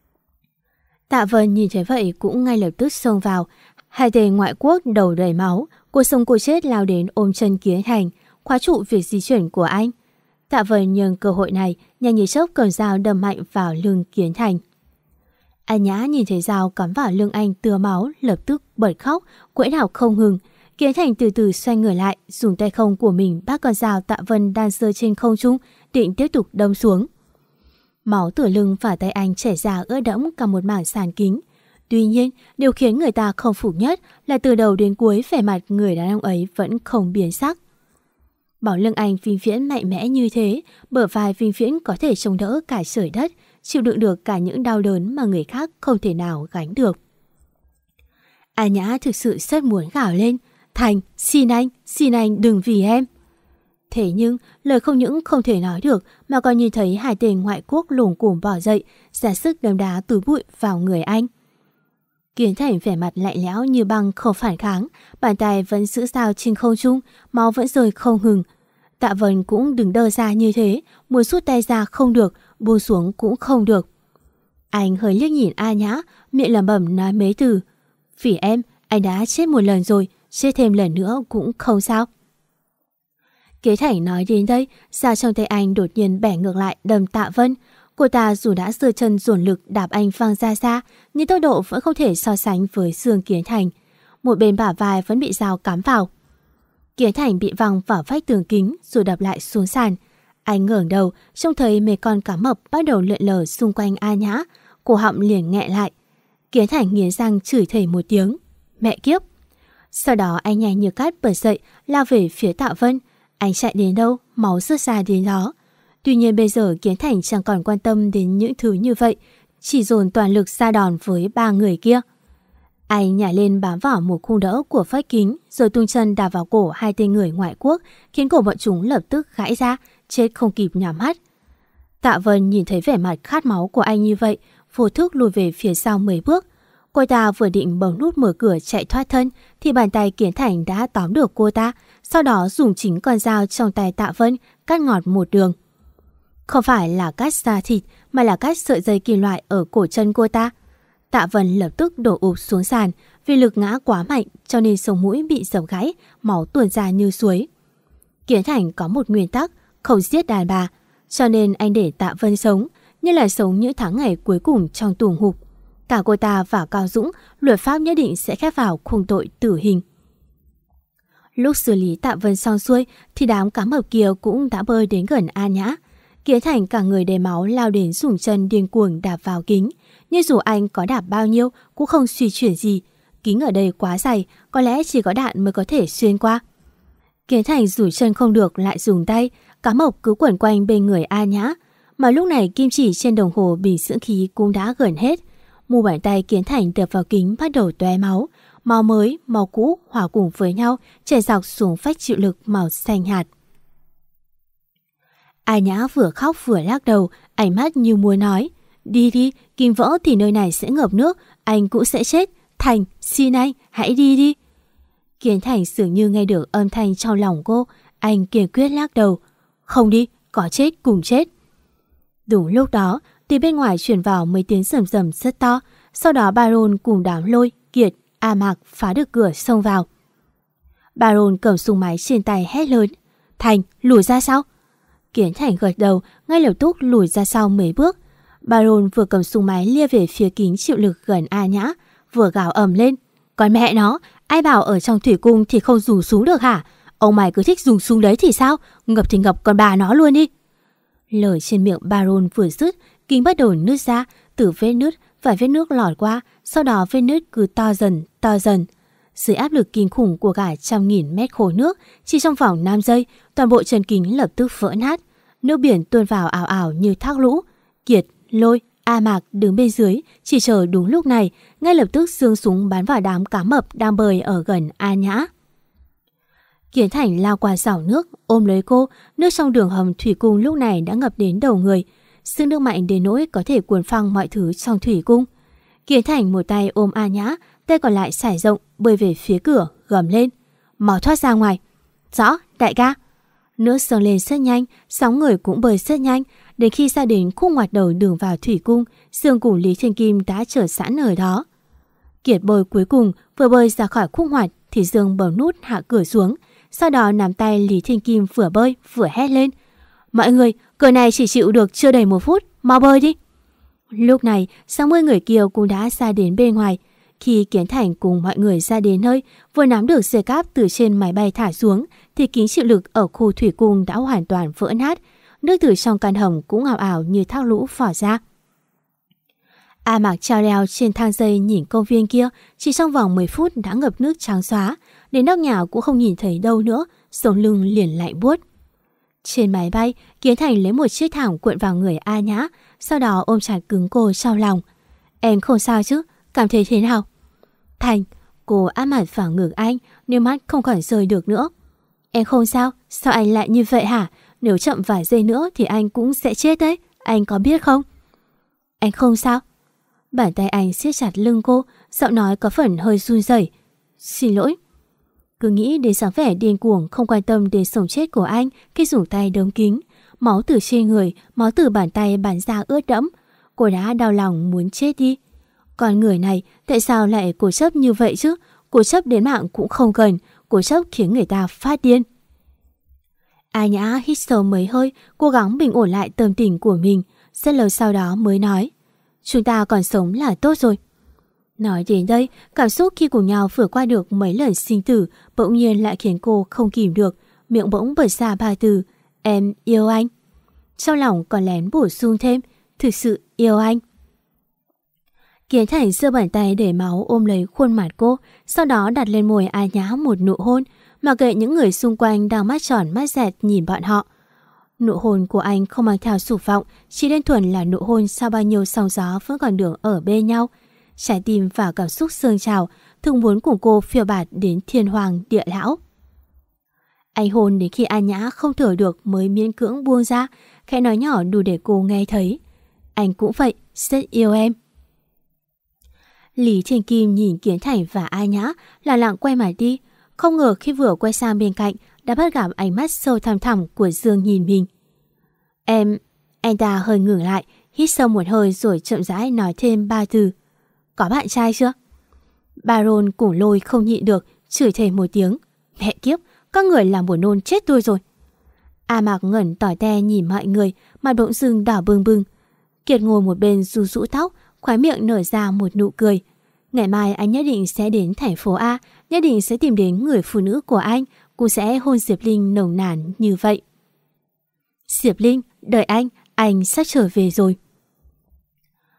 Tạ Vân nhìn thấy vậy cũng ngay lập tức xông vào. Hai tên ngoại quốc đầu đầy máu, cô sống cô chết lao đến ôm chân Kiến Thành, khóa trụ việc di chuyển của anh. Tạ Vân nhân cơ hội này nhanh như chớp cầm dao đâm mạnh vào lưng Kiến Thành. A Nhã nhìn thấy dao cắm vào lưng anh tưa máu, lập tức bật khóc, quẫy đảo không ngừng. Kiến Thành từ từ xoay người lại, dùng tay không của mình bắt con dao Tạ Vân đang giơ trên không trung, định tiếp tục đâm xuống. Máu từ lưng và tay anh chảy ra ướt đẫm cả một mảng sàn kính. Tuy nhiên, điều khiến người ta không phục nhất là từ đầu đến cuối vẻ mặt người đàn ông ấy vẫn không biến sắc. Bảo lưng anh Vinh Viễn mạnh mẽ như thế, bờ vai Vinh Viễn có thể chống đỡ cả trời đất, chịu đựng được cả những đau đớn mà người khác không thể nào gánh được. A Nhã thực sự rất muốn gào lên: Thành, xin anh, xin anh đừng vì em. Thế nhưng lời không những không thể nói được mà còn nhìn thấy hai tên ngoại quốc lủng củng bỏ dậy, ra sức đấm đá túi bụi vào người anh. Kiến Thành vẻ mặt lạnh lẽo như băng không phản kháng, bàn tay vẫn giữ dao trên không trung, máu vẫn rơi không ngừng. Tạ Vân cũng đứng đơ ra như thế, muốn rút tay ra không được, buông xuống cũng không được. Anh hơi liếc nhìn A Nhã, miệng lẩm bẩm nói mấy từ: Vì em, anh đã chết một lần rồi, chết thêm lần nữa cũng không sao. Kiến Thành nói đến đây, dao trong tay anh đột nhiên bẻ ngược lại đâm Tạ Vân. Cô ta dù đã giơ chân dồn lực đạp anh văng ra xa, nhưng tốc độ vẫn không thể so sánh với xương Kiến Thành. Một bên bả vai vẫn bị dao cắm vào. Kiến Thành bị văng vào vách tường kính rồi đập lại xuống sàn. Anh ngẩng đầu, trông thấy mấy con cá mập bắt đầu lượn lờ xung quanh A Nhã, cổ họng liền nghẹn lại. Kiến Thành nghiến răng chửi thề một tiếng: Mẹ kiếp! Sau đó anh nhanh như cát bật dậy, lao về phía Tạ Vân. Anh chạy đến đâu, máu rớt ra đến đó. Tuy nhiên bây giờ Kiến Thành chẳng còn quan tâm đến những thứ như vậy, chỉ dồn toàn lực ra đòn với ba người kia. Anh nhảy lên bám vào một khung đỡ của vách kính, rồi tung chân đạp vào cổ hai tên người ngoại quốc, khiến cổ bọn chúng lập tức gãy ra, chết không kịp nhắm mắt. Tạ Vân nhìn thấy vẻ mặt khát máu của anh như vậy, vô thức lùi về phía sau mấy bước. Cô ta vừa định bấm nút mở cửa chạy thoát thân, thì bàn tay Kiến Thành đã tóm được cô ta, sau đó dùng chính con dao trong tay Tạ Vân cắt ngọt một đường. Không phải là cắt da thịt, mà là cắt sợi dây kim loại ở cổ chân cô ta. Tạ Vân lập tức đổ ụp xuống sàn, vì lực ngã quá mạnh cho nên sống mũi bị dập gãy, máu tuôn ra như suối. Kiến Thành có một nguyên tắc, không giết đàn bà, cho nên anh để Tạ Vân sống, như là sống những tháng ngày cuối cùng trong tù ngục. Cả cô ta và Cao Dũng, luật pháp nhất định sẽ khép vào khung tội tử hình. Lúc xử lý Tạ Vân xong xuôi thì đám cá mập kia cũng đã bơi đến gần A Nhã. Kiến Thành cả người đầy máu lao đến dùng chân điên cuồng đạp vào kính, nhưng dù anh có đạp bao nhiêu cũng không suy chuyển gì. Kính ở đây quá dày, có lẽ chỉ có đạn mới có thể xuyên qua. Kiến Thành rủi chân không được lại dùng tay, cá mộc cứ quẩn quanh bên người A Nhã. Mà lúc này kim chỉ trên đồng hồ bình dưỡng khí cũng đã gần hết. Mu bàn tay Kiến Thành đập vào kính bắt đầu tóe máu. Máu mới, máu cũ hòa cùng với nhau chảy dọc xuống phách chịu lực màu xanh hạt. A Nhã vừa khóc vừa lắc đầu, ánh mắt như muốn nói: đi đi, kim vỡ thì nơi này sẽ ngập nước, anh cũng sẽ chết. Thành, xin anh, hãy đi đi. Kiến Thành dường như nghe được âm thanh trong lòng cô, anh kiên quyết lắc đầu: không đi, có chết cùng chết. Đúng lúc đó, từ bên ngoài truyền vào mấy tiếng rầm rầm rất to, sau đó Baron cùng đám Lôi, Kiệt, A Mạc phá được cửa xông vào. Baron cầm súng máy trên tay hét lớn: Thành, lùi ra sau. Kiến Thành gật đầu, ngay lập tức lùi ra sau mấy bước. Baron vừa cầm súng máy lia về phía kính chịu lực gần A Nhã, vừa gào ầm lên: còn mẹ nó, ai bảo ở trong thủy cung thì không dùng súng được hả? Ông mày cứ thích dùng súng đấy thì sao? Ngập thì ngập con bà nó luôn đi. Lời trên miệng Baron vừa dứt, kính bắt đầu nứt ra, từ vết nứt vài vết nước lọt qua, sau đó vết nứt cứ to dần, to dần. Dưới áp lực kinh khủng của cả trăm nghìn mét khối nước, chỉ trong vòng năm giây, toàn bộ chân kính lập tức vỡ nát. Nước biển tuôn vào ảo ảo như thác lũ. Kiệt, Lôi, A Mạc đứng bên dưới, chỉ chờ đúng lúc này, ngay lập tức giương súng bắn vào đám cá mập đang bơi ở gần A Nhã. Kiến Thành lao qua rào nước, ôm lấy cô. Nước trong đường hầm thủy cung lúc này đã ngập đến đầu người. Sức nước mạnh đến nỗi có thể cuốn phăng mọi thứ trong thủy cung. Kiến Thành một tay ôm A Nhã, tay còn lại sải rộng bơi về phía cửa, gầm lên: mau thoát ra ngoài. Rõ, đại ca. Nước dâng lên rất nhanh, sóng người cũng bơi rất nhanh. Đến khi ra đến khúc ngoặt đầu đường vào thủy cung, Dương cùng Lý Thiên Kim đã chờ sẵn ở đó. Kiệt bơi cuối cùng vừa bơi ra khỏi khúc ngoặt thì Dương bấm nút hạ cửa xuống. Sau đó nắm tay Lý Thiên Kim vừa bơi vừa hét lên: mọi người, cửa này chỉ chịu được chưa đầy một phút, mau bơi đi. Lúc này sáu mươi người kia cũng đã ra đến bên ngoài. Khi Kiến Thành cùng mọi người ra đến nơi, vừa nắm được dây cáp từ trên máy bay thả xuống thì kính chịu lực ở khu thủy cung đã hoàn toàn vỡ nát. Nước từ trong căn hầm cũng ảo ảo như thác lũ phỏ ra. A Mạc treo leo trên thang dây nhìn công viên kia, chỉ trong vòng mười phút đã ngập nước trắng xóa, đến nóc nhà cũng không nhìn thấy đâu nữa, sống lưng liền lạnh buốt. Trên máy bay, Kiến Thành lấy một chiếc thảm cuộn vào người A Nhã, sau đó ôm chặt cứng cô trong lòng. Em không sao chứ, cảm thấy thế nào? Thành, cô áp mặt vào ngực anh, nước mắt không còn rơi được nữa. Em không sao, sao anh lại như vậy hả? Nếu chậm vài giây nữa thì anh cũng sẽ chết đấy, anh có biết không? Anh không sao. Bàn tay anh siết chặt lưng cô, giọng nói có phần hơi run rẩy. Xin lỗi. Cứ nghĩ đến dáng vẻ điên cuồng không quan tâm đến sống chết của anh khi dùng tay đóng kính. Máu từ trên người, máu từ bàn tay bắn ra ướt đẫm. Cô đã đau lòng muốn chết đi. Con người này tại sao lại cố chấp như vậy chứ? Cố chấp đến mạng cũng không cần, cố chấp khiến người ta phát điên. A Nhã hít sâu mấy hơi, cố gắng bình ổn lại tâm tình của mình. Rất lâu sau đó mới nói: chúng ta còn sống là tốt rồi. Nói đến đây, cảm xúc khi cùng nhau vượt qua được mấy lần sinh tử bỗng nhiên lại khiến cô không kìm được, miệng bỗng bật ra ba từ: em yêu anh. Trong lòng còn lén bổ sung thêm: thực sự yêu anh. Kiến Thành giơ bàn tay để máu ôm lấy khuôn mặt cô, sau đó đặt lên môi A Nhã một nụ hôn, mà kệ những người xung quanh đang mắt tròn mắt dẹt nhìn bọn họ. Nụ hôn của anh không mang theo dục vọng, chỉ đơn thuần là nụ hôn sau bao nhiêu sóng gió vẫn còn được ở bên nhau. Trái tim và cảm xúc dâng trào, thường muốn cùng cô phiêu bạt đến thiên hoàng địa lão. Anh hôn đến khi A Nhã không thở được mới miễn cưỡng buông ra, khẽ nói nhỏ đủ để cô nghe thấy: anh cũng vậy, rất yêu em. Lý Thiên Kim nhìn Kiến Thành và A Nhã là lặng quay mặt đi. Không ngờ khi vừa quay sang bên cạnh đã bắt gặp ánh mắt sâu thẳm thẳm của Dương nhìn mình. Em... Anh ta hơi ngừng lại, hít sâu một hơi rồi chậm rãi nói thêm ba từ: có bạn trai chưa? Baron cùng Lôi không nhịn được, chửi thề một tiếng: mẹ kiếp, các người làm buồn nôn chết tôi rồi. A Mạc ngẩn tỏi te nhìn mọi người, mặt bỗng dưng đỏ bừng bừng. Kiệt ngồi một bên rũ rũ tóc, khóe miệng nở ra một nụ cười. Ngày mai anh nhất định sẽ đến thành phố A, nhất định sẽ tìm đến người phụ nữ của anh, cũng sẽ hôn Diệp Linh nồng nàn như vậy. Diệp Linh, đợi anh, anh sắp trở về rồi.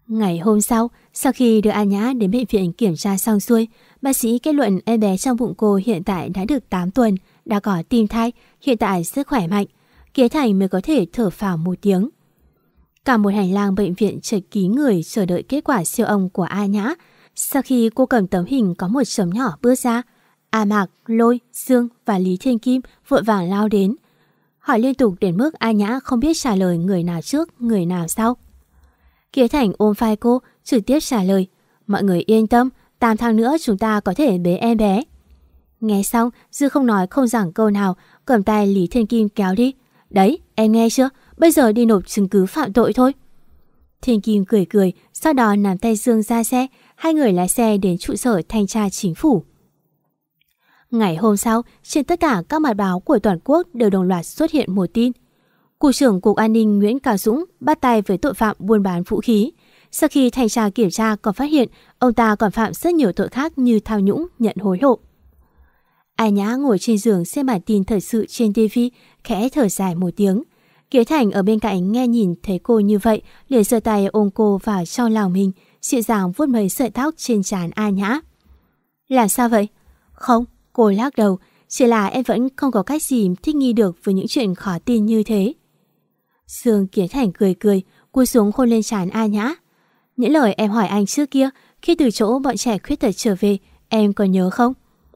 Ngày hôm sau, sau khi đưa A Nhã đến bệnh viện kiểm tra xong xuôi, bác sĩ kết luận em bé trong bụng cô hiện tại đã được tám tuần, đã có tim thai, hiện tại rất khỏe mạnh. Kế Thành mới có thể thở phào một tiếng. Cả một hành lang bệnh viện chật kín người chờ đợi kết quả siêu âm của A Nhã. Sau khi cô cầm tấm hình có một chấm nhỏ bước ra, A Mạc, Lôi, Dương và Lý Thiên Kim vội vàng lao đến. Hỏi liên tục đến mức A Nhã không biết trả lời người nào trước, người nào sau. Kế Thành ôm vai cô, trực tiếp trả lời. Mọi người yên tâm, tám tháng nữa chúng ta có thể bế em bé. Nghe xong, Dư không nói không giảng câu nào, cầm tay Lý Thiên Kim kéo đi. Đấy, em nghe chưa? Bây giờ đi nộp chứng cứ phạm tội thôi. Thiên Kim cười cười, sau đó nắm tay Dương ra xe, hai người lái xe đến trụ sở thanh tra chính phủ. Ngày hôm sau, trên tất cả các mặt báo của toàn quốc đều đồng loạt xuất hiện một tin. Cục trưởng Cục An ninh Nguyễn Cao Dũng bắt tay với tội phạm buôn bán vũ khí. Sau khi thanh tra kiểm tra còn phát hiện ông ta còn phạm rất nhiều tội khác như thao nhũng, nhận hối lộ. A Nhã ngồi trên giường xem bản tin thời sự trên ti vi, khẽ thở dài một tiếng. Kế Thành ở bên cạnh nghe nhìn thấy cô như vậy, liền giơ tay ôm cô vào trong lòng mình, dịu dàng vuốt mấy sợi tóc trên trán A Nhã. Làm sao vậy? Không, cô lắc đầu, chỉ là em vẫn không có cách gì thích nghi được với những chuyện khó tin như thế. Dương Kế Thành cười cười, cúi xuống hôn lên trán A Nhã. Những lời em hỏi anh trước kia, khi từ chỗ bọn trẻ khuyết tật trở về, em còn nhớ không?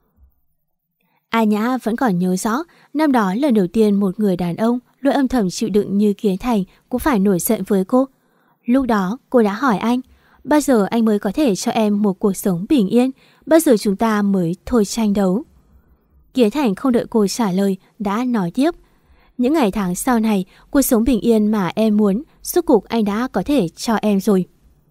A Nhã vẫn còn nhớ rõ, năm đó lần đầu tiên một người đàn ông luôn âm thầm chịu đựng như Kế Thành cũng phải nổi giận với cô. Lúc đó cô đã hỏi anh, bao giờ anh mới có thể cho em một cuộc sống bình yên, bao giờ chúng ta mới thôi tranh đấu. Kế Thành không đợi cô trả lời, đã nói tiếp. Những ngày tháng sau này, cuộc sống bình yên mà em muốn, suốt cuộc anh đã có thể cho em rồi.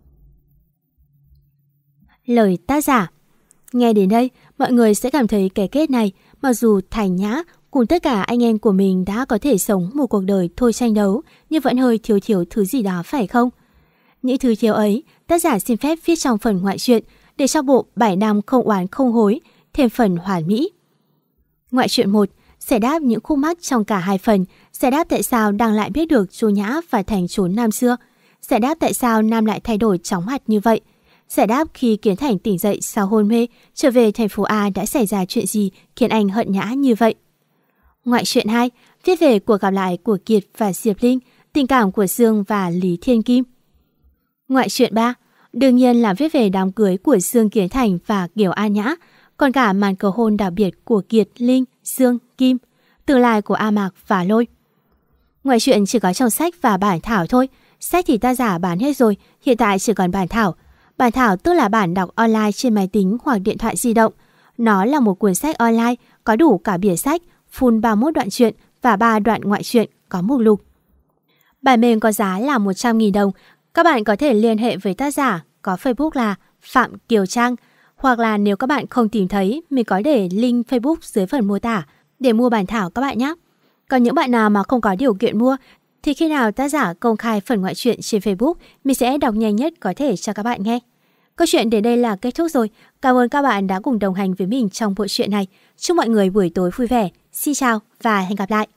Lời tác giả. Nghe đến đây, mọi người sẽ cảm thấy cái kết này, mặc dù Thành Nhã cùng tất cả anh em của mình đã có thể sống một cuộc đời thôi tranh đấu, nhưng vẫn hơi thiếu thiếu thứ gì đó phải không? Những thứ thiếu ấy, tác giả xin phép viết trong phần ngoại truyện để cho bộ bảy năm không oán không hối thêm phần hoàn mỹ. Ngoại truyện một giải đáp những khúc mắc trong cả hai phần, giải đáp tại sao Đăng lại biết được chú Nhã và Thành trốn Nam xưa, giải đáp tại sao Nam lại thay đổi chóng mặt như vậy, giải đáp khi Kiến Thành tỉnh dậy sau hôn mê trở về thành phố A đã xảy ra chuyện gì khiến anh hận Nhã như vậy. Ngoại truyện hai viết về cuộc gặp lại của Kiệt và Diệp Linh, tình cảm của Dương và Lý Thiên Kim. Ngoại truyện ba đương nhiên là viết về đám cưới của Dương Kiến Thành và Kiều A Nhã, còn cả màn cầu hôn đặc biệt của Kiệt, Linh, Dương, Kim, tương lai của A Mạc và Lôi. Ngoại truyện chỉ có trong sách và bản thảo thôi, sách thì tác giả bán hết rồi, hiện tại chỉ còn bản thảo. Bản thảo tức là bản đọc online trên máy tính hoặc điện thoại di động. Nó là một cuốn sách online, có đủ cả bìa sách, full ba mươi mốt đoạn truyện và ba đoạn ngoại truyện có mục lục. Bản mềm có giá là một trăm nghìn đồng. Các bạn có thể liên hệ với tác giả, có Facebook là Phạm Kiều Trang, hoặc là nếu các bạn không tìm thấy, mình có để link Facebook dưới phần mô tả để mua bản thảo các bạn nhé. Còn những bạn nào mà không có điều kiện mua thì khi nào tác giả công khai phần ngoại truyện trên Facebook, mình sẽ đọc nhanh nhất có thể cho các bạn nghe. Câu chuyện đến đây là kết thúc rồi. Cảm ơn các bạn đã cùng đồng hành với mình trong bộ truyện này. Chúc mọi người buổi tối vui vẻ. Xin chào và hẹn gặp lại.